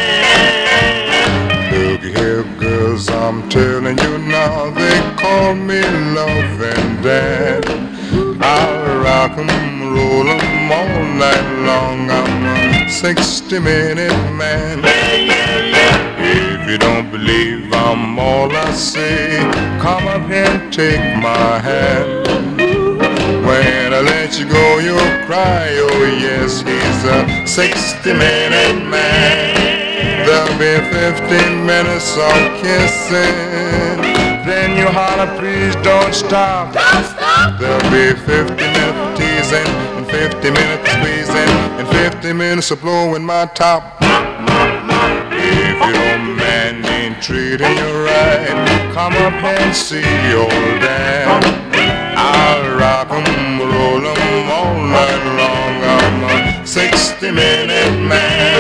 man. Look here, girls, I'm telling you now, they call me love and dad. I'll rock 'em, roll 'em all night long. I'm a sixty-minute man. If you don't believe I'm all I say, come up here and take my hand. When I let you go, you'll cry, oh yes, he's a sixty-minute man. There'll be fifteen minutes of kissing, then you holler, please don't stop. Don't stop. There'll be fifty minutes of teasing, and fifty minutes of squeezing, and fifty minutes of blowing my top. If your man ain't treating you right, come up and see old Dan. I'll rock 'em, roll 'em all night long. I'm a sixty-minute man.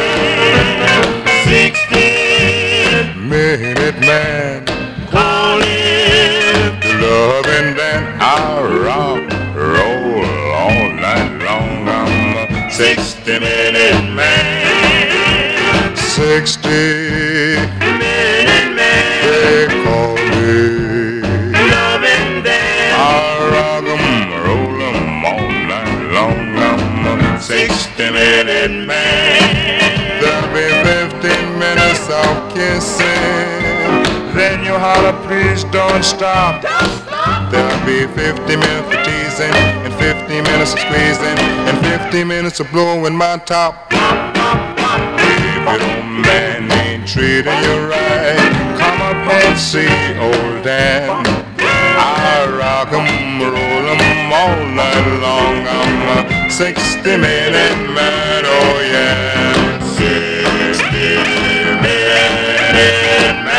Sixty-minute man. Call it the loving Dan. I'll rock, roll all night long. I'm a sixty-minute man. Sixty-minute man. They call me loving Dan. I'll rock 'em, roll 'em all night long. I'm a sixty-minute man. There'll be fifteen minutes of kissing, then you holler, please don't stop. Don't stop. There'll be fifty minutes of teasing, and fifty minutes of squeezing, and fifty minutes of blowing my top. If your man ain't treating you right, come up and see old Dan. I rock 'em, roll 'em all night long. I'm a sixty-minute man, oh yeah. Sixty-minute man.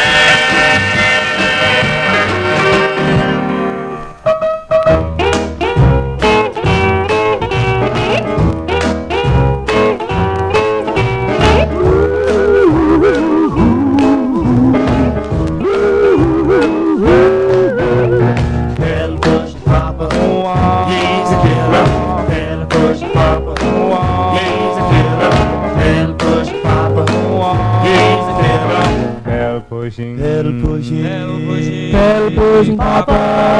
Pushing, pedal pushing, pedal pushing, pedal pushing, Papa.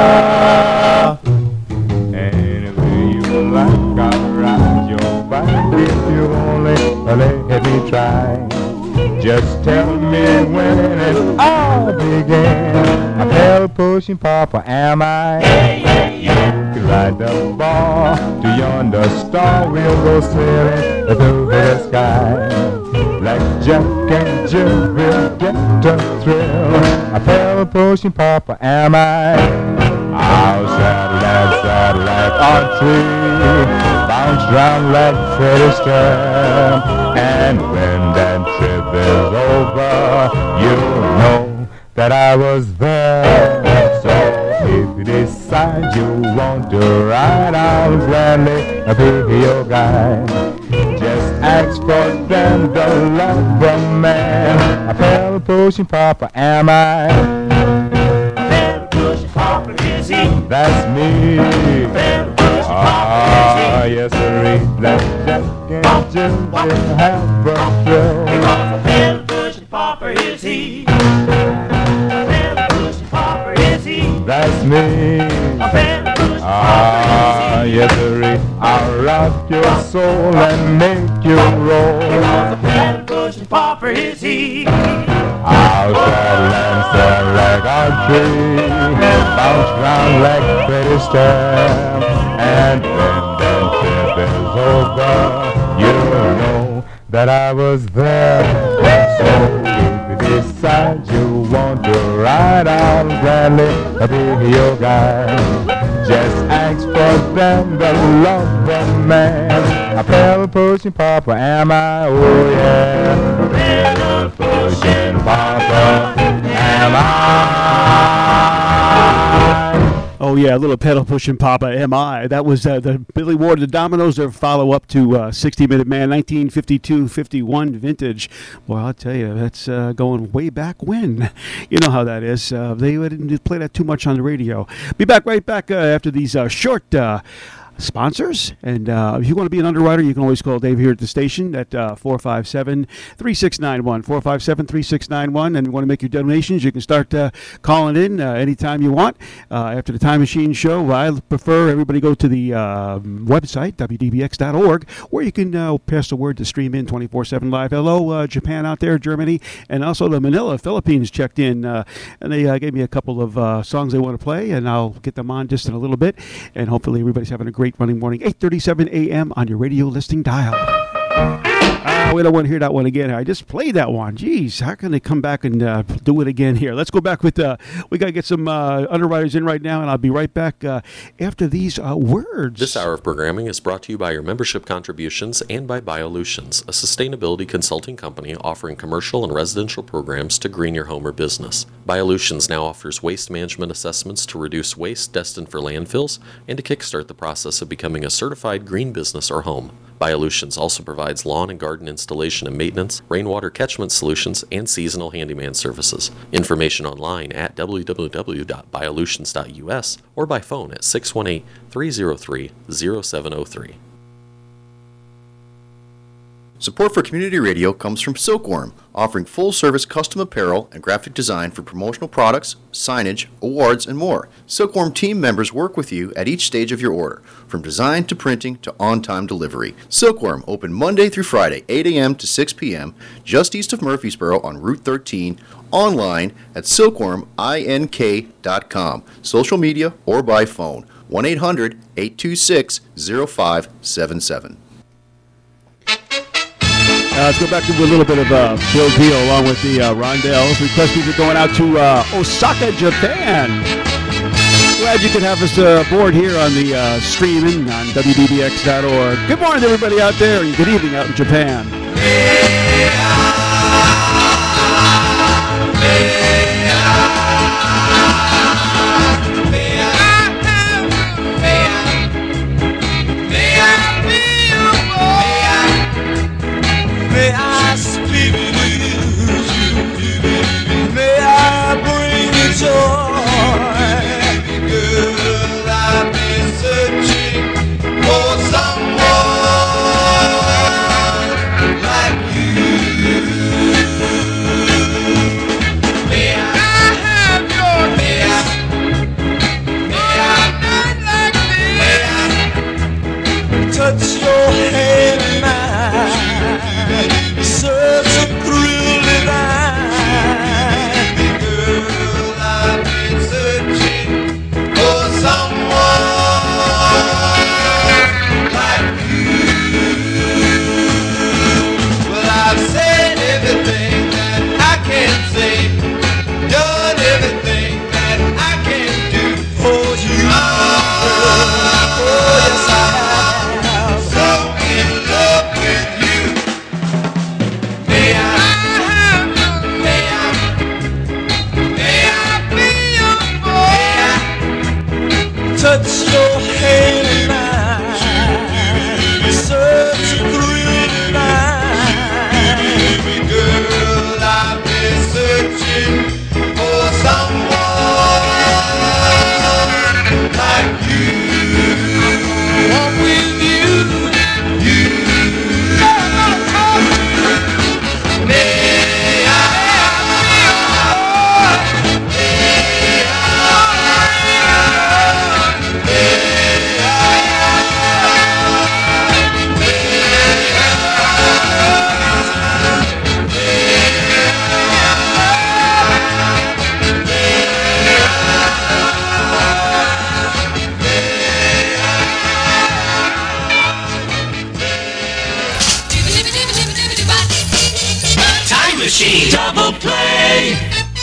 Anyway you like, I'll ride your bike if you only let me try. Just tell me when it all began. A pedal pushing Papa, am I? Yeah, yeah, yeah. You can ride the ball to yonder star. We'll go sailing through the sky. Like Jack and Jill will get a thrill. A pedal pushing Papa, am I? I'll satellite, satellite on tree, bounce round like Freddy Stern. And when that trip is over, you'll know that I was there. So if you decide you want to ride, I'll gladly be your guide. Just ask for them, the lover man. A pedal pushing Papa, am I? A pedal pushing Papa, is he? That's me. A pedal pushing Papa, is he? Ah, yes sir, that Jack and Jill will have a thrill. Because a pedal pushing Papa, is he? A pedal pushing Papa, is he? That's me. A pedal pushing Papa, is he? Ah, yes sir, I'll rock your soul and make you roll. pushing pauper is he. I'll saddle and stand like a tree, bounce round like pretty stem, and when the trip is over, you'll know that I was there. So if you decide you want to ride, I'll gladly be your guide. Just ask for them, the lover man. A pedal pushing papa, am I? Oh yeah, pedal pushing papa, am I? Oh yeah, a little pedal pushing papa, am I? That was uh, the Billy Ward, the Dominoes, their follow-up to uh, sixty minute man, nineteen fifty-two fifty-one vintage. Well, I'll tell you, that's uh, going way back when. You know how that is. Uh, they didn't play that too much on the radio. Be back right back uh, after these uh, short uh, sponsors. And uh, if you want to be an underwriter, you can always call Dave here at the station at uh, four five seven, three six nine one, four five seven, three six nine one. And if you want to make your donations, you can start uh, calling in uh, anytime you want. Uh, after the Time Machine show, I prefer everybody go to the uh, website, W D B X dot org, where you can uh, pass the word to stream in twenty-four seven live. Hello, uh, Japan out there, Germany, and also the Manila, Philippines checked in. Uh, and they uh, gave me a couple of uh, songs they want to play, and I'll get them on just in a little bit. And hopefully everybody's having a great running morning. eight thirty-seven a.m. on your radio listing dial. Uh, we don't want to hear that one again. I just played that one. Jeez, how can they come back and uh, do it again here? Let's go back with, uh, we got to get some uh, underwriters in right now, and I'll be right back uh, after these uh, words. This hour of programming is brought to you by your membership contributions and by Biolutions, a sustainability consulting company offering commercial and residential programs to green your home or business. Biolutions now offers waste management assessments to reduce waste destined for landfills and to kickstart the process of becoming a certified green business or home. Biolutions also provides lawn and garden installation and maintenance, rainwater catchment solutions, and seasonal handyman services. Information online at w w w dot biolutions dot u s or by phone at six one eight, three zero three, zero seven zero three. Support for community radio comes from Silkworm, offering full-service custom apparel and graphic design for promotional products, signage, awards, and more. Silkworm team members work with you at each stage of your order, from design to printing to on-time delivery. Silkworm, open Monday through Friday, eight a.m. to six p.m., just east of Murfreesboro on Route thirteen, online at silkworm ink dot com, social media, or by phone, one eight hundred, eight two six, zero five seven seven. Uh, let's go back to a little bit of uh, Bill Deal along with the uh, Rondells. Request music going out to uh, Osaka, Japan. Glad you could have us uh, aboard here on the uh, streaming on W D B X dot org. Good morning to everybody out there, and good evening out in Japan. May I speak with you? May I bring you joy? Girl, I've been searching for someone like you. machine. Double play.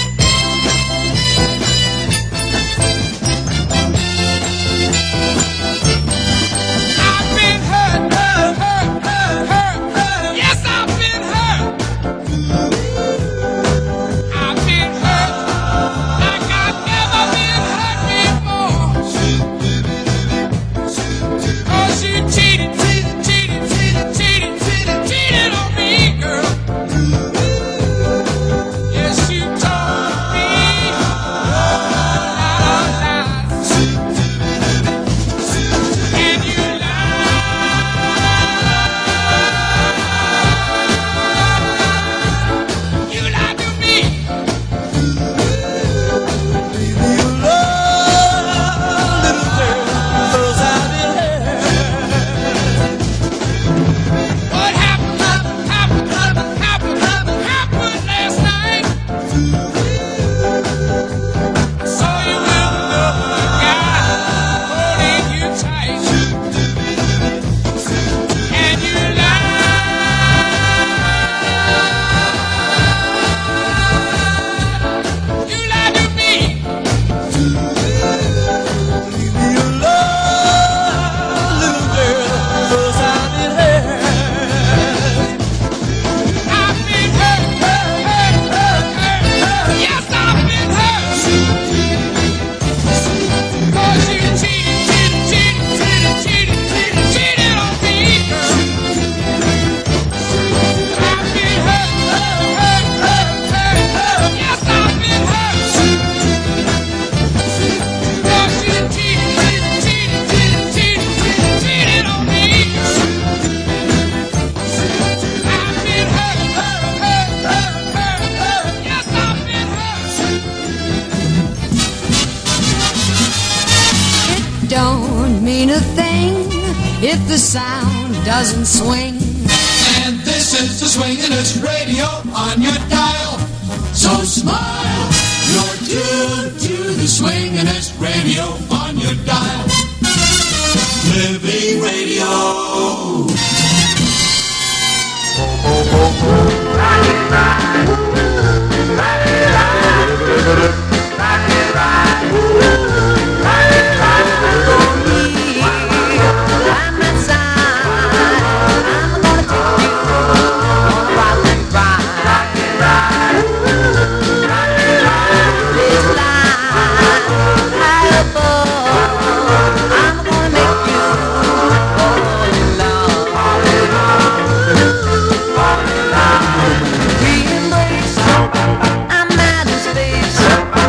Don't mean a thing if the sound doesn't swing. And this is the Swingin'est Radio on your dial. So smile, you're tuned to the Swingin'est Radio on your dial. Living Radio. I'm out of space.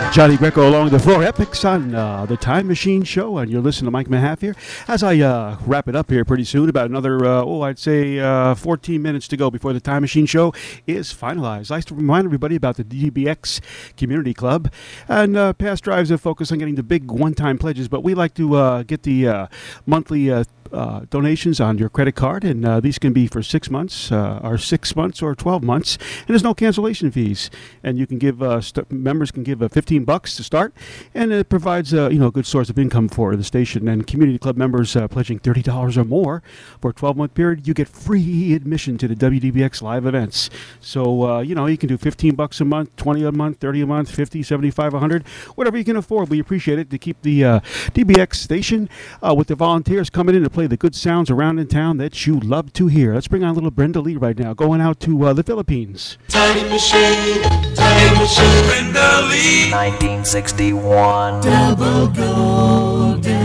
Johnny Greco along the floor, Epics on uh, the Time Machine Show, and you're listening to Mike Mahaff here. As I uh, wrap it up here pretty soon, about another, uh, oh, I'd say uh, fourteen minutes to go before the Time Machine Show is finalized. I like to remind everybody about the D B X Community Club, and uh, past drives have focused on getting the big one-time pledges, but we like to uh, get the uh, monthly uh, Uh, donations on your credit card, and uh, these can be for six months, uh, or six months, or twelve months, and there's no cancellation fees. And you can give uh, st- members can give uh, fifteen bucks to start, and it provides uh, you know a good source of income for the station. And community club members uh, pledging thirty dollars or more for a twelve month period, you get free admission to the W D B X live events. So uh, you know you can do fifteen bucks a month, twenty a month, thirty a month, fifty, seventy-five, a hundred, whatever you can afford. We appreciate it to keep the uh, D B X station uh, with the volunteers coming in to play the good sounds around in town that you love to hear. Let's bring on little Brenda Lee right now, going out to uh, the Philippines. Time machine, time machine, Brenda Lee, nineteen sixty-one. Double golden.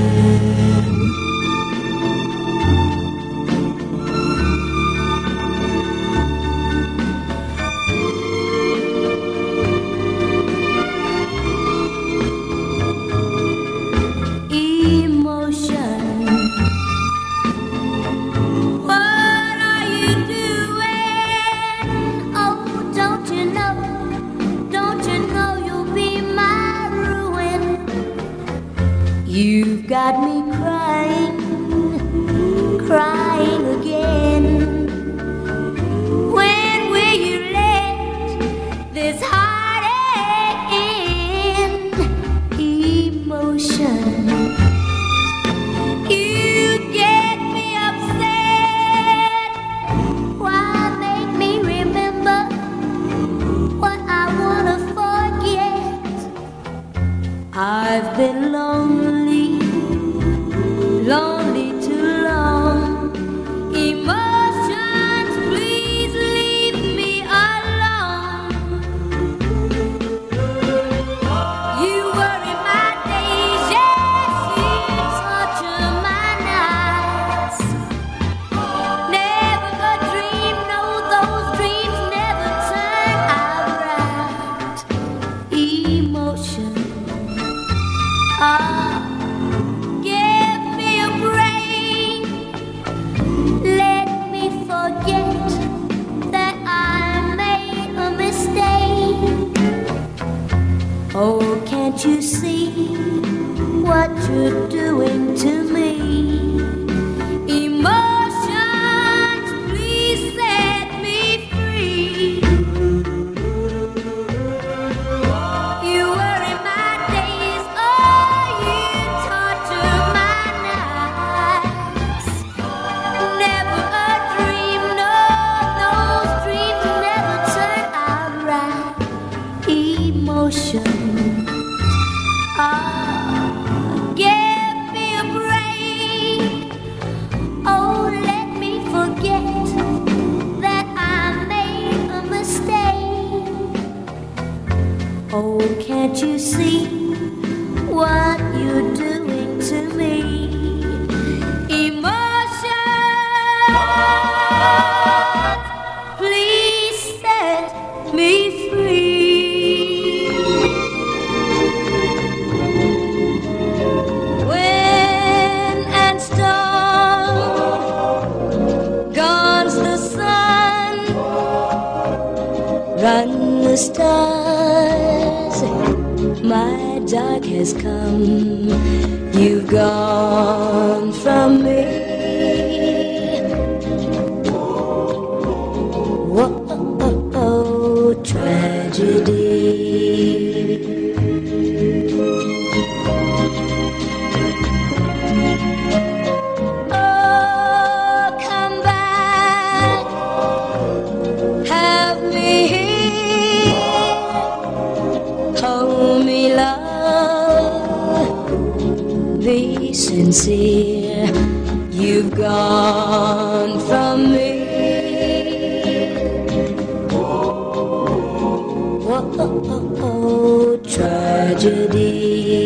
You've got me crying, crying again. When will you let this heartache end? Emotion, you get me upset. Why make me remember what I wanna forget? I've been lonely, lonely too long. Emotions, please leave me alone. You worry my days, yes, you torture my nights. Never a dream, no, those dreams never turn out right. Emotion, ah. Oh, can't you see what you're doing to me? Emotions, please set me free. You worry my days, oh, you torture my nights. Never a dream, no, those dreams never turn out right. Emotion. Oh, can't you see what you're doing to me? Emotions, please set me free. Wind and storm, gone's the sun, run the stars. My dark has come, you've gone from me. Whoa, tragedy. Oh, come back, have me here. Hold me, love, be sincere. You've gone from me. Whoa, tragedy.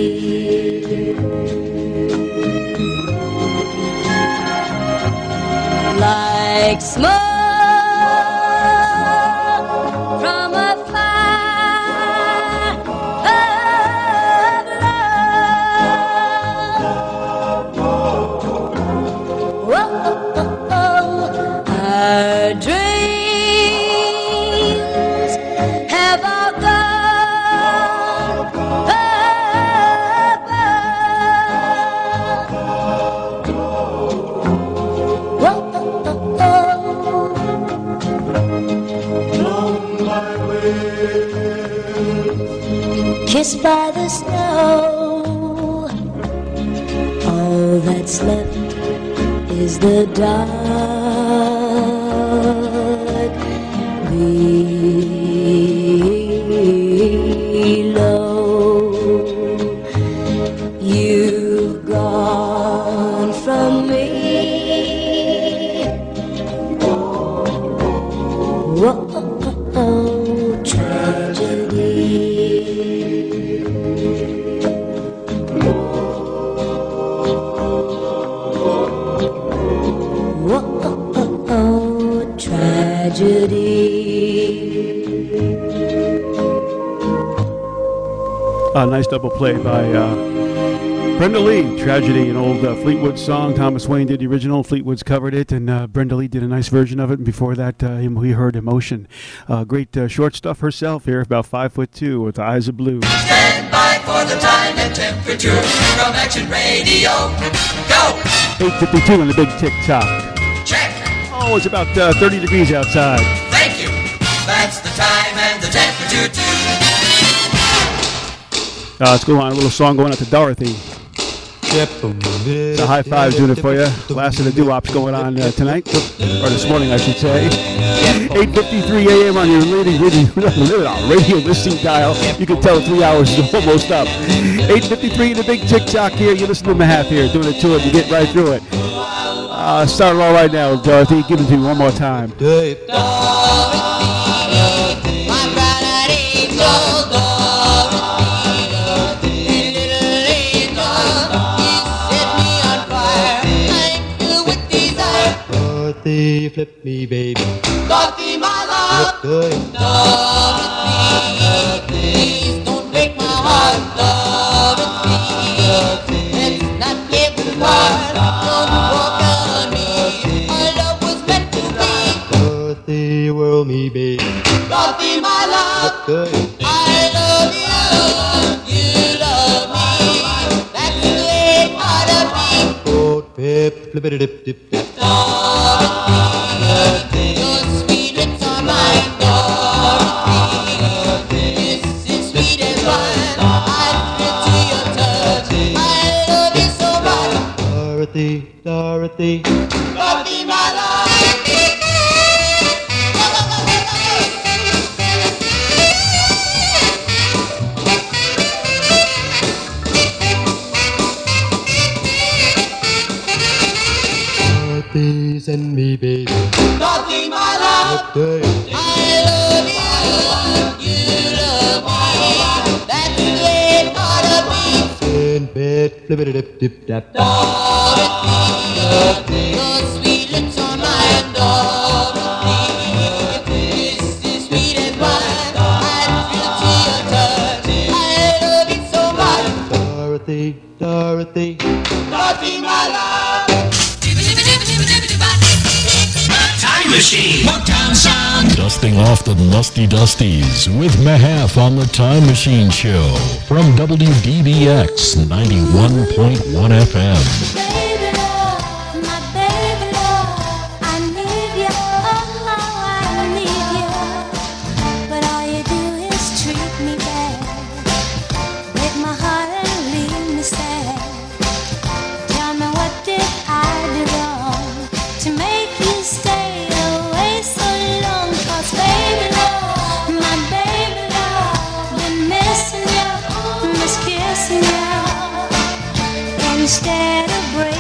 Like smoke from a fire, oh, kissed by the snow. All that's left is the dark below. You've gone from me. Whoa, tragedy. Whoa, tragedy. A nice double play by uh, Brenda Lee, Tragedy, an old uh, Fleetwood song. Thomas Wayne did the original, Fleetwood's covered it, and uh, Brenda Lee did a nice version of it. And before that, uh, we heard Emotion. Uh, great uh, short stuff herself here, about five foot two, with eyes of blue. Stand by for the time and temperature from Action Radio. Go! eight fifty-two on the big tick-tock. Check. Oh, it's about uh, thirty degrees outside. Thank you. That's the time and the temperature too. Uh, let's go on a little song going out to Dorothy. It's a high five doing it for you. Last of the doo-wops going on uh, tonight, or this morning, I should say. eight fifty-three a.m. on your radio, radio listening dial. You can tell three hours is almost up. eight fifty-three, the big tick-tock here. You listen to Mahaf here, doing it to it. You get right through it. Uh, start it all right now, Dorothy. Give it to me one more time. Dorothy, flip me, baby. Dorothy, my love. Dorothy, please don't break my heart. Dorothy, let's not get apart. Don't walk on me. Our love was meant to be. Dorothy, whirl me, baby. Dorothy, my love. Dorothy, I love you. You love me. That's the way it ought to be. oh, pip, flip it, dip, dip, dip. Dorothy, your sweet lips are mine. Dorothy, this is sweet as wine. I feel to your touch. I love you so much. Dorothy, Dorothy. Dorothy, my love. Dorothy, send me, baby. Dorothy, my love. Dorothy, I love you. You love me. That's the way it ought to be. send bed, flip it, dip, dip, dap. Dorothy, your sweet lips are mine. Dorothy, this is sweet as wine. I feel to your touch. I love you so much. Dorothy, Dorothy. Dorothy, my love. Time Machine. Motown sound. Dusting off the lusty dusties with Mahaf on the Time Machine Show from W D B X ninety-one point one F M. Baby love, my baby love, I need you, oh, I need you. But all you do is treat me bad, break my heart and leave me sad. Tell me, what did I do wrong to make you stay away so long? 'Cause baby love, my baby love, been missing you, miss kissing you. Instead of breaking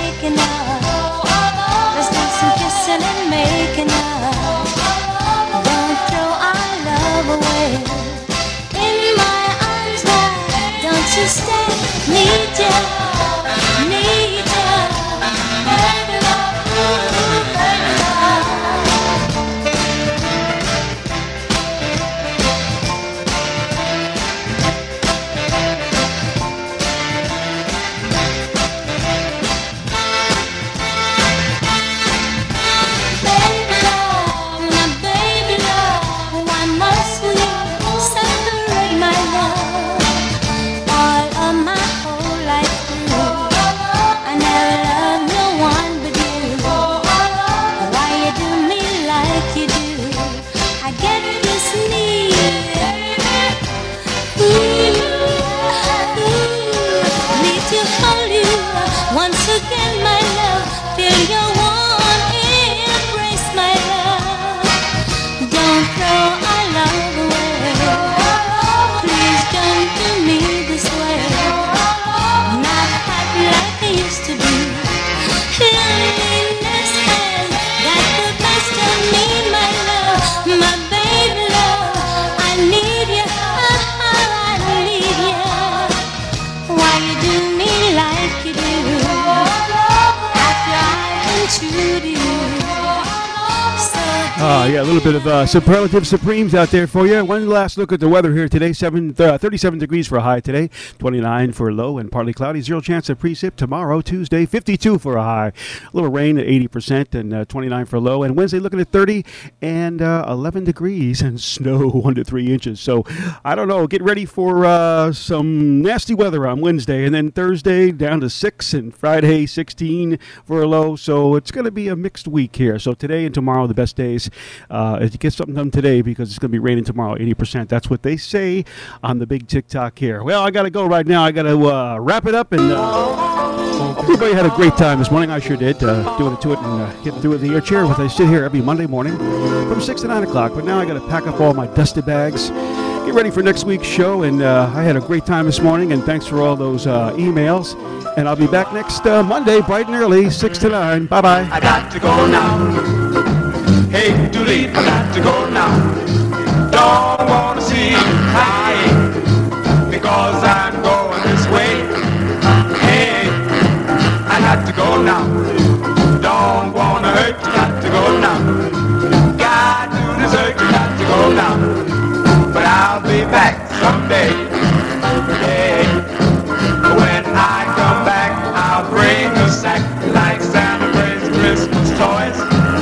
true to you. So Uh, yeah, a little bit of uh, superlative supremes out there for you. One last look at the weather here today. Seven, uh, thirty-seven degrees for a high today, twenty-nine for a low, and partly cloudy. Zero chance of precip tomorrow, Tuesday, fifty-two for a high. A little rain at eighty percent and uh, twenty-nine for a low. And Wednesday looking at thirty and uh, eleven degrees and snow one to three inches. So I don't know. Get ready for uh, some nasty weather on Wednesday. And then Thursday down to six and Friday sixteen for a low. So it's going to be a mixed week here. So today and tomorrow, the best days. Uh, if you get something done today because it's going to be raining tomorrow, eighty percent. That's what they say on the big TikTok here. Well, I got to go right now. I got to uh, wrap it up. And uh, everybody had a great time this morning. I sure did. Uh, doing it to it and uh, getting through the air chair. With I sit here every Monday morning from six to nine o'clock. But now I got to pack up all my dusty bags. Get ready for next week's show. And uh, I had a great time this morning. And thanks for all those uh, emails. And I'll be back next uh, Monday, bright and early, six to nine. Bye-bye. I got to go now. Hey, Dooley, I got to go now. Don't wanna see you crying because I'm going this way. Hey, I got to go now. Don't wanna hurt you, got to go now. God, you deserve, you got to go now. But I'll be back someday. Hey, when I come back, I'll bring a sack like Santa brings Christmas toys.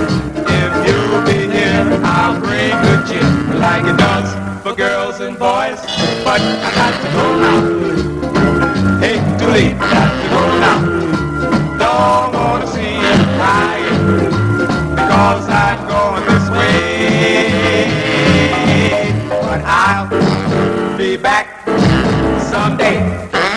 I'll bring the gin like it does for girls and boys. But I got to go now. Hey, Dooley, I got to go now. Don't wanna see you crying because I'm going this way. But I'll be back someday.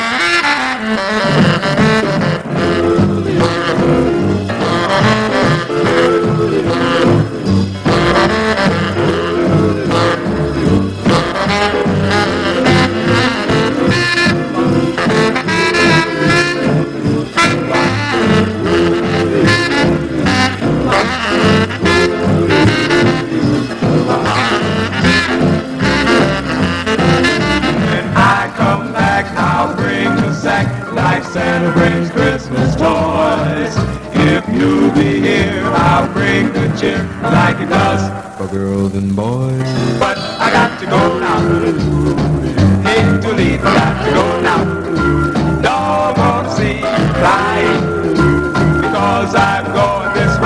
Santa brings Christmas toys. If you'll be here, I'll bring the cheer like it does for girls and boys. But I got to go now. Hey, Dooley, I got to go now. Don't wanna see you crying because I'm going this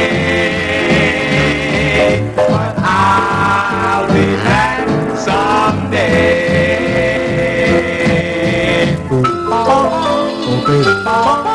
way. But I'll be back someday. Baby.